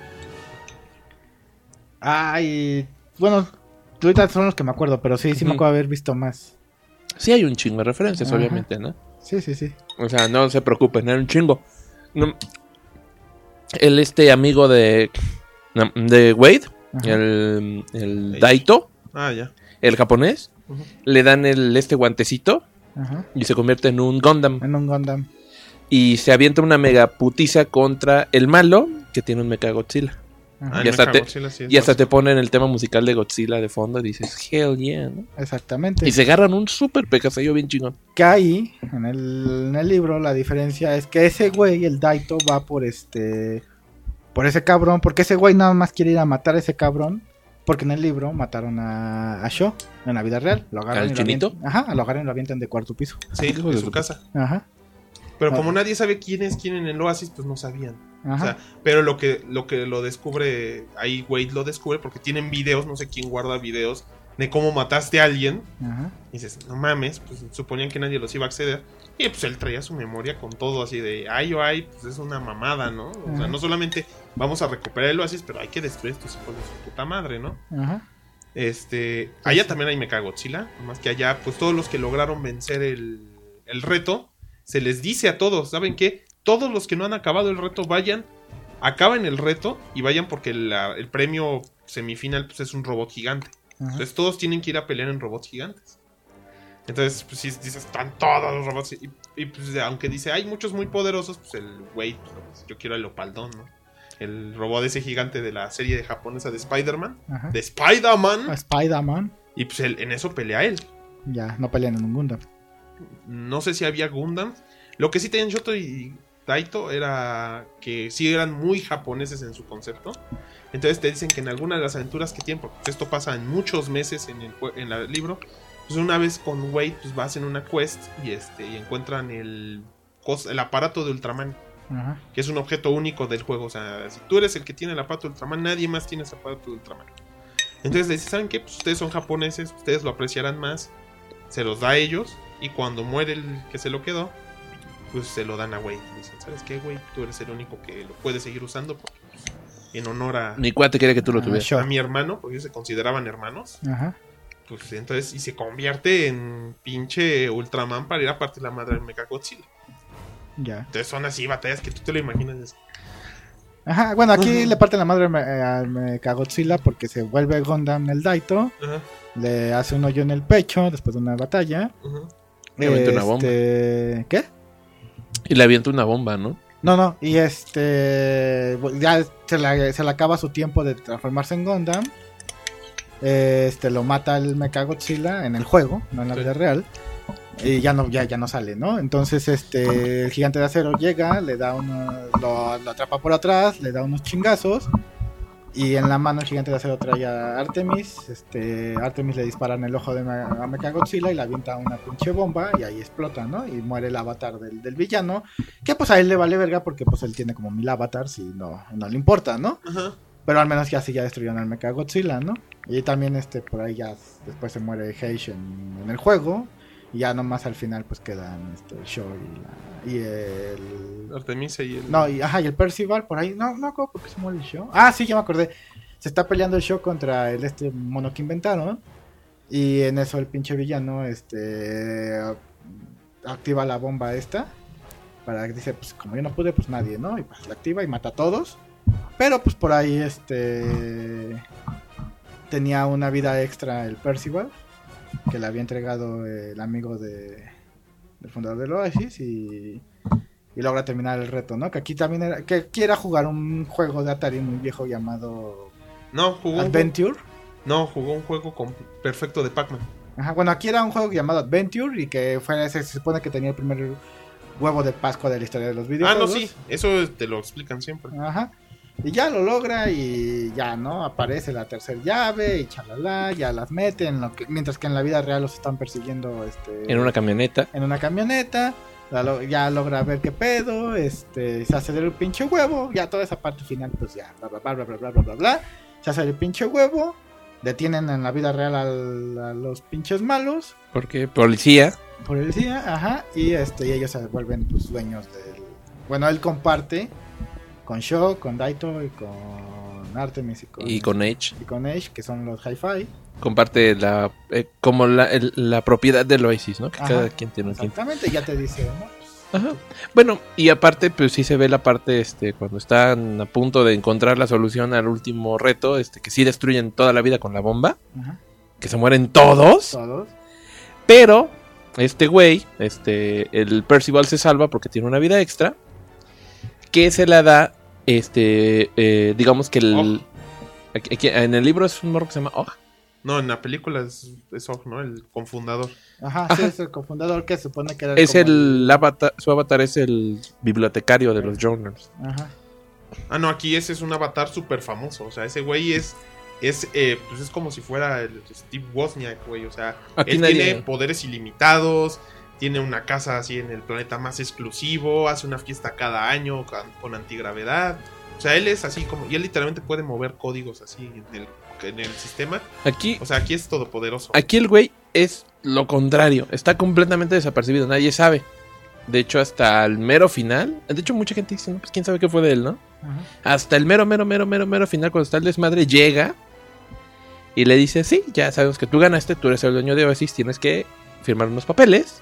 Ay. Bueno, ahorita son los que me acuerdo, pero sí, sí me Ujú. acuerdo haber visto más. Sí hay un chingo de referencias, Ajá. obviamente, ¿no? Sí, sí, sí. O sea, no se preocupen, era un chingo. No, el este amigo de, no, de Wade, Ajá. el, el H. Daito, Ah, ya. el japonés, Ujú. le dan el este guantecito Ajá. y se convierte en un Gundam. En un Gundam. Y se avienta una mega putiza contra el malo, que tiene un Mecha Godzilla. Ajá. Ah, Y hasta Mecha te- Godzilla sí es Y hasta te básico. ponen el tema musical de Godzilla de fondo y dices, hell yeah, ¿no? Exactamente. Y se agarran un super pecasello bien chingón. Que ahí, en el, en el libro, la diferencia es que ese güey, el Daito, va por este. Por ese cabrón. Porque ese güey nada más quiere ir a matar a ese cabrón. Porque en el libro mataron a, a Sho en la vida real. Lo agarran ¿Al y lo chinito? avientan- Ajá, lo agarran y lo avientan de cuarto piso. Sí, Hijo de de su su casa. Ajá. Pero Ah. como nadie sabe quién es quién en el Oasis, pues no sabían. Ajá. O sea, pero lo que, lo que lo descubre, ahí Wade lo descubre porque tienen videos, no sé quién guarda videos de cómo mataste a alguien. Ajá. Y dices, no mames, pues suponían que nadie los iba a acceder. Y pues él traía su memoria con todo así de, ay o ay, pues es una mamada, ¿no? O sea, Ajá. no solamente vamos a recuperar el Oasis, pero hay que destruir estos hijos de su puta madre, ¿no? Ajá. Este, allá también hay Mechagodzilla, más que allá, pues todos los que lograron vencer el, el reto, se les dice a todos, ¿saben qué? Todos los que no han acabado el reto vayan, acaben el reto y vayan porque la- el premio semifinal pues es un robot gigante. Ajá. Entonces todos tienen que ir a pelear en robots gigantes. Entonces, pues si dices, están todos los robots. Y, y, pues aunque dice, hay muchos muy poderosos, pues el güey, pues, yo quiero el Leopaldón, ¿no? El robot ese gigante de la serie de japonesa de Spider-Man. Ajá. De Spider-Man. A Spider-Man. Y pues él- en eso pelea él. Ya, no pelean en un Gundam. No sé si había Gundam. Lo que sí tenían Shoto y Taito era que sí eran muy japoneses en su concepto. Entonces te dicen que en alguna de las aventuras que tienen, porque esto pasa en muchos meses en el, jue- en el libro, pues una vez con Wade pues vas en una quest y este y encuentran el, cos- el aparato de Ultraman, Ajá. que es un objeto único del juego. O sea, si tú eres el que tiene el aparato de Ultraman, nadie más tiene ese aparato de Ultraman. Entonces le dicen, ¿saben qué? Pues ustedes son japoneses, ustedes lo apreciarán más. Se los da a ellos y cuando muere el que se lo quedó, pues se lo dan a Wade. Dicen, ¿sabes qué, Wade? Tú eres el único que lo puede seguir usando porque, pues, en honor a, Mi cuate quería que tú lo Ah, tuvieras. sure. a mi hermano, porque ellos se consideraban hermanos. Ajá. Pues entonces, y se convierte en pinche Ultraman para ir a partir la madre del Mechagodzilla. Ya. Entonces son así batallas que tú te lo imaginas. Ajá. Bueno, aquí Ajá. le parte la madre me- al Mechagodzilla porque se vuelve Gundam el Daito. Ajá, Le hace un hoyo en el pecho después de una batalla. ajá. Le avienta una bomba. Este, ¿qué? Y le avienta una bomba, ¿no? No, no, y este ya se le, se le acaba su tiempo de transformarse en Gundam. Este lo mata el Mechagodzilla en el juego, no en la Sí. vida real. Y ya no, ya, ya no sale, ¿no? Entonces este el gigante de acero llega, le da uno, lo, lo atrapa por atrás, le da unos chingazos. Y en la mano el gigante de acero trae a Artemis. Este, Artemis le dispara en el ojo de Me- a Mechagodzilla y le avienta una pinche bomba y ahí explota, ¿no? Y muere el avatar del, del villano. Que pues a él le vale verga porque pues él tiene como mil avatars y no, no le importa, ¿no? Ajá. Pero al menos ya sí ya destruyeron al Mechagodzilla, ¿no? Y también este por ahí ya después se muere Heish en, en el juego. Y ya nomás al final pues quedan este, el Shaw y, la- y el... Artemisa y el... No, y, ajá, y el Percival por ahí. No, no acuerdo por qué se muere el Shaw. Ah, sí, ya me acordé. Se está peleando el Shaw contra el este mono que inventaron. Y en eso el pinche villano este activa la bomba esta. Para que dice, pues como yo no pude, pues nadie, ¿no? Y pues la activa y mata a todos. Pero pues por ahí este tenía una vida extra el Percival, que le había entregado el amigo de, del fundador del Oasis y, y logra terminar el reto, ¿no? Que aquí también era, que quiera jugar un juego de Atari muy viejo llamado No, jugó un, Adventure. no, jugó un juego con perfecto de Pac-Man. Ajá, bueno, aquí era un juego llamado Adventure y que fue, se, se supone que tenía el primer huevo de Pascua de la historia de los Ah, videojuegos. no, sí, eso te lo explican siempre. Ajá. Y ya lo logra y ya, ¿no? Aparece la tercera llave y chalala, ya las mete, en lo que, mientras que en la vida real los están persiguiendo este, En una camioneta. en una camioneta. La lo- ya logra ver qué pedo, este, se hace el pinche huevo, ya toda esa parte final, pues ya, bla, bla, bla, bla, bla, bla, bla, bla, bla. Se hace el pinche huevo, detienen en la vida real al- a los pinches malos, Porque policía. policía, ajá, y este, y ellos se vuelven pues dueños del... Bueno, él comparte con Shaw, con Daito y con Artemis y con, Y con Edge. y con Ace, que son los Hi-Fi. Comparte la eh, como la, el- la propiedad del Oasis, ¿no? Que Ajá. cada quien tiene un quinto. Exactamente, ya te dice, ¿no? Ajá. Bueno, y aparte, pues sí se ve la parte, este, cuando están a punto de encontrar la solución al último reto, este, que sí destruyen toda la vida con la bomba, Ajá. que se mueren todos, Todos. pero este güey, este, el Percival se salva porque tiene una vida extra, que se la da, este, eh, digamos que el, aquí- aquí- en el libro es un morro que se llama Og. No, en la película es, es Og, ¿no? El confundador. Ajá, sí, Ajá. es el cofundador que se supone que era Es como el avatar, su avatar es el bibliotecario de los journals. Ajá. Ah, no, aquí ese es un avatar súper famoso. O sea, ese güey es. Es, eh, pues es como si fuera el Steve Wozniak, güey. O sea, Aquí él nadie- tiene poderes ilimitados. tiene una casa así en el planeta más exclusivo, hace una fiesta cada año con, con antigravedad. O sea, él es así como, y él literalmente puede mover códigos así en el, en el sistema. Aquí, O sea, aquí es todopoderoso. aquí el güey es lo contrario. Está completamente desapercibido. Nadie sabe. De hecho, hasta el mero final. De hecho, mucha gente dice, no, pues quién sabe qué fue de él, ¿no? Ajá. Hasta el mero, mero, mero, mero, mero final, cuando está el desmadre, llega y le dice, sí, ya sabemos que tú ganaste, tú eres el dueño de Oasis, tienes que firmar unos papeles.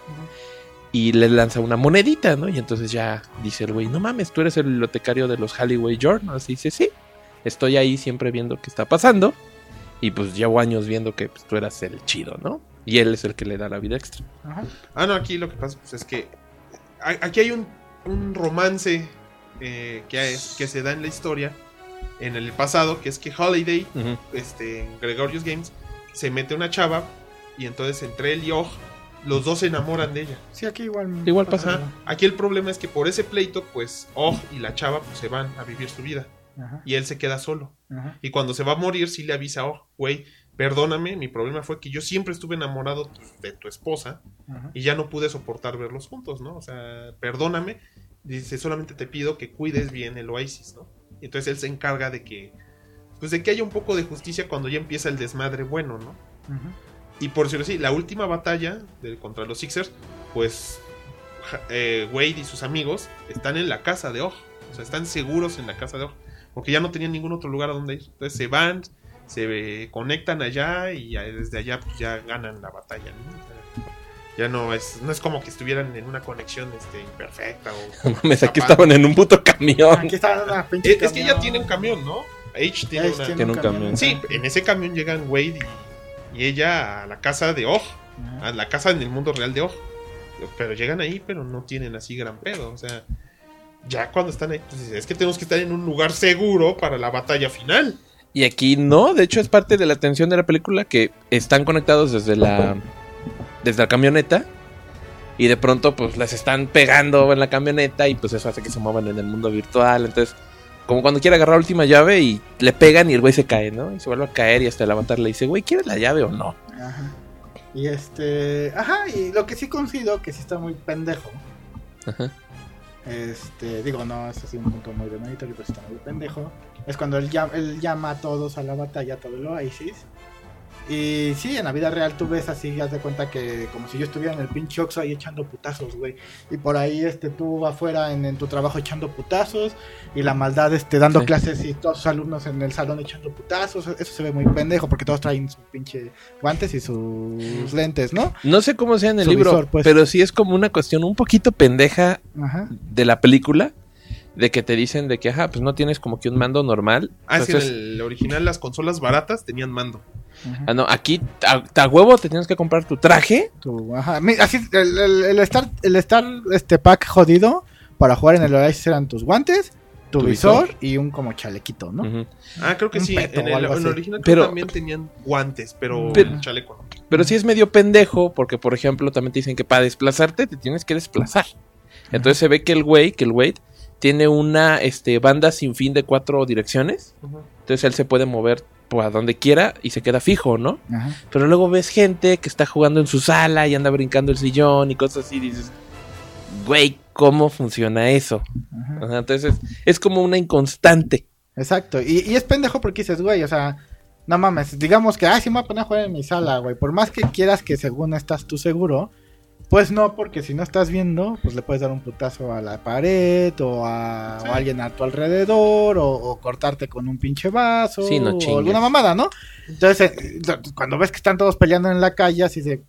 Y le lanza una monedita, ¿no? Y entonces ya dice el güey, no mames, tú eres el bibliotecario de los Halliway Journals. Y dice, sí, estoy ahí siempre viendo qué está pasando. Y pues llevo años viendo que pues, tú eras el chido, ¿no? Y él es el que le da la vida extra. Ajá. Ah, no, aquí lo que pasa pues, es que a- aquí hay un, un romance eh, que, es, que se da en la historia, en el pasado, que es que Holiday, Ujú. este, en Gregorius Games, se mete una chava y entonces entre él y Og, los dos se enamoran de ella. Sí, aquí igual. Igual pasa. Ajá. Aquí el problema es que por ese pleito, pues Og y la chava pues, se van a vivir su vida Ajá, y él se queda solo. ajá. Y cuando se va a morir, sí le avisa a Og, güey, perdóname, mi problema fue que yo siempre estuve enamorado de tu esposa Ajá. y ya no pude soportar verlos juntos, ¿no? O sea, perdóname, dice, solamente te pido que cuides bien el Oasis, ¿no? Y entonces él se encarga de que, pues de que haya un poco de justicia cuando ya empieza el desmadre bueno, ¿no? Ajá. Y por decirlo así, la última batalla de, contra los Sixers, pues ja- eh, Wade y sus amigos están en la casa de Og, o sea, están seguros en la casa de Og, porque ya no tenían ningún otro lugar a donde ir. Entonces se van, se eh, conectan allá y ya- desde allá pues ya ganan la batalla, ¿no? O sea, ya no es, no es como que estuvieran en una conexión este, imperfecta o... No mames, aquí zapata. estaban en un puto camión. Aquí está una pinche. Es, es que ya camión. tienen camión, ¿no? H tiene H una... Tiene un camión. Sí, en ese camión llegan Wade y, y ella a la casa de Og, Ajá. a la casa en el mundo real de Og. Pero llegan ahí, pero no tienen así gran pedo. O sea, ya cuando están ahí, pues es que tenemos que estar en un lugar seguro para la batalla final. Y aquí no, de hecho es parte de la tensión de la película que están conectados desde la desde la camioneta y de pronto pues les están pegando en la camioneta y pues eso hace que se muevan en el mundo virtual. Entonces, como cuando quiere agarrar la última llave y le pegan y el güey se cae, ¿no? Y se vuelve a caer y hasta el avatar le dice, güey, ¿quieres la llave o no? Ajá. Y este. Ajá, y lo que sí considero que sí está muy pendejo. Ajá. Este, digo, no, es así un punto muy de mérito, pero sí está muy pendejo. Es cuando él llama, él llama a todos a la batalla, a todo el Oasis. Y sí, en la vida real tú ves así, haz de cuenta que como si yo estuviera en el pinche Oxxo ahí echando putazos, güey. Y por ahí este tú afuera en, en tu trabajo echando putazos. Y la maldad este dando Sí. clases y todos sus alumnos en el salón echando putazos. Eso se ve muy pendejo porque todos traen sus pinche guantes y sus lentes, ¿no? No sé cómo sea en el Su libro, visor, pues. pero sí es como una cuestión un poquito pendeja Ajá. de la película. De que te dicen de que, ajá, pues no tienes como que un mando normal. Ah, es que en Entonces, el original las consolas baratas tenían mando. Ajá. ah, no, aquí a, a huevo te tienes que comprar tu traje. Tu- ajá. Mi- Así, el, el, el estar, el estar este pack jodido para jugar en el Oasis eran tus guantes, tu, Tu visor, visor. y un como chalequito, ¿no? Ujú. Ah, creo que Un sí. peto En o el, algo en el así. original creo que Pero- también tenían guantes, pero, Pero- el chaleco no. Pero sí es medio pendejo porque, por ejemplo, también te dicen que para desplazarte te tienes que desplazar. Entonces se ve que el güey, que el Wade, tiene una este, banda sin fin de cuatro direcciones. Entonces él se puede mover por a donde quiera y se queda fijo, ¿no? Ajá. Pero luego ves gente que está jugando en su sala y anda brincando el sillón y cosas así. Y dices, güey, ¿cómo funciona eso? Ajá. Ajá, entonces es como una inconstante. Exacto. Y, y es pendejo porque dices, güey, o sea, no mames, digamos que, ah, sí me voy a poner a jugar en mi sala, güey. Por más que quieras que según estás tú seguro, pues no, porque si no estás viendo, pues le puedes dar un putazo a la pared o a, Sí. o a alguien a tu alrededor o, o cortarte con un pinche vaso Sí, no o chingues. alguna mamada, ¿no? Entonces, eh, cuando ves que están todos peleando en la calle, así de,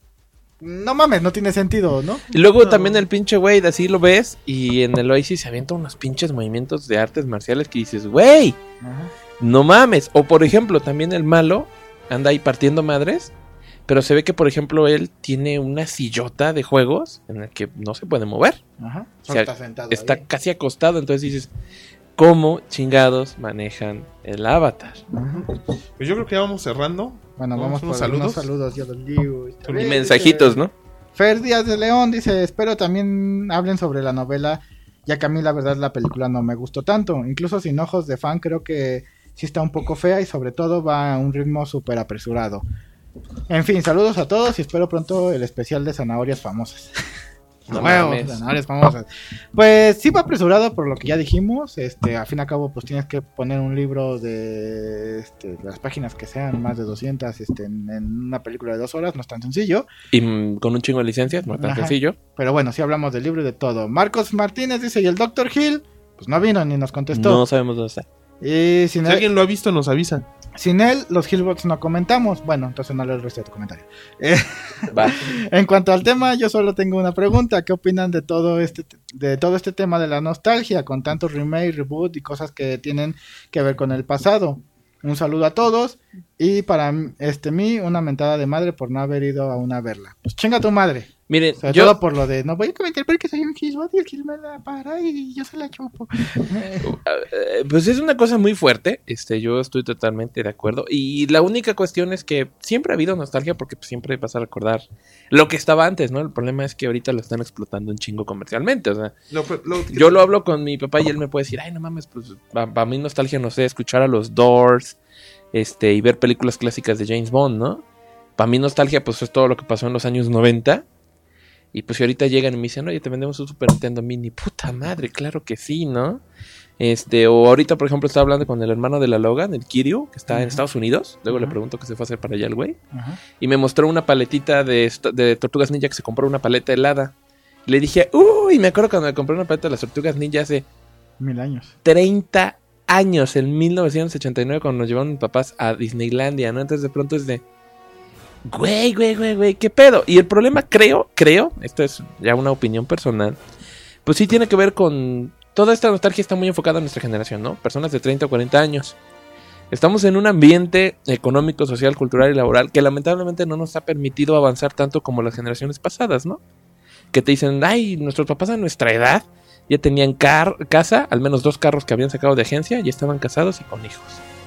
no mames, no tiene sentido, ¿no? Y luego No. también el pinche Wade, así lo ves. Y en el Oasis se avienta unos pinches movimientos de artes marciales que dices, güey, Ajá. no mames. O por ejemplo, también el malo anda ahí partiendo madres. Pero se ve que, por ejemplo, él tiene una sillota de juegos en la que no se puede mover. Ajá. O sea, está sentado Está ahí. casi acostado. Entonces dices, ¿cómo chingados manejan el avatar? Ajá. Pues yo creo que ya vamos cerrando. Bueno, Vamos, vamos por unos saludos. saludos. saludos, yo los digo. Está Y bien, mensajitos, dice- ¿no? Fer Díaz de León dice, espero también hablen sobre la novela, ya que a mí la verdad la película no me gustó tanto. Incluso sin ojos de fan creo que sí está un poco fea y sobre todo va a un ritmo súper apresurado. En fin, saludos a todos y espero pronto el especial de zanahorias famosas. No Huevos, mames. zanahorias famosas. Pues sí va apresurado por lo que ya dijimos. Este, al fin y al cabo, pues tienes que poner un libro de este, las páginas que sean más de doscientas este, en, en una película de dos horas. No es tan sencillo. Y mm, con un chingo de licencias, no es tan Ajá. sencillo. Pero bueno, sí hablamos del libro y de todo. Marcos Martínez dice, ¿y el doctor Hill? Pues no vino ni nos contestó. No sabemos dónde está. Y sin Si él, alguien lo ha visto, nos avisa. sin él, los Hillbots no comentamos. Bueno, entonces no leo el resto de tu comentario. Eh, Va. En cuanto al tema, yo solo tengo una pregunta. ¿Qué opinan de todo este de todo este tema de la nostalgia con tantos remake, reboot y cosas que tienen que ver con el pasado? Un saludo a todos y para este mí una mentada de madre por no haber ido aún a verla. Pues chinga tu madre. Miren, Sobre yo, todo por lo de no voy a comentar porque soy un Hillbot y el Hill me la para y yo se la chupo. Eh, pues es una cosa muy fuerte, este, yo estoy totalmente de acuerdo, y la única cuestión es que siempre ha habido nostalgia porque pues, siempre vas a recordar lo que estaba antes, ¿no? El problema es que ahorita lo están explotando un chingo comercialmente, o sea, Lo- lo- yo lo hablo con mi papá y él me puede decir, ay, no mames, pues para mí nostalgia, no sé, escuchar a los Doors, este, y ver películas clásicas de James Bond, ¿no? Para mí nostalgia, pues es todo lo que pasó en los años noventa. Y pues si ahorita llegan y me dicen, oye, te vendemos un Super Nintendo Mini, puta madre, claro que sí, ¿no? Este, o ahorita, por ejemplo, estaba hablando con el hermano de la Logan, el Kiryu, que está Ajá. en Estados Unidos. Luego le Ajá. pregunto qué se fue a hacer para allá el güey. Ajá. Y me mostró una paletita de, esto- de Tortugas Ninja, que se compró una paleta helada. Y le dije, uy, me acuerdo cuando me compré una paleta de las Tortugas Ninja hace Mil años. treinta años, en mil novecientos ochenta y nueve, cuando nos llevaron mis papás a Disneylandia, ¿no? Entonces de pronto es de, güey, güey, güey, güey, ¿qué pedo? Y el problema, creo, creo, esto es ya una opinión personal, pues sí tiene que ver con, toda esta nostalgia está muy enfocada en nuestra generación, ¿no? Personas de treinta o cuarenta años. Estamos en un ambiente económico, social, cultural y laboral que lamentablemente no nos ha permitido avanzar tanto como las generaciones pasadas, ¿no? Que te dicen, ay, nuestros papás a nuestra edad ya tenían car- casa, al menos dos carros que habían sacado de agencia, y estaban casados y con hijos.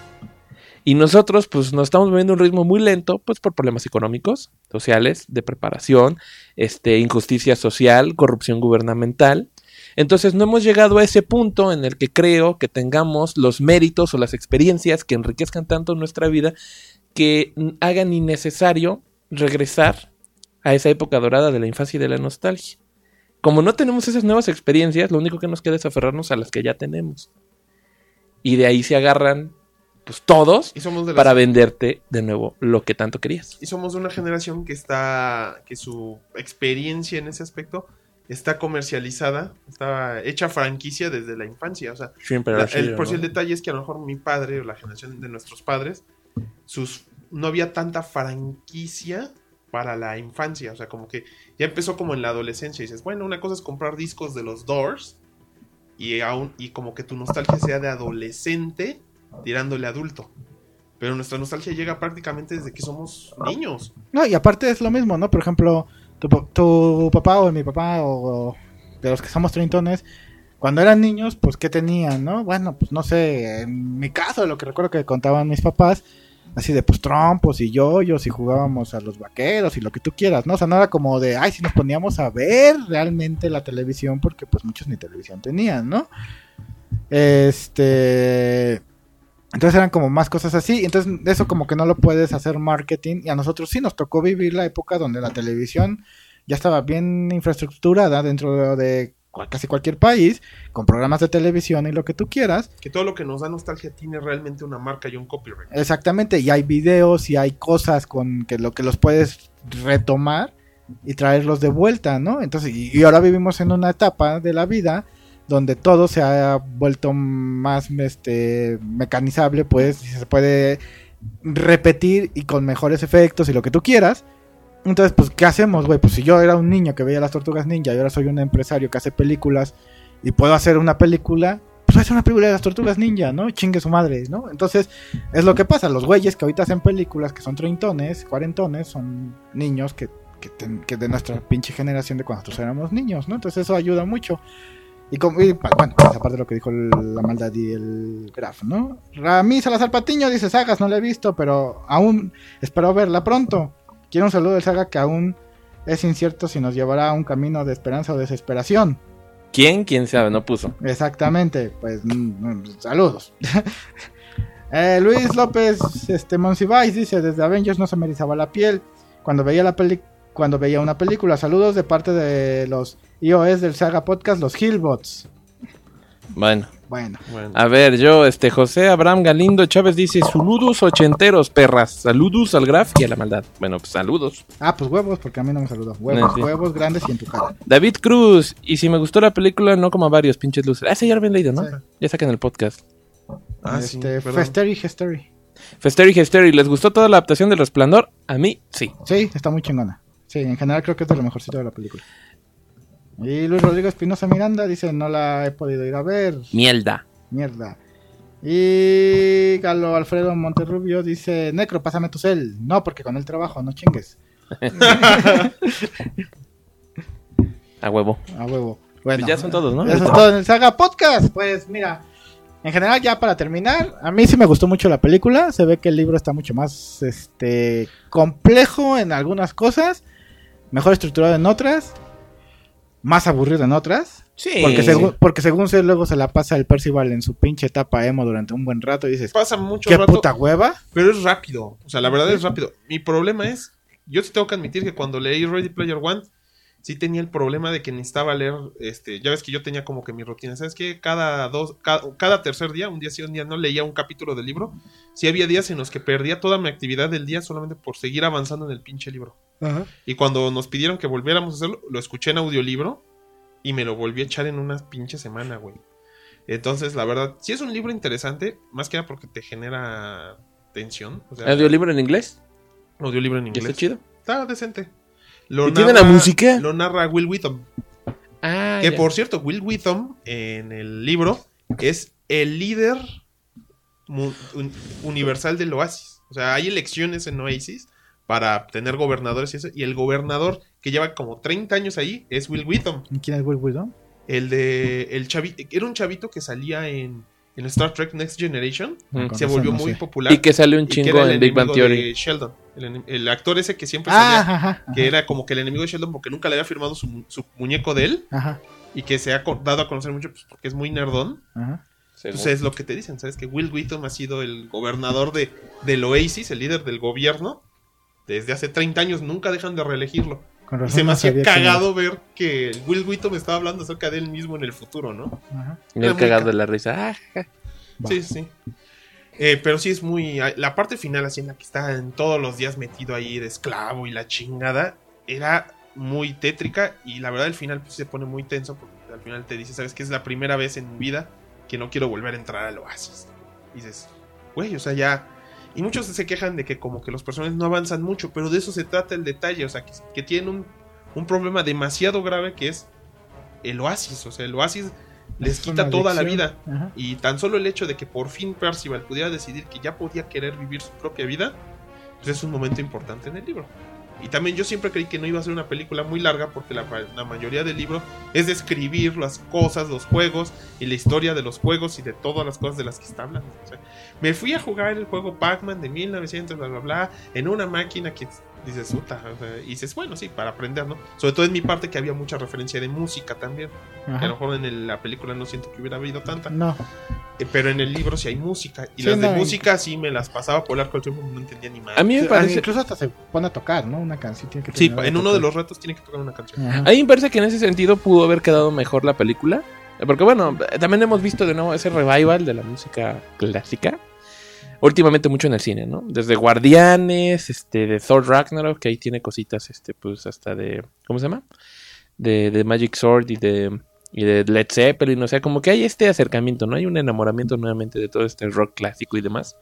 Y nosotros, pues, nos estamos moviendo a un ritmo muy lento, pues, por problemas económicos, sociales, de preparación, este, injusticia social, corrupción gubernamental. Entonces, no hemos llegado a ese punto en el que creo que tengamos los méritos o las experiencias que enriquezcan tanto nuestra vida que mm, hagan innecesario regresar a esa época dorada de la infancia y de la nostalgia. Como no tenemos esas nuevas experiencias, lo único que nos queda es aferrarnos a las que ya tenemos. Y de ahí se agarran, pues, todos Y somos de las- para venderte de nuevo lo que tanto querías. Y somos de una generación que está, que su experiencia en ese aspecto está comercializada, está hecha franquicia desde la infancia. O sea, la- el, por si el detalle es que a lo mejor mi padre o la generación de nuestros padres, sus no había tanta franquicia para la infancia. O sea, como que ya empezó como en la adolescencia. Y dices, bueno, una cosa es comprar discos de los Doors y, aún, y como que tu nostalgia sea de adolescente tirándole adulto. Pero nuestra nostalgia llega prácticamente desde que somos niños. No, y aparte es lo mismo, ¿no? Por ejemplo, tu, pa- tu papá o mi papá o, o de los que somos treintones, cuando eran niños, pues, ¿qué tenían, no? Bueno, pues, no sé, en mi caso, lo que recuerdo que contaban mis papás, así de, pues, trompos y yoyos y jugábamos a los vaqueros y lo que tú quieras, ¿no? O sea, no era como de, ay, si nos poníamos a ver realmente la televisión, porque, pues, muchos ni televisión tenían, ¿no? Este... Entonces eran como más cosas así. Entonces eso como que no lo puedes hacer marketing. Y a nosotros sí nos tocó vivir la época donde la televisión ya estaba bien infraestructurada dentro de cual- casi cualquier país, con programas de televisión y lo que tú quieras. Que todo lo que nos da nostalgia tiene realmente una marca y un copyright. Exactamente, y hay videos y hay cosas con que lo que los puedes retomar y traerlos de vuelta, ¿no? Entonces, y, y ahora vivimos en una etapa de la vida donde todo se ha vuelto más este mecanizable, pues, y se puede repetir y con mejores efectos y lo que tú quieras. Entonces, pues, ¿qué hacemos, güey? Pues si yo era un niño que veía las Tortugas Ninja y ahora soy un empresario que hace películas y puedo hacer una película, pues voy a hacer una película de las Tortugas Ninja, ¿no? Chingue su madre, ¿no? Entonces, es lo que pasa. Los güeyes que ahorita hacen películas que son treintones, cuarentones, son niños que, que, ten- que de nuestra pinche generación de cuando nosotros éramos niños, ¿no? Entonces, eso ayuda mucho. Y, como, y, bueno, pues, aparte de lo que dijo el- la maldad y el Graf, ¿no? Rami Salazar Patiño dice, Sagas, no la he visto, pero aún espero verla pronto. Quiero un saludo del Saga que aún es incierto si nos llevará a un camino de esperanza o desesperación. ¿Quién? ¿Quién sabe? No puso. Exactamente, pues mm, mm, saludos. eh, Luis López este, Monsiváis dice, desde Avengers no se me erizaba la piel. Cuando veía la peli cuando veía una película. Saludos de parte de los iOS del Saga Podcast, los Hillbots. Bueno. Bueno. Bueno. A ver, yo, este, José Abraham Galindo Chávez dice, saludos ochenteros, perras, saludos al Graf y a la maldad. Bueno, pues saludos. Ah, pues huevos, porque a mí no me saludó. Huevos, Eh, sí. huevos grandes y en tu cara. David Cruz, y si me gustó la película, no como a varios pinches luces. Ah, ese ya lo habían leído, ¿no? Sí. Ya saquen el podcast. Ah, sí, este, perdón. Festery, Festery. Festery, Festery, ¿les gustó toda la adaptación del Resplandor? A mí, sí. Sí, está muy chingona. Sí, en general creo que es de lo mejorcito de la película. Y Luis Rodrigo Espinosa Miranda dice, no la he podido ir a ver. Mierda. Mierda. Y Galo Alfredo Monterrubio dice, Necro, pásame tu cel. No, porque con el trabajo, no chingues. A huevo. A huevo. Bueno, Pues ya son todos, ¿no? Eso es todo en el Saga Podcast. Pues mira, en general ya para terminar, a mí sí me gustó mucho la película. Se ve que el libro está mucho más este complejo en algunas cosas, mejor estructurado en otras, más aburrido en otras. Sí. Porque, según, porque según sé, luego se la pasa el Percival en su pinche etapa emo durante un buen rato y dices, Pasa mucho qué rato, puta hueva. pero es rápido. O sea, la verdad es rápido. Mi problema es, yo sí tengo que admitir que cuando leí Ready Player One, sí tenía el problema de que necesitaba leer, este, ya ves que yo tenía como que mi rutina, ¿sabes qué? Cada dos, cada, cada tercer día, un día sí, un día no, leía un capítulo del libro. Sí había días en los que perdía toda mi actividad del día solamente por seguir avanzando en el pinche libro. Ajá. Y cuando nos pidieron que volviéramos a hacerlo, lo escuché en audiolibro y me lo volví a echar en una pinche semana, güey. Entonces, la verdad, sí es un libro interesante, más que nada porque te genera tensión. O sea, ¿Audiolibro en inglés? audiolibro en ¿Y inglés. está chido? Está decente. Lo ¿Y tiene la música? Lo narra Will Wheaton. Ah, Que ya. por cierto, Will Wheaton en el libro es el líder mu- un- universal del Oasis. O sea, hay elecciones en Oasis para tener gobernadores y eso. Y el gobernador que lleva como treinta años ahí es Will Wheaton. ¿Y quién es Will Wheaton? El de. El chavito. Era un chavito que salía en, en Star Trek Next Generation. Mm. Con Se razón, volvió no muy sé. popular. Y que sale un y que chingo era el en Big Bang enemigo Theory. de Sheldon. El, enem- el actor ese que siempre Ah, salía. ajá, ajá, Que era como que el enemigo de Sheldon porque nunca le había firmado su, su muñeco de él. ajá, Y que se ha co- dado a conocer mucho pues, porque es muy nerdón. ajá. Entonces es lo que te dicen, ¿sabes? Que Will Wheaton ha sido el gobernador de, del Oasis, el líder del gobierno. Desde hace treinta años nunca dejan de reelegirlo. Con Y razón se me no hacía sabía quién cagado ver que el Will Wheaton me estaba hablando acerca de él mismo en el futuro, ¿no? era. Ajá. Y el Era muy cagado ca- de la risa. Ah, ja. Va. Sí, sí. Eh, pero sí es muy... La parte final, así en la que está en todos los días metido ahí de esclavo y la chingada, era muy tétrica. Y la verdad el final pues, se pone muy tenso porque al final te dice, ¿sabes qué? Es la primera vez en mi vida que no quiero volver a entrar al Oasis. Y dices, güey, o sea, ya... Y muchos se quejan de que como que los personajes no avanzan mucho, pero de eso se trata el detalle, o sea, que, que tienen un, un problema demasiado grave que es el Oasis, o sea, el Oasis les Es quita una toda la adicción. vida. Ajá. Y tan solo el hecho de que por fin Percival pudiera decidir que ya podía querer vivir su propia vida, pues es un momento importante en el libro. Y también yo siempre creí que no iba a ser una película muy larga porque la, la mayoría del libro es describir las cosas, los juegos y la historia de los juegos y de todas las cosas de las que está hablando. O sea, me fui a jugar el juego Pac-Man de mil novecientos, bla, bla, bla, en una máquina que dices, puta, o sea, y dices, bueno, sí, para aprender, ¿no? Sobre todo en mi parte que había mucha referencia de música también. Que a Ajá. lo mejor en el- la película no siento que hubiera habido tanta. No. Eh, pero en el libro sí hay música. Y Sí, las de no, música sí me las pasaba por el arco del tiempo, no entendía ni más. A mí me Sí, parece... Incluso hasta se pone a tocar, ¿no? Una canción tiene que Sí, terminar en de uno de tocar. los retos tiene que tocar una canción. Ajá. A mí me parece que en ese sentido pudo haber quedado mejor la película. Porque bueno, también hemos visto de nuevo ese revival de la música clásica. Últimamente mucho en el cine, ¿no? Desde Guardianes, este, de Thor Ragnarok, que ahí tiene cositas, este, pues hasta de... ¿Cómo se llama? De, de Magic Sword y de, y de Led Zeppelin. O sea, como que hay este acercamiento, ¿no? Hay un enamoramiento nuevamente de todo este rock clásico y demás.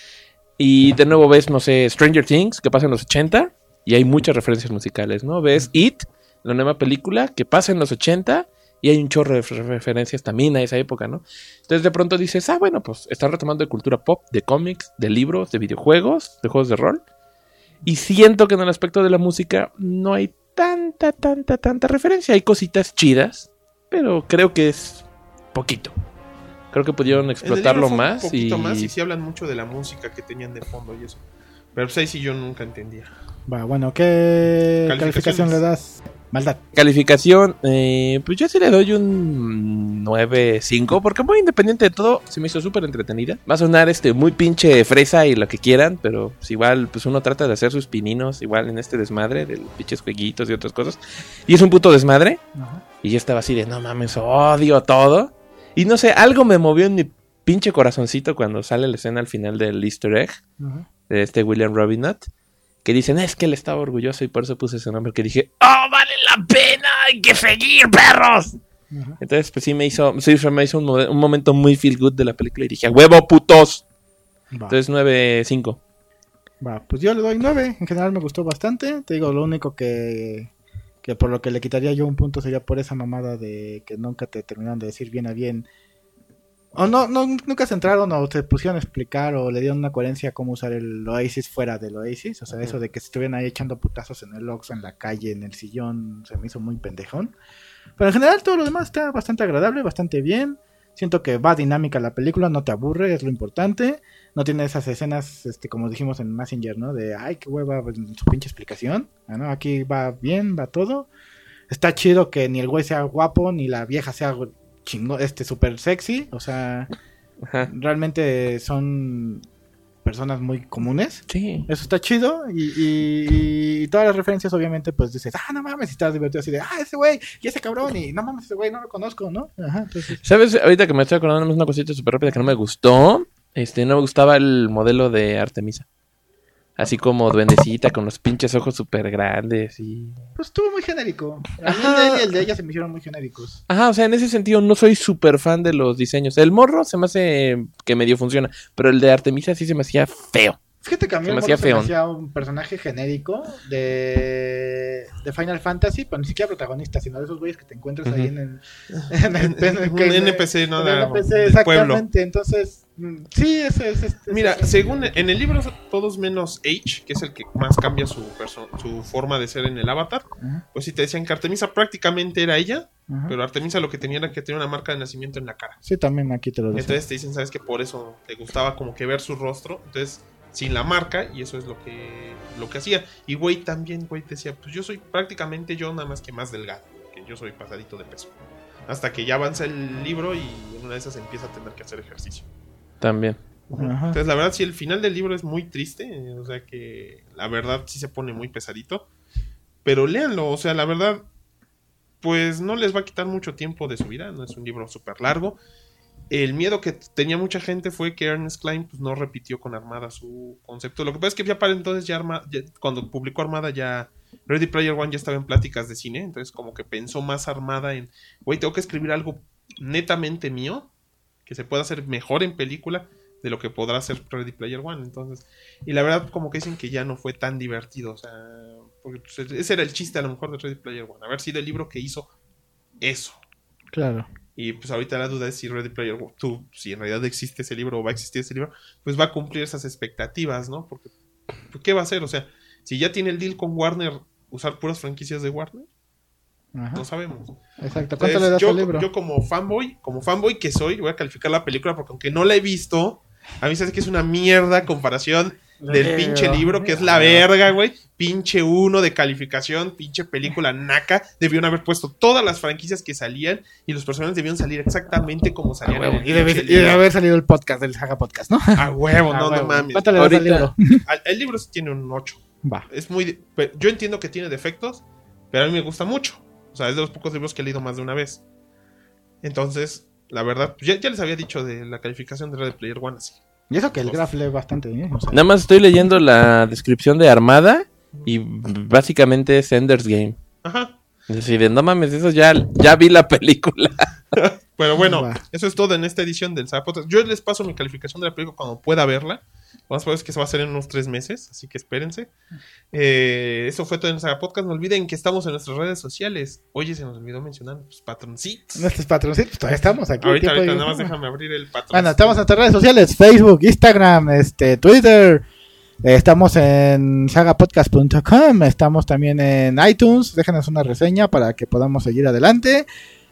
Y de nuevo ves, no sé, Stranger Things, que pasa en los ochenta. Y hay muchas referencias musicales, ¿no? Ves It, la nueva película, que pasa en los ochenta. Y hay un chorro de referencias también a esa época, ¿no? Entonces de pronto dices, ah, bueno, pues está retomando de cultura pop, de cómics, de libros, de videojuegos, de juegos de rol. Y siento que en el aspecto de la música no hay tanta, tanta, tanta referencia. Hay cositas chidas, pero creo que es poquito. Creo que pudieron En el explotarlo libro fue más. Un poquito y... más y sí hablan mucho de la música que tenían de fondo y eso. Pero pues ahí sí yo nunca entendía. Va, bueno, ¿qué Calificaciones. calificación le das? Maldad. Calificación, eh, pues yo sí le doy un nueve cinco, porque muy independiente de todo, se me hizo súper entretenida. Va a sonar este muy pinche fresa y lo que quieran, pero pues igual pues uno trata de hacer sus pininos igual en este desmadre de los pinches jueguitos y otras cosas. Y es un puto desmadre. Ajá. Y yo estaba así de, no mames, odio todo. Y no sé, algo me movió en mi pinche corazoncito cuando sale la escena al final del Easter egg Ajá. de este William Robinott. Que dicen, es que él estaba orgulloso y por eso puse ese nombre. Que dije, ¡oh, vale la pena! ¡Hay que seguir, perros! Ajá. Entonces, pues sí me hizo, sí, me hizo un, mo- un momento muy feel good de la película. Y dije, ¡a huevo, putos! Va. Entonces, nueve cinco. Va, pues yo le doy nueve. En general me gustó bastante. Te digo, lo único que, que por lo que le quitaría yo un punto sería por esa mamada de que nunca te terminaron de decir bien a bien. O no, no nunca se entraron o se pusieron a explicar o le dieron una coherencia a cómo usar el Oasis fuera del Oasis. O sea, eso de que se estuvieran ahí echando putazos en el Oxxo, en la calle, en el sillón, se me hizo muy pendejón. Pero en general todo lo demás está bastante agradable, bastante bien. Siento que va dinámica la película, no te aburre, es lo importante. No tiene esas escenas, este, como dijimos en Messenger, ¿no? De, ay, qué hueva, pues, su pinche explicación. Ah, ¿no? Aquí va bien, va todo. Está chido que ni el güey sea guapo, ni la vieja sea chingo, este, súper sexy. O sea, Ajá. realmente son personas muy comunes. Sí. Eso está chido. Y, y, y todas las referencias, obviamente, pues dices, ah, no mames, y estás divertido así de, ah, ese güey, y ese cabrón, y no mames, ese güey no lo conozco, ¿no? Ajá, entonces. ¿Sabes? Ahorita que me estoy acordando, una cosita súper rápida que no me gustó. Este, no me gustaba el modelo de Artemisa. Así como duendecita con los pinches ojos súper grandes y... Pues estuvo muy genérico. A mí Ajá. el de él y el de ella se me hicieron muy genéricos. Ajá, o sea, en ese sentido no soy súper fan de los diseños. El morro se me hace que medio funciona, pero el de Artemisa sí se me hacía feo. Fíjate que a mí Se el me morro hacía se me feón. hacía un personaje genérico de, de Final Fantasy, pero ni siquiera protagonista, sino de esos güeyes que te encuentras ahí en el, en el, en el- Un que- N P C, ¿no? en De- el N P C, del exactamente. Entonces, mm, sí, ese es. es- Mira, es- según en el libro todos menos H, que es el que más cambia su, perso- su forma de ser en el avatar, Ajá, pues si te decían que Artemisa prácticamente era ella, ajá. pero Artemisa lo que tenía era que tenía una marca de nacimiento en la cara. Sí, también aquí te lo decía. Entonces te dicen, ¿sabes que por eso te gustaba como que ver su rostro? Entonces, sin la marca, y eso es lo que lo que hacía. Y güey también, güey, decía, pues yo soy prácticamente yo, nada más que más delgado, que yo soy pasadito de peso. Hasta que ya avanza el libro y en una de esas empieza a tener que hacer ejercicio. También. Ajá. Entonces, la verdad, sí, el final del libro es muy triste. eh, O sea que la verdad sí se pone muy pesadito. Pero léanlo, o sea, la verdad, pues no les va a quitar mucho tiempo de su vida. No es un libro súper largo. El miedo que tenía mucha gente fue que Ernest Cline pues, no repitió con Armada su concepto. Lo que pasa es que ya para entonces, ya, Arma- ya cuando publicó Armada, ya Ready Player One ya estaba en pláticas de cine. Entonces, como que pensó más Armada en, güey, tengo que escribir algo netamente mío, que se pueda hacer mejor en película de lo que podrá hacer Ready Player One. Entonces, y la verdad, como que dicen que ya no fue tan divertido. O sea, porque pues, ese era el chiste a lo mejor de Ready Player One. Haber sido el libro que hizo eso. Claro. Y pues ahorita la duda es si Ready Player One, tú, si en realidad existe ese libro o va a existir ese libro, pues va a cumplir esas expectativas, ¿no? Porque, pues, ¿qué va a hacer? O sea, si ya tiene el deal con Warner, usar puras franquicias de Warner, Ajá. no sabemos. Exacto. ¿Cuánto Entonces, le das yo, al libro? yo como fanboy, como fanboy que soy, voy a calificar la película porque aunque no la he visto, a mí se hace que es una mierda a comparación del Pero- pinche libro, que es la verga, güey. Pinche uno de calificación, pinche película naca. Debieron haber puesto todas las franquicias que salían y los personajes debieron salir exactamente como salían. en el Y debe, pinche y debe libro. haber salido el podcast del Saga Podcast, ¿no? A huevo, Ah, no, huevo. no mames. ¿Cuánto le das al Ahorita- libro? Al- El libro sí tiene un ocho. Va. Es muy. de- pero yo entiendo que tiene defectos, pero a mí me gusta mucho. O sea, es de los pocos libros que he leído más de una vez. Entonces, la verdad, pues, ya, ya les había dicho de la calificación de Ready Player One así. Y eso que el Graf lee bastante bien. O sea, Nada más estoy leyendo la descripción de Armada y básicamente es Ender's Game. Ajá. Es decir, de, no mames, eso ya, ya vi la película. Pero bueno, Va. eso es todo en esta edición del Saga Podcast. Yo les paso mi calificación de la película cuando pueda verla. Lo más probable es que se va a hacer en unos tres meses, así que espérense. Eh, eso fue todo en el Saga Podcast. No olviden que estamos en nuestras redes sociales. Oye, se nos olvidó mencionar los patroncitos. nuestros patroncitos, todavía estamos aquí. Ahorita, tiempo ahorita, y- nada más déjame abrir el patrón. Bueno, estamos en nuestras redes sociales, Facebook, Instagram, este, Twitter. Eh, Estamos en sagapodcast punto com. Estamos también en iTunes. Déjenos una reseña para que podamos seguir adelante.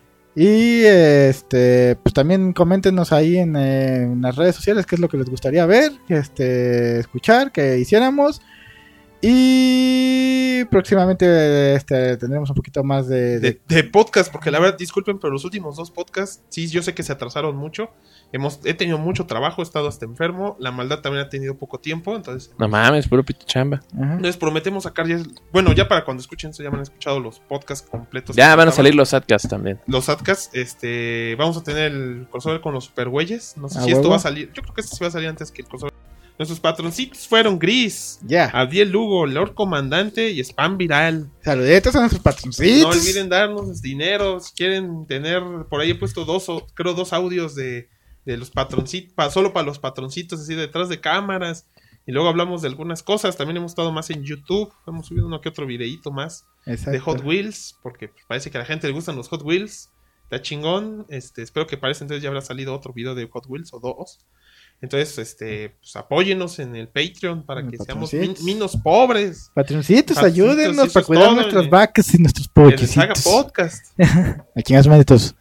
Y este, pues también coméntenos ahí en, eh, en las redes sociales qué es lo que les gustaría ver, este, escuchar, que hiciéramos. Y próximamente este, tendremos un poquito más de... de- De, de podcast, porque la verdad, disculpen, pero los últimos dos podcasts, sí, yo sé que se atrasaron mucho. Hemos, he tenido mucho trabajo, he estado hasta enfermo. La maldad también ha tenido poco tiempo, entonces... No mames, puro pito chamba. Ajá. Les prometemos sacar ya... Bueno, ya para cuando escuchen esto ya me han escuchado los podcasts completos. Ya que van a faltaban. salir los Adcasts también. Los Adcasts, este... Vamos a tener el crossover con los supergüeyes. No sé ¿A si esto huevo? va a salir... Yo creo que este sí va a salir antes que el crossover. Nuestros patroncitos fueron Gris, Ya. Abdiel Lugo, Lord Comandante y Spam Viral. Saluditos a nuestros patroncitos. No olviden darnos dinero. Si quieren tener, por ahí he puesto dos, o- creo dos audios de, de los patroncitos, pa- solo para los patroncitos, así detrás de cámaras. Y luego hablamos de algunas cosas. También hemos estado más en YouTube. Hemos subido uno que otro videíto más Exacto. de Hot Wheels, porque pues, parece que a la gente le gustan los Hot Wheels. Está chingón. Este, espero que para ese entonces ya habrá salido otro video de Hot Wheels o dos. Entonces, este, pues apóyenos en el Patreon para En el que seamos Patroncitos. min- menos pobres. Patroncitos, Patroncitos, ayúdennos eso para es cuidar todo, nuestras eh. vacas y nuestros Que les haga pollecitos. podcast. Aquí más manitos.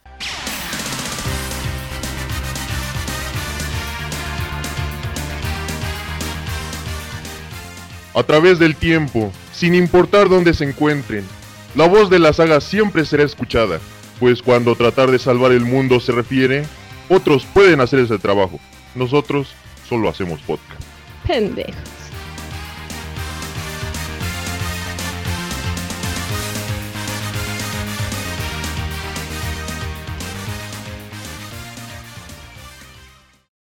A través del tiempo, sin importar dónde se encuentren, la voz de la saga siempre será escuchada, pues cuando tratar de salvar el mundo se refiere, otros pueden hacer ese trabajo. Nosotros solo hacemos podcast. Pendejos.